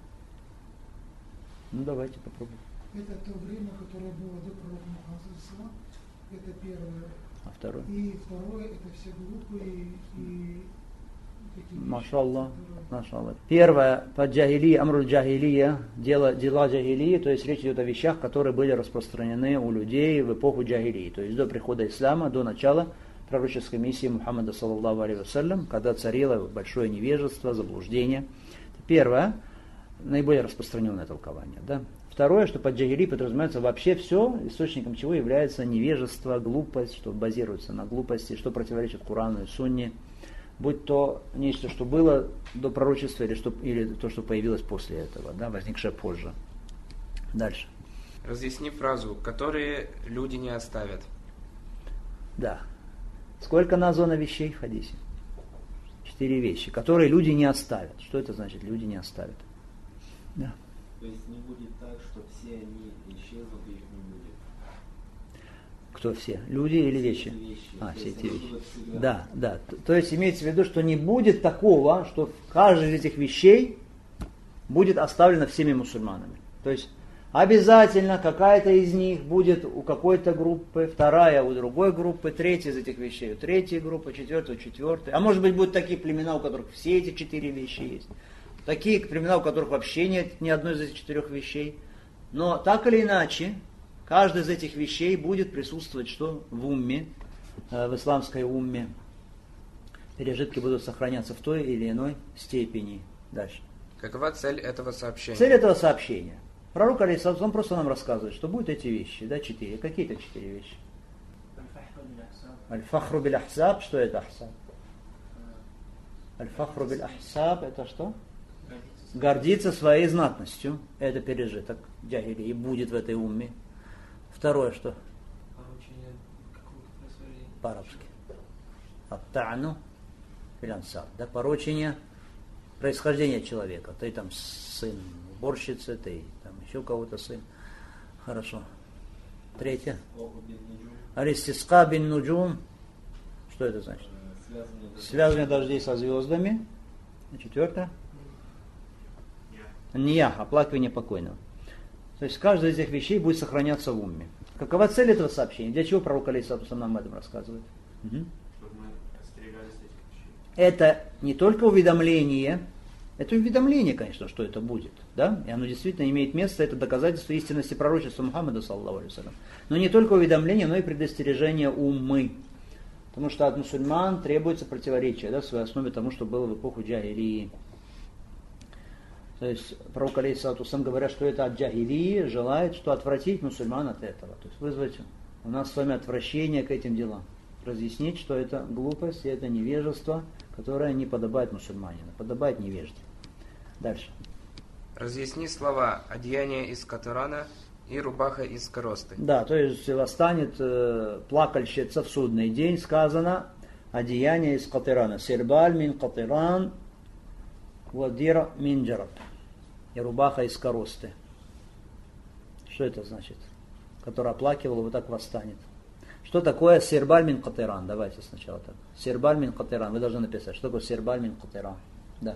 Ну давайте попробуем. Это то время, которое было до пророка Мухаммада. Это первое. А второе? И второе, это все глупые и такие Машаллах. Машаллах. Первое, по джахилии, амруль джахилия, дела джахилии, то есть речь идет о вещах, которые были распространены у людей в эпоху джахилии, то есть до прихода ислама, до начала пророческой миссии Мухаммада, саллаллаху алейхи вассалям, когда царило большое невежество, заблуждение. Первое, наиболее распространенное толкование. Да? Второе, что под джахили подразумевается вообще все, источником чего является невежество, глупость, что базируется на глупости, что противоречит Корану и Сунне, будь то нечто, что было до пророчества, или то, что появилось после этого, да, возникшее позже. Дальше. Разъясни фразу, которые люди не оставят. Да. Сколько названо вещей в хадисе? 4 вещи, которые люди не оставят. Что это значит, люди не оставят? Да. То есть не будет так, что все они исчезнут и их не будет. Кто все? Люди или вещи? Все эти вещи. Да. То есть имеется в виду, что не будет такого, что каждая из этих вещей будет оставлена всеми мусульманами. То есть обязательно какая-то из них будет у какой-то группы, вторая у другой группы, третья из этих вещей у третьей группы, четвертая у четвертой. А может быть будут такие племена, у которых все эти 4 вещи есть. Такие племена, у которых вообще нет ни одной из этих 4 вещей. Но так или иначе, каждая из этих вещей будет присутствовать что? В умме, в исламской умме. Пережитки будут сохраняться в той или иной степени. Дальше. Какова цель этого сообщения? Цель этого сообщения. Пророк, алейхиссалам, просто нам рассказывает, что будут эти вещи, да, 4. Какие-то 4 вещи. Аль-фахру биль-ахсаб. Что это ахсаб? Аль-фахру биль-ахсаб это что? Гордиться своей знатностью. Это пережиток джахилии будет в этой умме. Второе что? Поручение какого-то происхождения. По-арабски. Ат-та'ну фил-ансаб. Да, поручение происхождения человека. Ты там сын уборщицы, ты там еще кого-то сын. Хорошо. Третье. Аль-истисқа бин нуджум. Что это значит? Связывание дождей со звездами. Четвертое. Ниях, оплакивание покойного. То есть каждая из этих вещей будет сохраняться в умме. Какова цель этого сообщения? Для чего пророк алейхиссалам нам об этом рассказывает? Чтобы мы остерегались этих вещей. Это не только уведомление, это уведомление, конечно, что это будет, да? И оно действительно имеет место, это доказательство истинности пророчества Мухаммада, саллаллаху алейхи вассалям. Но не только уведомление, но и предостережение уммы. Потому что от мусульман требуется противоречие, да, в своей основе тому, что было в эпоху джахилии. То есть пророк алейхиссалам, говоря, что это от джахилии, желает, что отвратить мусульман от этого. То есть вызвать у нас с вами отвращение к этим делам. Разъяснить, что это глупость и это невежество, которое не подобает мусульманину, подобает невежде. Дальше. Разъясни слова «одеяние из катарана» и «рубаха из коросты». Да, то есть восстанет плакальщица в судный день, сказано «одеяние из катарана». «Сирбаль мин катаран, вадир мин джараб». И рубаха из коросты. Что это значит? Который оплакивал, вот так восстанет. Что такое сирбаль мин катаран? Давайте сначала так. Сирбаль мин катаран. Вы должны написать, что такое сирбаль мин катаран. Да.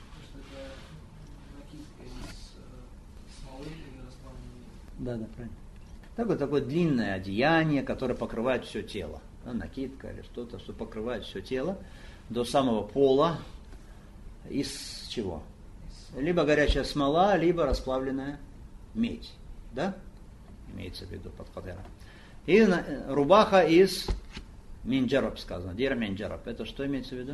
Да, правильно. Такое длинное одеяние, которое покрывает все тело. Накидка или что-то, что покрывает все тело до самого пола. Из чего? Либо горячая смола, либо расплавленная медь. Да? Имеется в виду под катаран. И рубаха из минджараб сказано. Дир минджараб. Это что имеется в виду?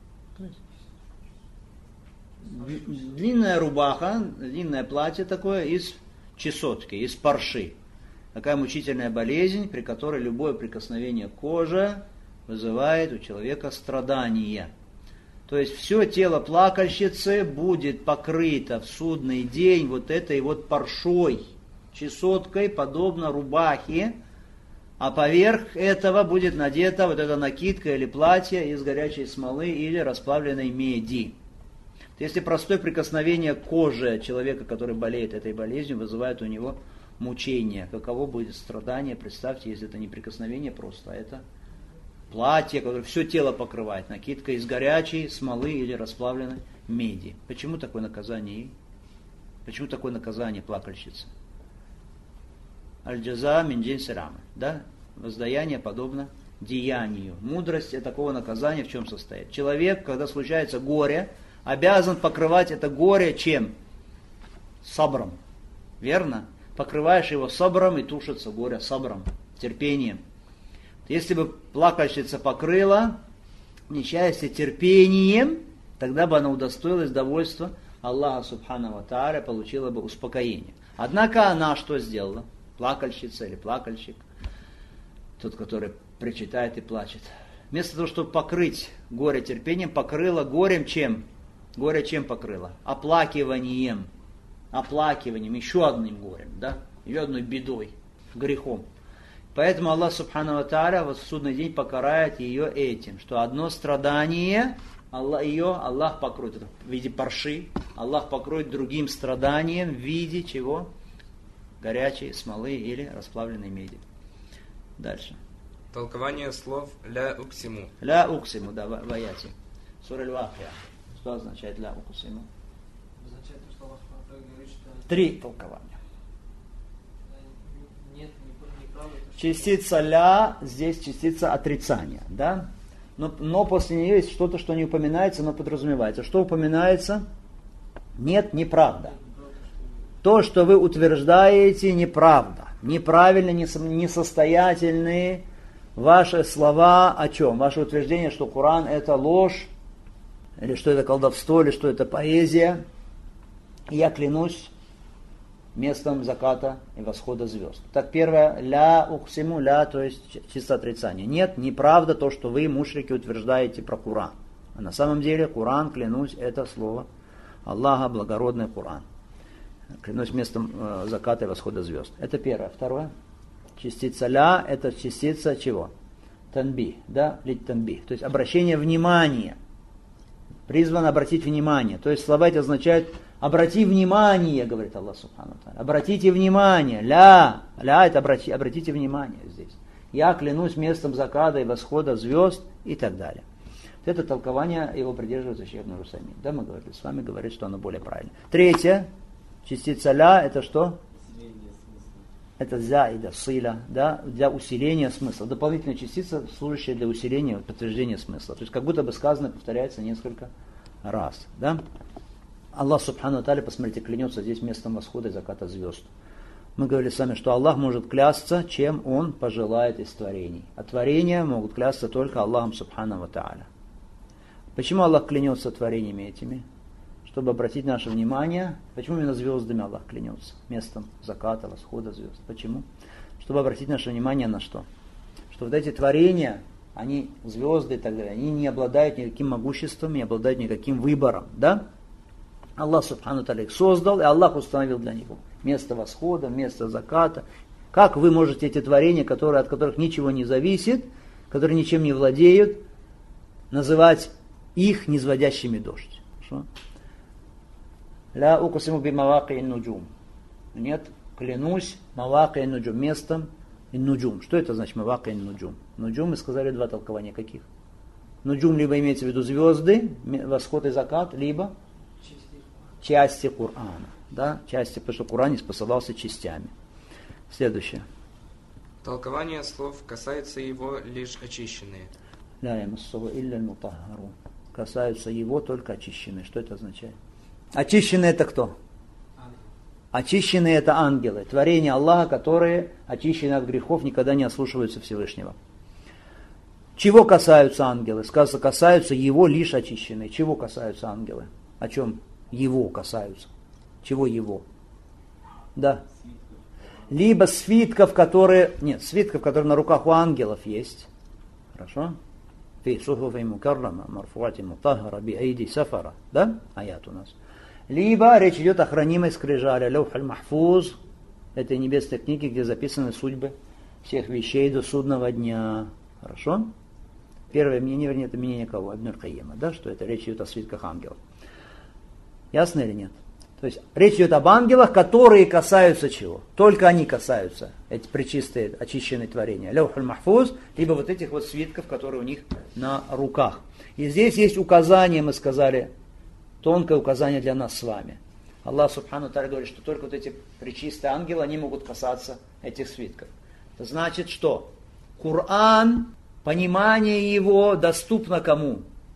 Длинная рубаха, длинное платье такое из чесотки, из парши. Такая мучительная болезнь, при которой любое прикосновение к коже вызывает у человека страдания. То есть все тело плакальщицы будет покрыто в судный день вот этой вот паршой, чесоткой, подобно рубахе, а поверх этого будет надета вот эта накидка или платье из горячей смолы или расплавленной меди. Если простое прикосновение к коже человека, который болеет этой болезнью, вызывает у него мучение, каково будет страдание, представьте, если это не прикосновение просто, а это платье, которое все тело покрывает, накидка из горячей смолы или расплавленной меди. Почему такое наказание ей? Почему такое наказание плакальщицы? Аль-джаза мин джинси рамы. Да? Воздаяние подобно деянию. Мудрость такого наказания в чем состоит? Человек, когда случается горе, обязан покрывать это горе чем? Сабром. Верно? Покрываешь его сабром, и тушится горе сабром, терпением. Если бы плакальщица покрыла несчастье терпением, тогда бы она удостоилась довольства Аллаха Субхану ва Тааля, получила бы успокоение. Однако она что сделала? Плакальщица или плакальщик, тот, который причитает и плачет. Вместо того, чтобы покрыть горе терпением, покрыла горем чем? Горе чем покрыла? Оплакиванием. Оплакиванием, еще одним горем, да? Еще одной бедой, грехом. Поэтому Аллах Субхану ва Тааля в судный день покарает ее этим, что одно страдание Аллах покроет в виде парши, Аллах покроет другим страданием в виде чего? Горячей смолы или расплавленной меди. Дальше. Толкование слов «ля уксиму». «Ля уксиму», да, в аяте. Сура Аль-Вакия. Что означает «ля уксиму»? Означает, что Аллах говорит, что... 3 толкования. Нет, неправда. Частица «ля» здесь частица отрицания, да? Но после нее есть что-то, что не упоминается, но подразумевается. Что упоминается? Нет, неправда. То, что вы утверждаете, неправда. Неправильно, несостоятельные ваши слова о чем? Ваше утверждение, что Коран это ложь, или что это колдовство, или что это поэзия. И я клянусь местом заката и восхода звезд. Так первое, ля уксиму, ля, то есть чисто отрицание. Нет, неправда то, что вы, мушрики, утверждаете про Коран. А на самом деле Коран, клянусь, это слово Аллаха, благородный Коран. Клянусь местом заката и восхода звезд. Это первое. Второе, частица ля, это частица чего? Танби, да, лить танби. То есть обращение внимания. Призвано обратить внимание. То есть слова эти означают обрати внимание, говорит Аллах Субхану ва Тааля. Обратите внимание. Ля это обратите внимание здесь. Я клянусь местом заката и восхода звезд и так далее. Это толкование, его придерживается Шейх Ибн Усаймин. Да, мы говорили с вами, говорит, что оно более правильно. Третье, частица ля, это что? Это заида, сила, да, для усиления смысла. Дополнительная частица, служащая для усиления, подтверждения смысла. То есть как будто бы сказано, повторяется несколько раз. Да? Аллах Субхану ва Тааля, посмотрите, клянется здесь местом восхода и заката звезд. Мы говорили с вами, что Аллах может клясться, чем Он пожелает из творений. А творения могут клясться только Аллахом Субхану ва Тааля. Почему Аллах клянется творениями этими? Чтобы обратить наше внимание, почему именно звездами Аллах клянется, местом заката, восхода звезд. Почему? Чтобы обратить наше внимание на что? Что вот эти творения, они, звезды и так далее, они не обладают никаким могуществом, не обладают никаким выбором. Да? Аллах Субхану ва Тааля их создал, и Аллах установил для них место восхода, место заката. Как вы можете эти творения, от которых ничего не зависит, которые ничем не владеют, называть их низводящими дождь? Хорошо? Ля укусиму би маваки нуджум. Нет, клянусь маваки нуджум, местом нуджум. Что это значит маваки нуджум? Нуджум, мы сказали два толкования каких? Нуджум либо имеется в виду звезды, восход и закат, либо части Корана. Да? Части, потому что Коран спасался частями. Следующее. Толкование слов касается его лишь очищенные. Ля ямассуху илля аль-мутаххарун. Касаются его только очищенные. Что это означает? Очищенные это кто? Очищенные это ангелы, творения Аллаха, которые очищены от грехов, никогда не ослушиваются Всевышнего. Чего касаются ангелы? Сказано, касаются его лишь очищенные. Чего касаются ангелы? О чем его касаются? Чего его? Да. Либо свитков, которые... Нет, свитков, которые на руках у ангелов есть. Хорошо? Фи сухуфи мукаррама, марфуати мутахара, би айди сафара. Да? Аят у нас. Либо речь идет о хранимой скрижали, лаух аль-махфуз, этой небесной книги, где записаны судьбы всех вещей до судного дня. Хорошо? Первое мнение, вернее, это мнение кого? Ибн аль-Кайима, да, что это речь идет о свитках ангелов. Ясно или нет? То есть речь идет об ангелах, которые касаются чего? Только они касаются, эти пречистые, очищенные творения. Лаухуль Махфуз, либо вот этих вот свитков, которые у них на руках. И здесь есть указание, мы сказали, тонкое указание для нас с вами. Аллах Субхану Тааля говорит, что только вот эти пречистые ангелы, они могут касаться этих свитков. Это значит, что Коран, понимание его доступно кому?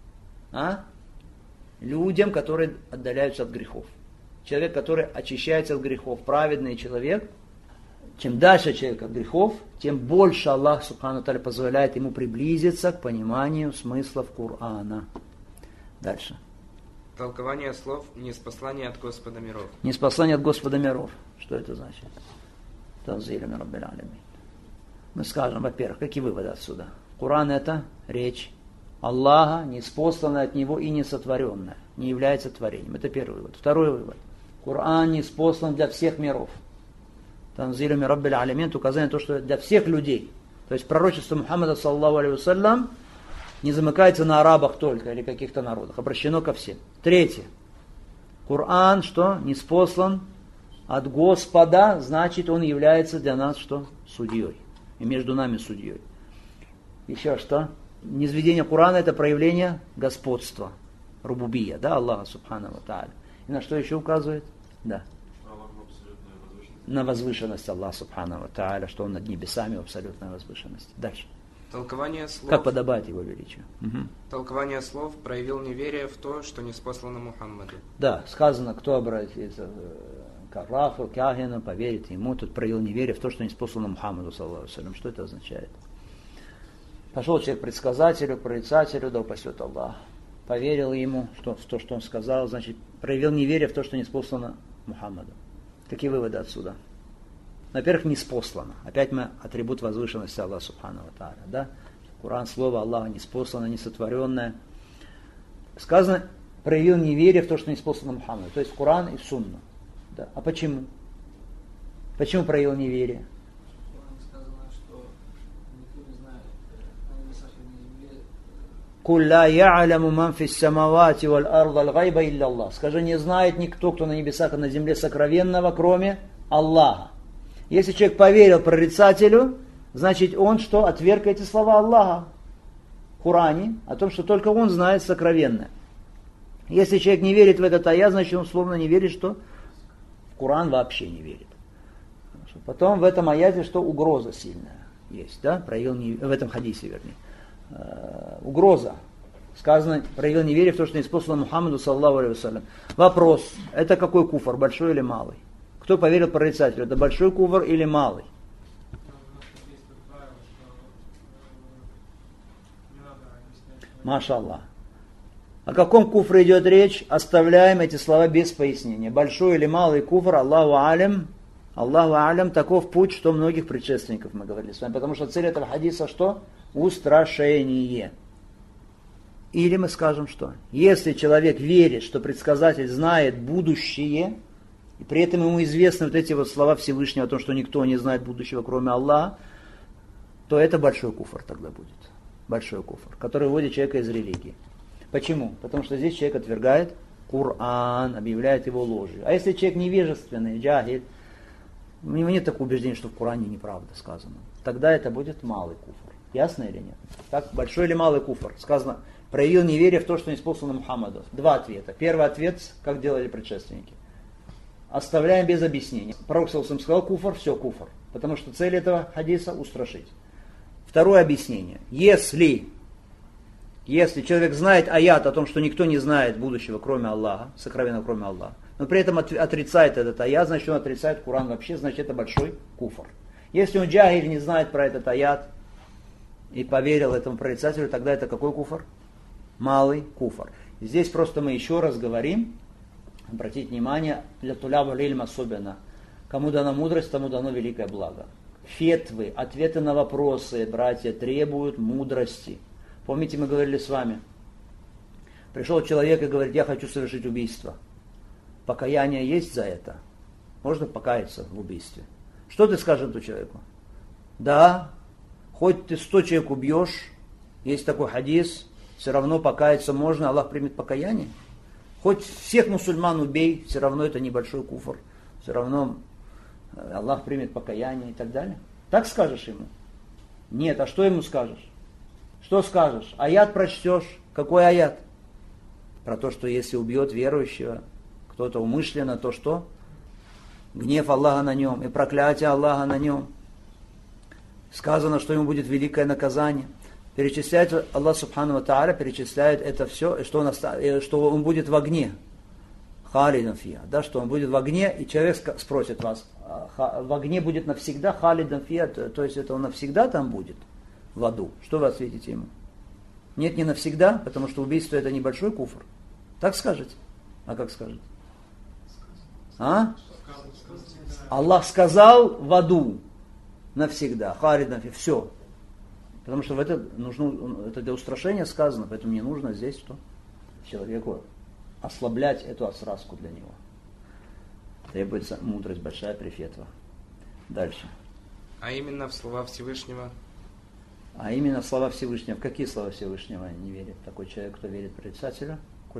Людям, которые отдаляются от грехов. Человек, который очищается от грехов, праведный человек, чем дальше человек от грехов, тем больше Аллах Субхану Тааля позволяет ему приблизиться к пониманию смыслов Корана. Дальше. Толкование слов «ниспослание от Господа миров». Ниспослание от Господа миров. Что это значит? Танзилю мин раббил алямин. Мы скажем, во-первых, какие выводы отсюда? Коран это речь Аллаха, ниспосланная от Него и несотворенная, не является творением. Это первый вывод. Второй вывод. Коран ниспослан для всех миров. Танзилю мин раббил алямин, указание на то, что для всех людей. То есть пророчество Мухаммада саллаллаху алейхи вассалям не замыкается на арабах только или каких-то народах, обращено ко всем. Третье. Коран, что? Ниспослан от Господа, значит, он является для нас, что? Судьей. И между нами судьей. Еще что? Низведение Корана это проявление господства, рубубия, да, Аллаха Субхану ва Тааля. И на что еще указывает? Да. На возвышенность Аллаха Субхану ва Тааля, что он над небесами в абсолютной возвышенности. Дальше. Толкование слов. Как подобает его величию. Толкование слов проявил неверие в то, что ниспослано Мухаммаду. Да, сказано, кто обратится к Аллаху, к Ахину, поверит ему, тут проявил неверие в то, что ниспослано Мухаммаду, саллаллаху алейхи ва саллям. Что это означает? Пошел человек к предсказателю, к прорицателю, да упасет Аллах. Поверил ему в то, что он сказал, значит, проявил неверие в то, что ниспослано Мухаммаду. Какие выводы отсюда? Во-первых, ниспослано. Опять мы атрибут возвышенности Аллаха Субхану ва Тааля. Да? Коран, слово Аллаха, ниспослано, несотворенное. Сказано, проявил неверие в то, что ниспослано Мухаммаду. То есть Коран и Сунна. Да. А почему? Почему проявил неверие? Кулля я'аляму ман фис самавати валь арда аль гайба илля Аллах. Скажи, не знает никто, кто на небесах и на земле сокровенного, кроме Аллаха. Если человек поверил прорицателю, значит он что? Отверг эти слова Аллаха в Коране, о том, что только он знает сокровенное. Если человек не верит в этот аят, значит он словно не верит, что в Коран вообще не верит. Потом в этом аяте, что угроза сильная есть, да? Проявил в этом хадисе, вернее. Угроза. Сказано, проявил неверие в то, что ниспослано Мухаммаду саллаллаху алейхи ва саллям. Вопрос, это какой куфр, большой или малый? Кто поверил прорицателю, это большой куфр или малый? Маша Аллах. О каком куфре идет речь? Оставляем эти слова без пояснения. Большой или малый куфр, Аллаху алям, таков путь, что многих предшественников мы говорили с вами. Потому что цель этого хадиса что? Устрашение. Или мы скажем что? Если человек верит, что предсказатель знает будущее, и при этом ему известны вот эти вот слова Всевышнего о том, что никто не знает будущего, кроме Аллаха, то это большой куфр тогда будет. Большой куфр, который выводит человека из религии. Почему? Потому что здесь человек отвергает Коран, объявляет его ложью. А если человек невежественный, джахиль, у него нет такого убеждения, что в Коране неправда сказано, тогда это будет малый куфр. Ясно или нет? Так, большой или малый куфр? Сказано, проявил неверие в то, что ниспослано Мухаммаду. Два ответа. Первый ответ, как делали предшественники. Оставляем без объяснения. Пророк саллаллаху сказал куфр, все куфр. Потому что цель этого хадиса устрашить. Второе объяснение. Если человек знает аят о том, что никто не знает будущего, кроме Аллаха, сокровенного, кроме Аллаха, но при этом отрицает этот аят, значит он отрицает Коран вообще, значит это большой куфр. Если он джахиль не знает про этот аят и поверил этому прорицателю, тогда это какой куфр? Малый куфр. Здесь просто мы еще раз говорим, обратите внимание, для туляба лильм особенно, кому дана мудрость, тому дано великое благо. Фетвы, ответы на вопросы, братья, требуют мудрости. Помните, мы говорили с вами, пришел человек и говорит, я хочу совершить убийство. Покаяние есть за это? Можно покаяться в убийстве. Что ты скажешь этому человеку? Да, хоть ты 100 человек убьешь, есть такой хадис, все равно покаяться можно, Аллах примет покаяние. Хоть всех мусульман убей, все равно это небольшой куфр. Все равно Аллах примет покаяние и так далее. Так скажешь ему? Нет, а что ему скажешь? Что скажешь? Аят прочтешь. Какой аят? Про то, что если убьет верующего кто-то умышленно, то что? Гнев Аллаха на нем и проклятие Аллаха на нем. Сказано, что ему будет великое наказание. Перечисляет Аллах Субхану ва Тааля, перечисляет это все, что он будет в огне. Халидан фия. Да, что он будет в огне, и человек спросит вас, в огне будет навсегда, халидан фия, то есть это он навсегда там будет, в аду. Что вы ответите ему? Нет, не навсегда, потому что убийство это небольшой куфр. Так скажете? А как скажете? А? Аллах сказал в аду навсегда, халидан фия, все. Потому что это для устрашения сказано, поэтому не нужно здесь что? Человеку ослаблять эту осразку для него. Требуется мудрость большая при фетвах. Дальше. А именно в слова Всевышнего? А именно в слова Всевышнего. В какие слова Всевышнего не верит? Такой человек, кто верит прорицателю.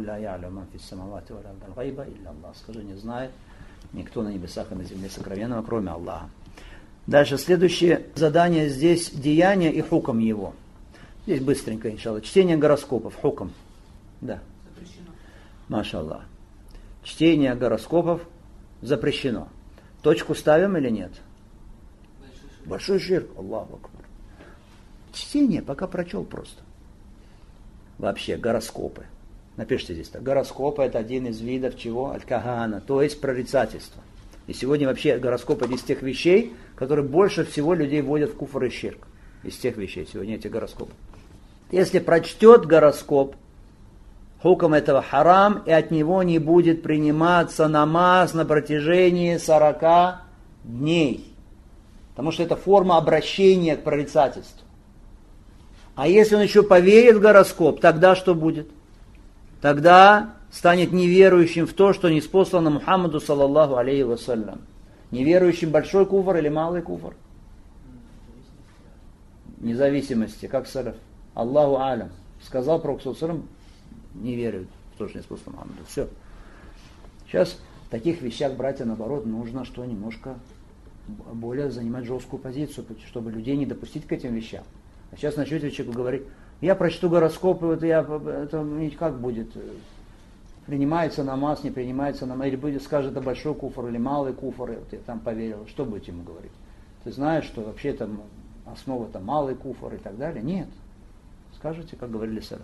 Скажи, не знает никто на небесах и на земле сокровенного, кроме Аллаха. Дальше, следующее задание здесь деяние и хуком его. Здесь быстренько, иншаллах. Чтение гороскопов, хуком. Да. Запрещено. Машаллах. Чтение гороскопов запрещено. Точку ставим или нет? Большой ширк. Аллаху акбар. Чтение пока прочел просто. Вообще, гороскопы. Напишите здесь так. Гороскопы это один из видов чего? Аль-Кахана, то есть прорицательство. И сегодня вообще гороскоп один из тех вещей, которые больше всего людей вводят в куфр и ширк. Из тех вещей сегодня эти гороскопы. Если прочтет гороскоп, хуком этого харам, и от него не будет приниматься намаз на протяжении 40 дней. Потому что это форма обращения к прорицательству. А если он еще поверит в гороскоп, тогда что будет? Тогда станет неверующим в то, что ниспослано Мухаммаду саллаллаху алейхи вассалям. Неверующим большой куфр или малый куфр? Независимости, как салаф. Аллаху алям. Сказал Пророк саллаллаху алейхи вассалям, не веруют в то, что ниспослано Мухаммаду. Все. Сейчас в таких вещах, братья, наоборот, нужно что немножко более занимать жесткую позицию, чтобы людей не допустить к этим вещам. А сейчас начнете человеку говорить, я прочту гороскоп, и это как будет? Принимается намаз, не принимается намаз, или будет, скажет, это большой куфр или малый куфр, и вот я там поверил. Что будете ему говорить? Ты знаешь, что вообще там основа там малый куфр и так далее? Нет. Скажете, как говорили салаф.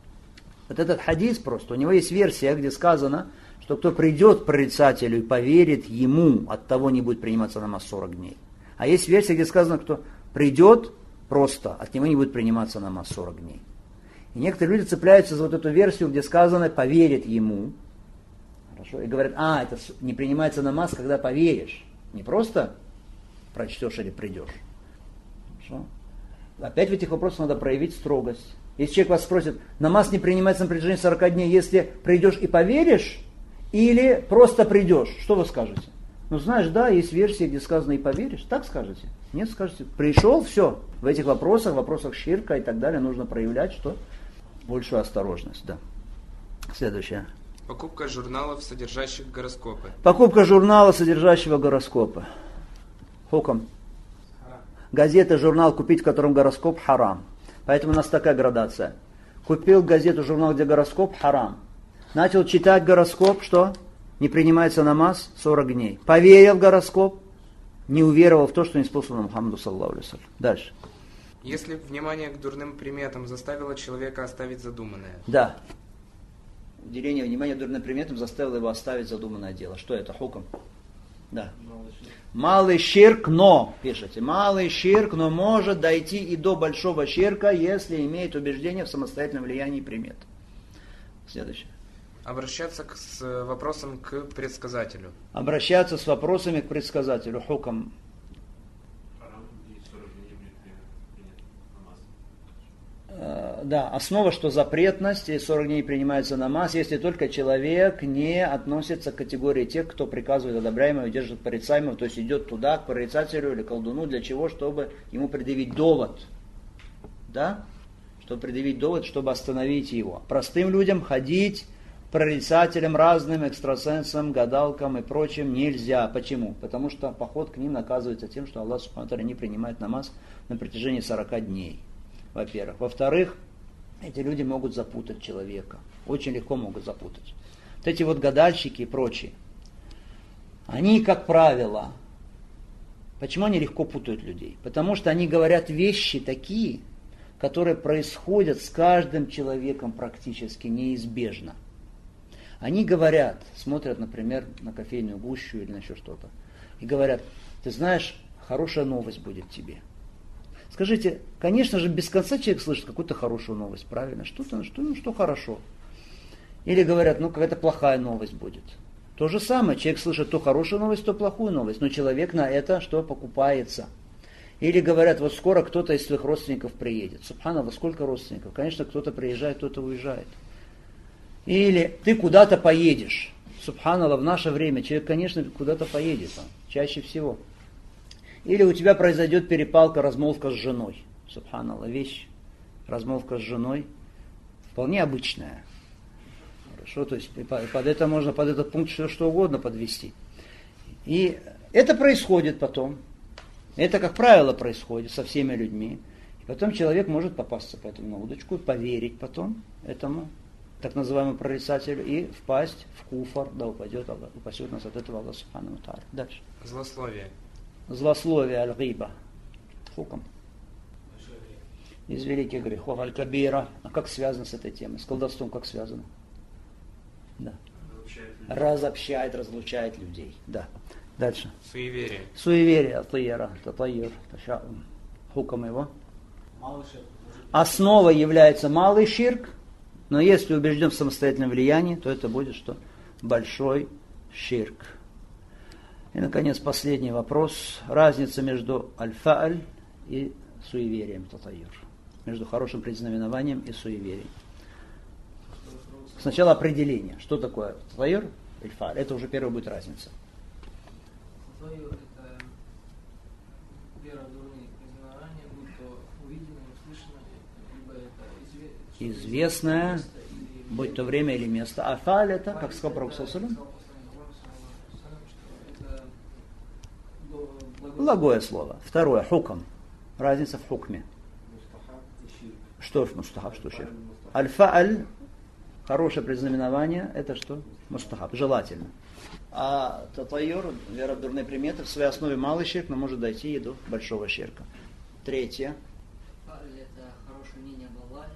Вот этот хадис просто, у него есть версия, где сказано, что кто придет к прорицателю и поверит ему, от того не будет приниматься намаз 40 дней. А есть версия, где сказано, кто придет просто, от него не будет приниматься намаз 40 дней. И некоторые люди цепляются за вот эту версию, где сказано «поверит ему». Хорошо? И говорят, это не принимается намаз, когда поверишь. Не просто прочтешь или придешь. Хорошо? Опять в этих вопросах надо проявить строгость. Если человек вас спросит, намаз не принимается на протяжении 40 дней, если придешь и поверишь, или просто придешь, что вы скажете? Ну знаешь, да, есть версия, где сказано и поверишь, так скажете? Нет, скажете, пришел, все. В этих вопросах ширка и так далее, нужно проявлять что? Большую осторожность, да. Следующее. Покупка журналов, содержащих гороскопы. Покупка журнала, содержащего гороскопы. Хуком. Газета, журнал купить, в котором гороскоп, харам. Поэтому у нас такая градация. Купил газету, журнал, где гороскоп, харам. Начал читать гороскоп, что? Не принимается намаз 40 дней. Поверил в гороскоп, не уверовал в то, что ниспослано Мухаммаду саллаллаху алейхи вассалям. Дальше. Если внимание к дурным приметам заставило человека оставить задуманное. Да. Уделение внимания к дурным приметам заставило его оставить задуманное дело. Что это? Хуком. Да. Малый ширк, но, пишите, малый ширк, но может дойти и до большого ширка, если имеет убеждение в самостоятельном влиянии примет. Следующее. Обращаться с вопросом к предсказателю. Обращаться с вопросами к предсказателю. Хуком. Да, основа, что запретность, и 40 дней принимается намаз, если только человек не относится к категории тех, кто приказывает одобряемого и держит порицаемого, то есть идет туда, к прорицателю или колдуну, для чего? Чтобы ему предъявить довод. Да? Чтобы предъявить довод, чтобы остановить его. Простым людям ходить прорицателям разным, экстрасенсам, гадалкам и прочим нельзя. Почему? Потому что поход к ним наказывается тем, что Аллах Субхану ва Тааля не принимает намаз на протяжении 40 дней. Во-первых. Во-вторых, эти люди могут запутать человека. Очень легко могут запутать. Вот эти вот гадальщики и прочие, они, как правило, почему они легко путают людей? Потому что они говорят вещи такие, которые происходят с каждым человеком практически неизбежно. Они говорят, смотрят, например, на кофейную гущу или на еще что-то, и говорят: ты знаешь, хорошая новость будет тебе. Скажите, конечно же, без конца человек слышит какую-то хорошую новость, правильно? Что хорошо. Или говорят, какая-то плохая новость будет. То же самое, человек слышит то хорошую новость, то плохую новость, но человек на это что покупается. Или говорят, вот скоро кто-то из твоих родственников приедет. Субханаллах, сколько родственников? Конечно, кто-то приезжает, кто-то уезжает. Или ты куда-то поедешь. Субханаллах, в наше время человек, конечно, куда-то поедет, чаще всего. Или у тебя произойдет перепалка, размолвка с женой. Субханаллах, вещь, размолвка с женой вполне обычная. Хорошо, то есть под этот пункт что угодно подвести. И это происходит потом. Это, как правило, происходит со всеми людьми. И потом человек может попасться по этому на удочку и поверить потом этому так называемому прорицателю и впасть в куфр, да упасет нас от этого Аллах Субхану ва Тааля. Дальше. Злословие. Злословие, аль-гиба. Хукам. Из великих грехов. Аль-кабира. А как связано с этой темой? С колдовством как связано? Да. Разобщает, разлучает людей. Да. Дальше. Суеверие. Суеверие, атайра, татайр, ташаум. Хукам его. Основа является малый ширк, но если убежден в самостоятельном влиянии, то это будет что? Большой ширк. И, наконец, последний вопрос. Разница между аль-фа'аль и суеверием, татайр. Между хорошим предзнаменованием и суеверием. Сначала определение. Что такое татайр и аль-фа'аль? Это уже первая будет разница. Татайр — это вера в дурные признавания, будь то увиденное, услышанное, либо это известное, будь то время или место. А фа'аль это, как сказал Пророк ﷺ, благое слово. Второе, хукам. Разница в хукме. Что мустахаб, что ширк? Аль-фа'аль, хорошее предзнаменование, это что? Мустахаб, желательно. А татайюр, вера в дурные приметы, в своей основе малый ширк, но может дойти и до большого ширка. Третье. Это хорошее мнение об Аллахе.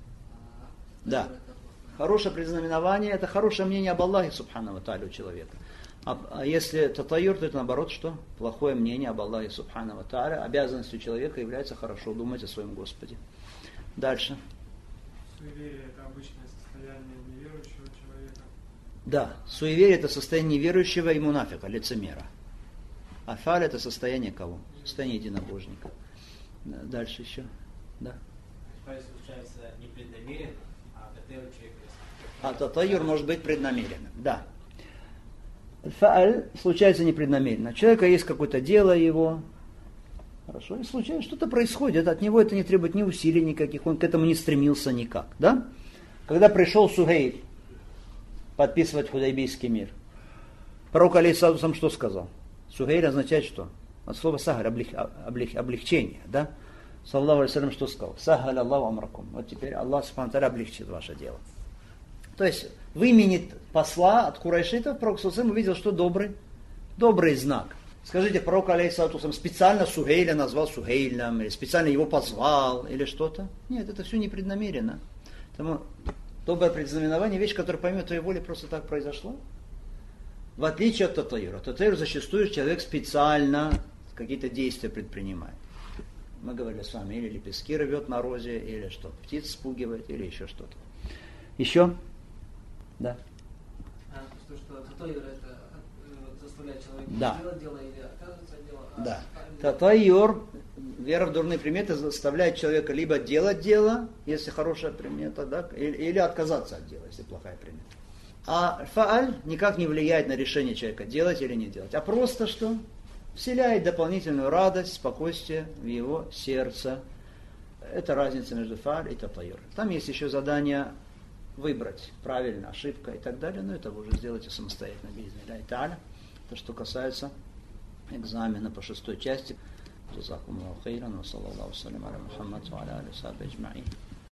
Да. Хорошее предзнаменование, это хорошее мнение об Аллахе, Субхану ва Тааля, у человека. А если татайюр, то это наоборот что? Плохое мнение об Аллахе, Субхану ва Тааля. Обязанностью человека является хорошо думать о своем Господе. Дальше. Суеверие — это обычное состояние неверующего человека. Да, суеверие — это состояние неверующего и мунафика, лицемера. А фаль — это состояние кого? Состояние единобожника. Дальше еще. Да. Фаль случается непреднамеренно, а татайюр человек... А татайюр может быть преднамеренным, да. Фа'аль случается непреднамеренно. У человека есть какое-то дело его, хорошо, и случается, что-то происходит, от него это не требует ни усилий никаких, он к этому не стремился никак, да? Когда пришел Сухейль подписывать Худайбийский мир, пророк алейхиссалам что сказал? Сухейль означает что? От слова сахар, облегчение, да? Саллаллаху алейхи вассалям что сказал? Сахаль Аллаху амракум. Вот теперь Аллах субхану ва тааля облегчит ваше дело. То есть в имени посла от курайшитов пророк саллаллаху увидел, что добрый знак. Скажите, пророк алейхиссалам специально Сухейля назвал Сухейлем, или специально его позвал, или что-то? Нет, это все непреднамеренно. Поэтому доброе предзнаменование, вещь, которая помимо твоей воли просто так произошла. В отличие от татайюра. Татайюр зачастую человек специально какие-то действия предпринимает. Мы говорили с вами, или лепестки рвет на розе, или что, птиц спугивает, или еще что-то. Еще? Да. То, что татайюр — это заставляет человека делать дело или отказываться от дела. Да. Татайюр, вера в дурные приметы, заставляет человека либо делать дело, если хорошая примета, да, или отказаться от дела, если плохая примета. А фа'аль никак не влияет на решение человека, делать или не делать, а просто что? Вселяет дополнительную радость, спокойствие в его сердце. Это разница между фа'аль и татайюр. Там есть еще задание выбрать правильно, ошибка и так далее, но это вы уже сделаете самостоятельно, би'изни-ллахи та'аля. То, что касается экзамена по 6 части. Джазакумуллаху хайран, ва саллаллаху салям аля Мухаммад ва аля алихи ва сахбихи аджмаин.